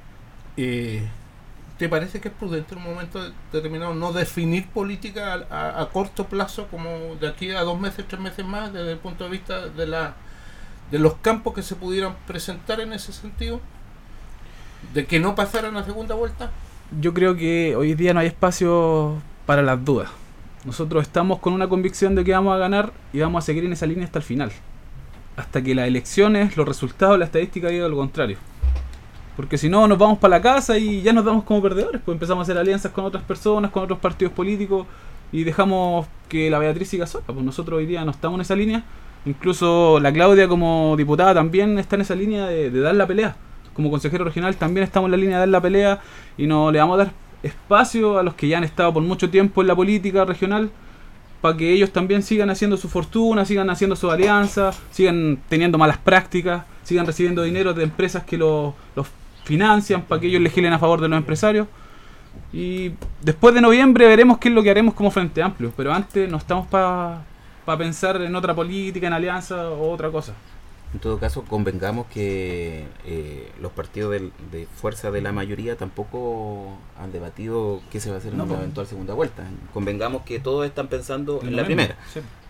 ¿te parece que es prudente en un momento determinado no definir política a corto plazo, como de aquí a 2 meses, 3 meses más, desde el punto de vista de los campos que se pudieran presentar en ese sentido? ¿De que no pasaran a segunda vuelta? Yo creo que hoy día no hay espacio para las dudas. Nosotros estamos con una convicción de que vamos a ganar y vamos a seguir en esa línea hasta el final. Hasta que las elecciones, los resultados, la estadística digan lo contrario. Porque si no, nos vamos para la casa y ya nos damos como perdedores. Pues empezamos a hacer alianzas con otras personas, con otros partidos políticos y dejamos que la Beatriz siga sola. Pues nosotros hoy día no estamos en esa línea. Incluso la Claudia como diputada también está en esa línea de dar la pelea. Como consejero regional también estamos en la línea de dar la pelea y no le vamos a dar espacio a los que ya han estado por mucho tiempo en la política regional para que ellos también sigan haciendo su fortuna, sigan haciendo su alianza, sigan teniendo malas prácticas, sigan recibiendo dinero de empresas que los financian para que ellos legislen a favor de los empresarios. Y después de noviembre veremos qué es lo que haremos como Frente Amplio, pero antes no estamos para pensar en otra política, en alianza o otra cosa. En todo caso, convengamos que los partidos de fuerza de la mayoría tampoco han debatido qué se va a hacer en una eventual segunda vuelta. Convengamos que todos están pensando en la primera. Sí.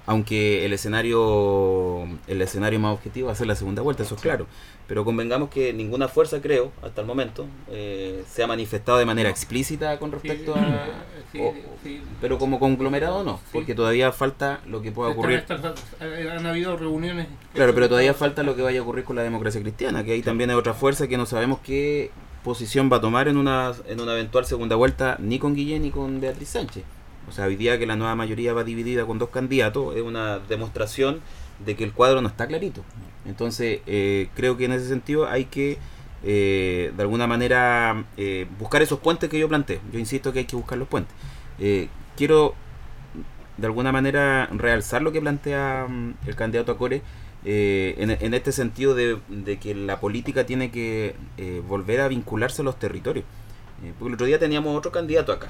aunque el escenario más objetivo va a ser la segunda vuelta, eso es claro. Pero convengamos que ninguna fuerza, creo, hasta el momento, se ha manifestado de manera explícita con respecto pero como conglomerado no, porque todavía falta lo que pueda ocurrir. Han habido reuniones. Claro, pero todavía falta lo que vaya a ocurrir con la democracia cristiana, que ahí también hay otra fuerza que no sabemos qué posición va a tomar en una eventual segunda vuelta, ni con Guillén ni con Beatriz Sánchez. O sea, hoy día que la nueva mayoría va dividida con 2 candidatos es una demostración de que el cuadro no está clarito. Entonces, creo que en ese sentido hay que, de alguna manera, buscar esos puentes que yo planteo. Yo insisto que hay que buscar los puentes. Quiero, de alguna manera, realzar lo que plantea el candidato Acore, en este sentido de que la política tiene que volver a vincularse a los territorios. Porque el otro día teníamos otro candidato acá.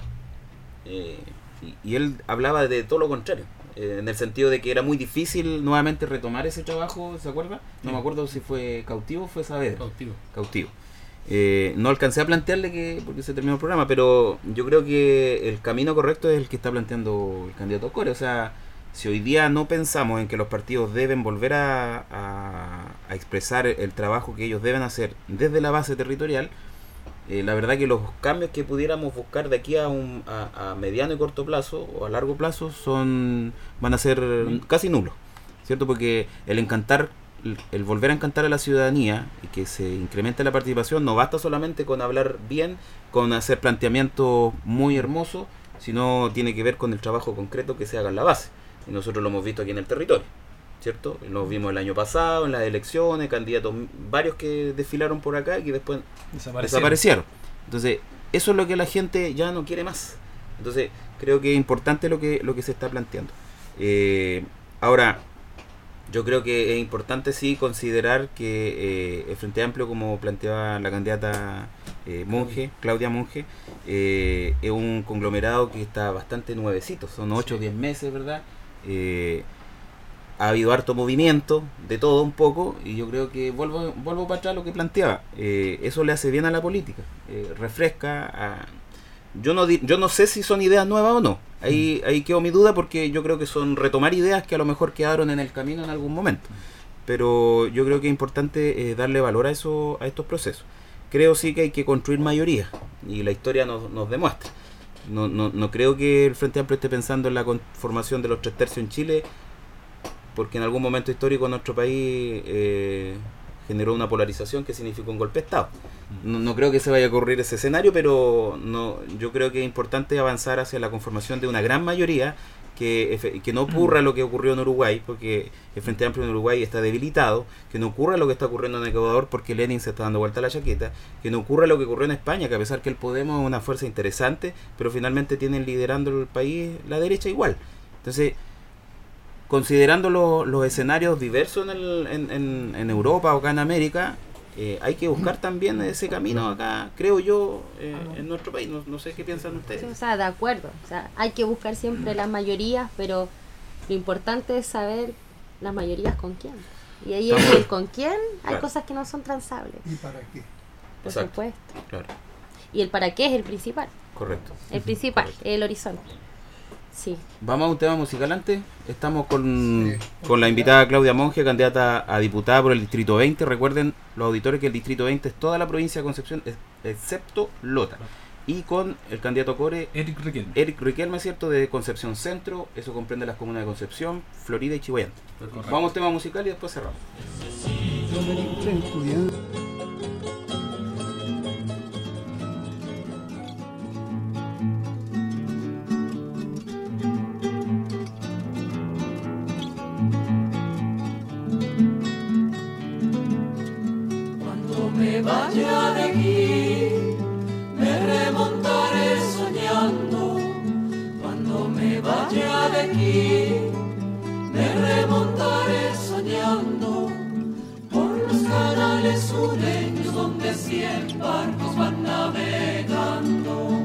Y él hablaba de todo lo contrario, en el sentido de que era muy difícil nuevamente retomar ese trabajo, ¿se acuerda? No me acuerdo si fue Cautivo o fue Saavedra. Cautivo. No alcancé a plantearle porque se terminó el programa, pero yo creo que el camino correcto es el que está planteando el candidato Core. O sea, si hoy día no pensamos en que los partidos deben volver a expresar el trabajo que ellos deben hacer desde la base territorial, la verdad que los cambios que pudiéramos buscar de aquí a mediano y corto plazo o a largo plazo van a ser casi nulos, ¿cierto? Porque el volver a encantar a la ciudadanía y que se incremente la participación no basta solamente con hablar bien, con hacer planteamientos muy hermosos, sino tiene que ver con el trabajo concreto que se haga en la base. Y nosotros lo hemos visto aquí en el territorio, ¿cierto? Lo vimos el año pasado, en las elecciones, candidatos varios que desfilaron por acá y que después desaparecieron. Entonces, eso es lo que la gente ya no quiere más. Entonces, creo que es importante lo que se está planteando. Ahora, yo creo que es importante sí considerar que el Frente Amplio, como planteaba la candidata Claudia Monge, es un conglomerado que está bastante nuevecito, son 8 o 10 meses, ¿verdad? Ha habido harto movimiento, de todo un poco, y yo creo que vuelvo para atrás a lo que planteaba. Eso le hace bien a la política, refresca. Yo no sé si son ideas nuevas o no. Ahí quedó mi duda, porque yo creo que son retomar ideas que a lo mejor quedaron en el camino en algún momento. Pero yo creo que es importante darle valor a estos procesos. Creo sí que hay que construir mayoría, y la historia nos demuestra. No creo que el Frente Amplio esté pensando en la conformación de los 3/3 en Chile, porque en algún momento histórico en nuestro país generó una polarización que significó un golpe de Estado. No creo que se vaya a ocurrir ese escenario, pero yo creo que es importante avanzar hacia la conformación de una gran mayoría, que no ocurra lo que ocurrió en Uruguay, porque el Frente Amplio en Uruguay está debilitado, que no ocurra lo que está ocurriendo en Ecuador, porque Lenin se está dando vuelta a la chaqueta, que no ocurra lo que ocurrió en España, que a pesar que el Podemos es una fuerza interesante, pero finalmente tienen liderando el país la derecha igual. Entonces, considerando los escenarios diversos en Europa o acá en América, hay que buscar también ese camino acá, creo yo, en nuestro país. No sé qué piensan ustedes. Sí, o sea, de acuerdo. O sea, hay que buscar siempre las mayorías, pero lo importante es saber las mayorías con quién. Y ahí en el con quién hay cosas que no son transables. ¿Y para qué? Por Exacto. supuesto. Claro. Y el para qué es el principal. Correcto. El principal, el horizonte. Sí. Vamos a un tema musical antes. Estamos con la invitada Claudia Monge, candidata a diputada por el Distrito 20. Recuerden, los auditores, que el Distrito 20 es toda la provincia de Concepción, excepto Lota. Y con el candidato Core, Eric Riquelme, ¿cierto? De Concepción Centro. Eso comprende las comunas de Concepción, Florida y Chihuayante. Vamos a un tema musical y después cerramos. Yo me encontré estudiando. Me vaya de aquí, me remontaré soñando. Cuando me vaya de aquí, me remontaré soñando por los canales sureños donde 100 barcos van navegando.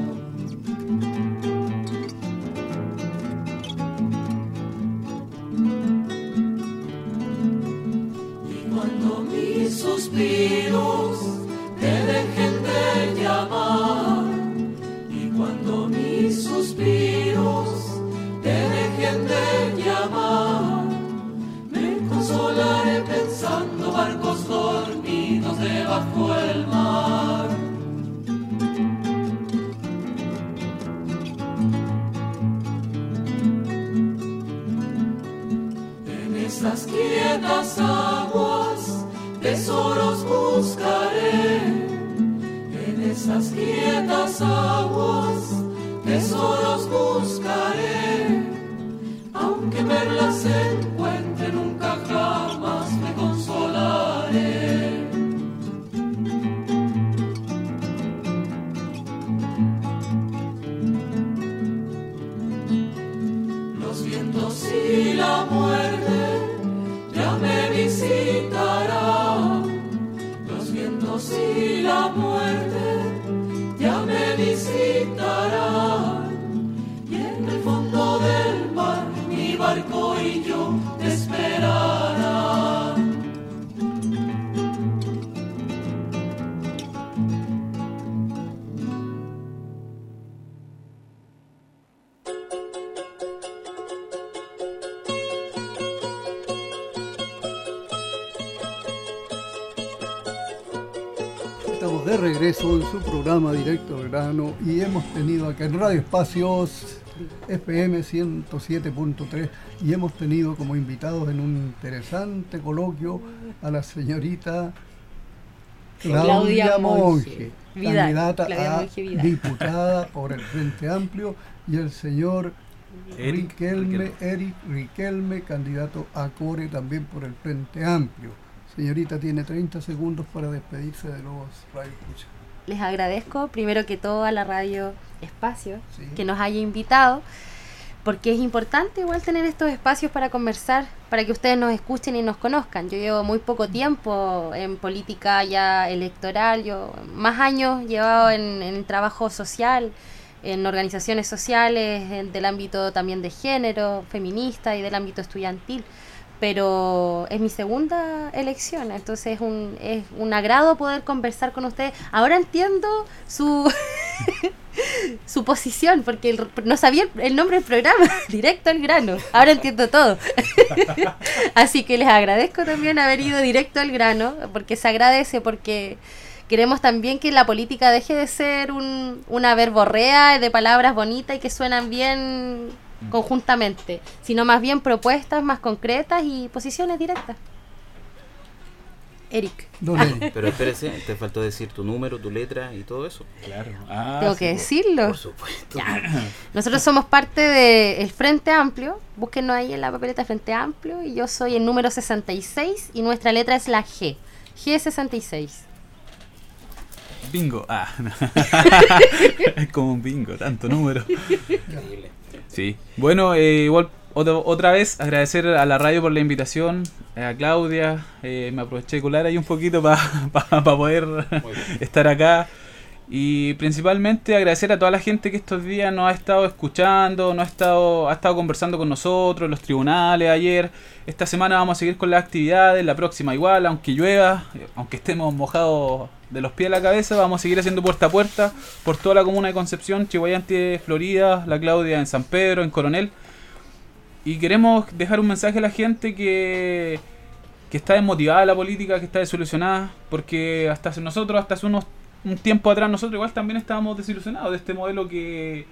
Y cuando mis suspiros te dejen de llamar, y cuando mis suspiros te dejen de llamar, En esas quietas aguas tesoros buscaré, en esas quietas aguas tesoros buscaré, aunque perlas encuentre nunca jamás me consolaré. Los vientos y la muerte ya me visitarán, los vientos y la muerte ya me visitarán, y en el fondo del mar mi barco y yo te esperarán. Estamos de regreso en su programa Directo al Grano y hemos tenido acá en Radio Espacios FM 107.3 y hemos tenido como invitados en un interesante coloquio a la señorita Claudia Monge, Vidal, candidata Claudia a Monge Vidal. diputada por el Frente Amplio, y el señor Eric Eric Riquelme, candidato a Core también por el Frente Amplio. Señorita, tiene 30 segundos para despedirse de los radioescuchas. Les agradezco primero que todo a la radio Espacio Sí. que nos haya invitado, porque es importante igual tener estos espacios para conversar, para que ustedes nos escuchen y nos conozcan. Yo llevo muy poco tiempo en política ya electoral, yo más años llevado en el trabajo social, en organizaciones sociales, del ámbito también de género, feminista y del ámbito estudiantil. Pero es mi segunda elección, entonces es un agrado poder conversar con ustedes. Ahora entiendo su su posición, porque no sabía el nombre del programa, Directo al Grano. Ahora entiendo todo. Así que les agradezco también haber ido directo al grano, porque se agradece, porque queremos también que la política deje de ser una verborrea de palabras bonitas y que suenan bien conjuntamente, sino más bien propuestas más concretas y posiciones directas. Eric. Don Eric. Pero espérese, te faltó decir tu número, tu letra y todo eso. Claro. Tengo que decirlo. Por supuesto. Ya. Nosotros somos parte del Frente Amplio. Búsquenos ahí en la papeleta Frente Amplio. Y yo soy el número 66 y nuestra letra es la G. G66. Bingo. Es como un bingo, tanto número. Sí. Bueno, igual otra vez agradecer a la radio por la invitación, a Claudia. Me aproveché de colar ahí un poquito para poder estar acá. Y principalmente agradecer a toda la gente que estos días nos ha estado escuchando, ha estado conversando con nosotros, en los tribunales ayer. Esta semana vamos a seguir con las actividades, la próxima igual, aunque llueva, aunque estemos mojados de los pies a la cabeza, vamos a seguir haciendo puerta a puerta por toda la comuna de Concepción, Chihuayante, Florida, la Claudia en San Pedro, en Coronel. Y queremos dejar un mensaje a la gente que está desmotivada de la política, que está desilusionada, porque hasta hace un tiempo atrás nosotros igual también estábamos desilusionados de este modelo que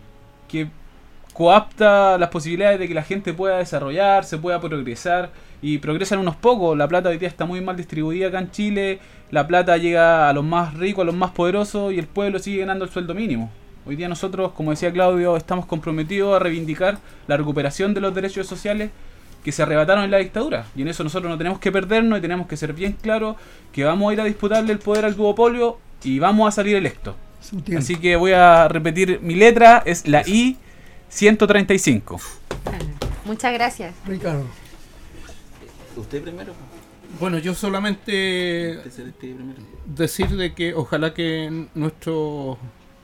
coapta las posibilidades de que la gente pueda desarrollarse, pueda progresar, y progresan unos pocos. La plata hoy día está muy mal distribuida acá en Chile, la plata llega a los más ricos, a los más poderosos, y el pueblo sigue ganando el sueldo mínimo. Hoy día nosotros, como decía Claudio, estamos comprometidos a reivindicar la recuperación de los derechos sociales que se arrebataron en la dictadura, y en eso nosotros no tenemos que perdernos y tenemos que ser bien claros que vamos a ir a disputarle el poder al duopolio y vamos a salir electos. Así que voy a repetir mi letra, es la I 135. Muchas gracias. Ricardo. ¿Usted primero? Bueno, yo solamente ¿Usted se despide primero? decir de que ojalá que nuestros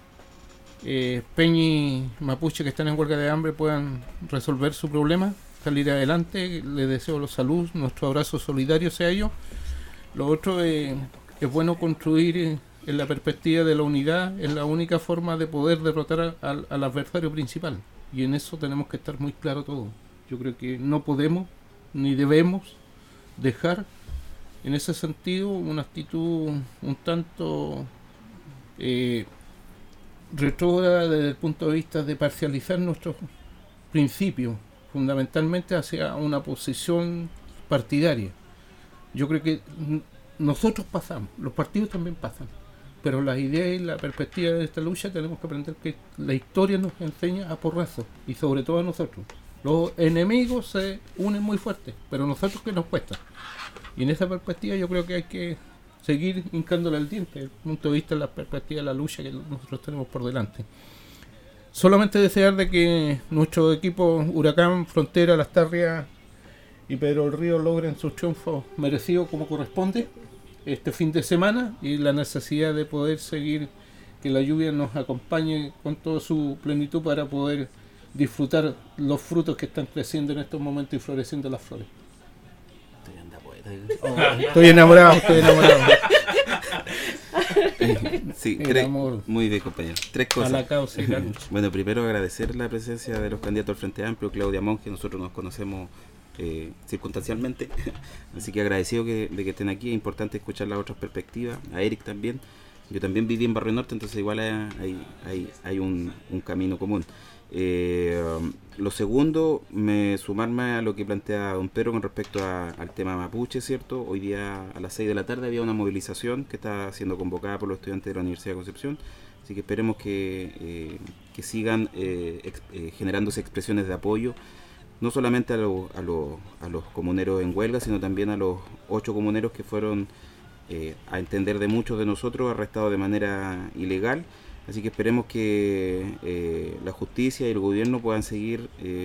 peñi mapuche que están en huelga de hambre puedan resolver su problema, salir adelante. Les deseo salud, nuestro abrazo solidario sea ello. Lo otro es bueno construir en la perspectiva de la unidad, es la única forma de poder derrotar al adversario principal, y en eso tenemos que estar muy claro todo. Yo creo que no podemos ni debemos dejar en ese sentido una actitud un tanto retrógrada desde el punto de vista de parcializar nuestros principios, fundamentalmente hacia una posición partidaria. Yo creo que nosotros pasamos, los partidos también pasan, pero las ideas y la perspectiva de esta lucha tenemos que aprender que la historia nos enseña a porrazos, y sobre todo a nosotros. Los enemigos se unen muy fuerte, pero nosotros que nos cuesta. Y en esa perspectiva yo creo que hay que seguir hincándole el diente, desde el punto de vista de la perspectiva de la lucha que nosotros tenemos por delante. Solamente desear de que nuestro equipo Huracán, Frontera, Lastarria y Pedro del Río logren sus triunfos merecidos como corresponde este fin de semana, y la necesidad de poder seguir, que la lluvia nos acompañe con toda su plenitud para poder disfrutar los frutos que están creciendo en estos momentos y floreciendo las flores. Estoy enamorado. Sí, muy bien, compañero. Tres cosas. A la causa y la lucha. Bueno, primero agradecer la presencia de los candidatos al Frente Amplio, Claudia Monge. Nosotros nos conocemos circunstancialmente, así que agradecido de que estén aquí. Es importante escuchar las otras perspectivas. A Eric también. Yo también viví en Barrio Norte, entonces igual hay un camino común. Lo segundo, sumarme a lo que plantea don Pedro con respecto al tema mapuche, ¿cierto? Hoy día a las 6 de la tarde había una movilización que está siendo convocada por los estudiantes de la Universidad de Concepción, así que esperemos que sigan generándose expresiones de apoyo, no solamente a los comuneros en huelga, sino también a los 8 comuneros que fueron, a entender de muchos de nosotros, arrestados de manera ilegal. Así que esperemos que la justicia y el gobierno puedan seguir,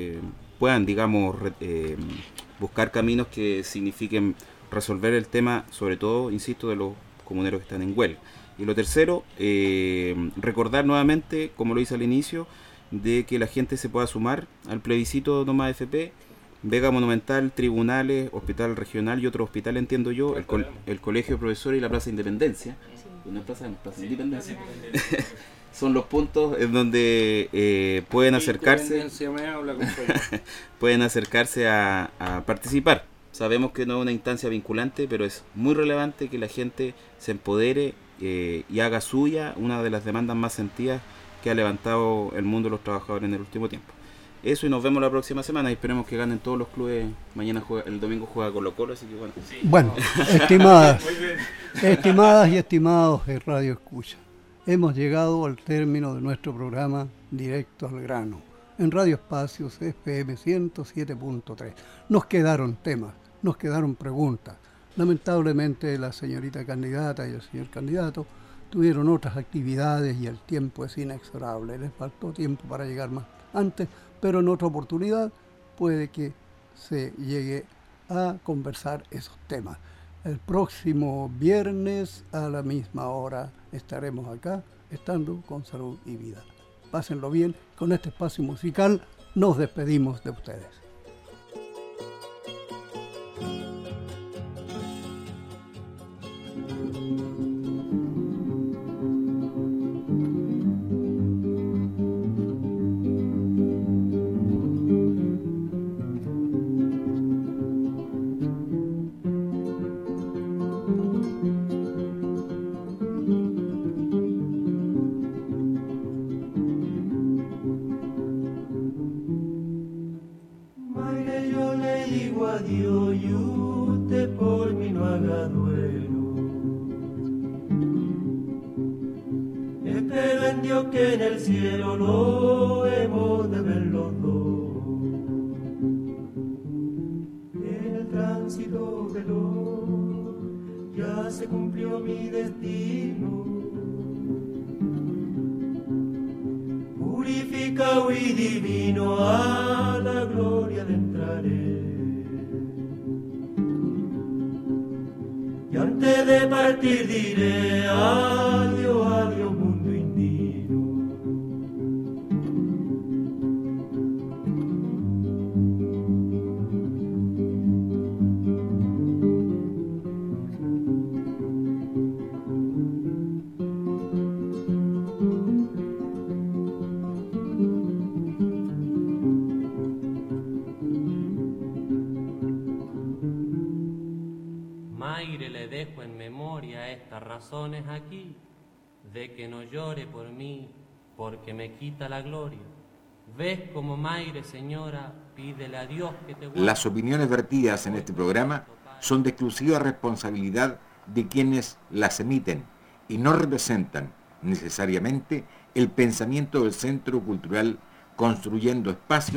buscar caminos que signifiquen resolver el tema, sobre todo, insisto, de los comuneros que están en huelga. Y lo tercero, recordar nuevamente, como lo hice al inicio, de que la gente se pueda sumar al plebiscito No Más AFP, Vega Monumental, tribunales, hospital regional y otro hospital, entiendo yo, el Colegio de Profesores y la Plaza Independencia. Una plaza Independencia. Son los puntos en donde pueden acercarse a participar. Sabemos que no es una instancia vinculante, pero es muy relevante que la gente se empodere y haga suya una de las demandas más sentidas que ha levantado el mundo de los trabajadores en el último tiempo. Eso, y nos vemos la próxima semana y esperemos que ganen todos los clubes. Mañana el domingo juega Colo-Colo, así que bueno. Sí. Bueno, estimadas y estimados de Radio Escucha, hemos llegado al término de nuestro programa Directo al Grano en Radio Espacios FM 107.3. Nos quedaron temas, nos quedaron preguntas. Lamentablemente la señorita candidata y el señor candidato tuvieron otras actividades y el tiempo es inexorable. Les faltó tiempo para llegar más antes, pero en otra oportunidad puede que se llegue a conversar esos temas. El próximo viernes a la misma hora estaremos acá, estando con salud y vida. Pásenlo bien. Con este espacio musical nos despedimos de ustedes. Razones aquí de que no llore por mí porque me quita la gloria. Ves como Maire, señora, pídele a Dios que te guarde. Las opiniones vertidas en este programa son de exclusiva responsabilidad de quienes las emiten y no representan necesariamente el pensamiento del Centro Cultural Construyendo Espacios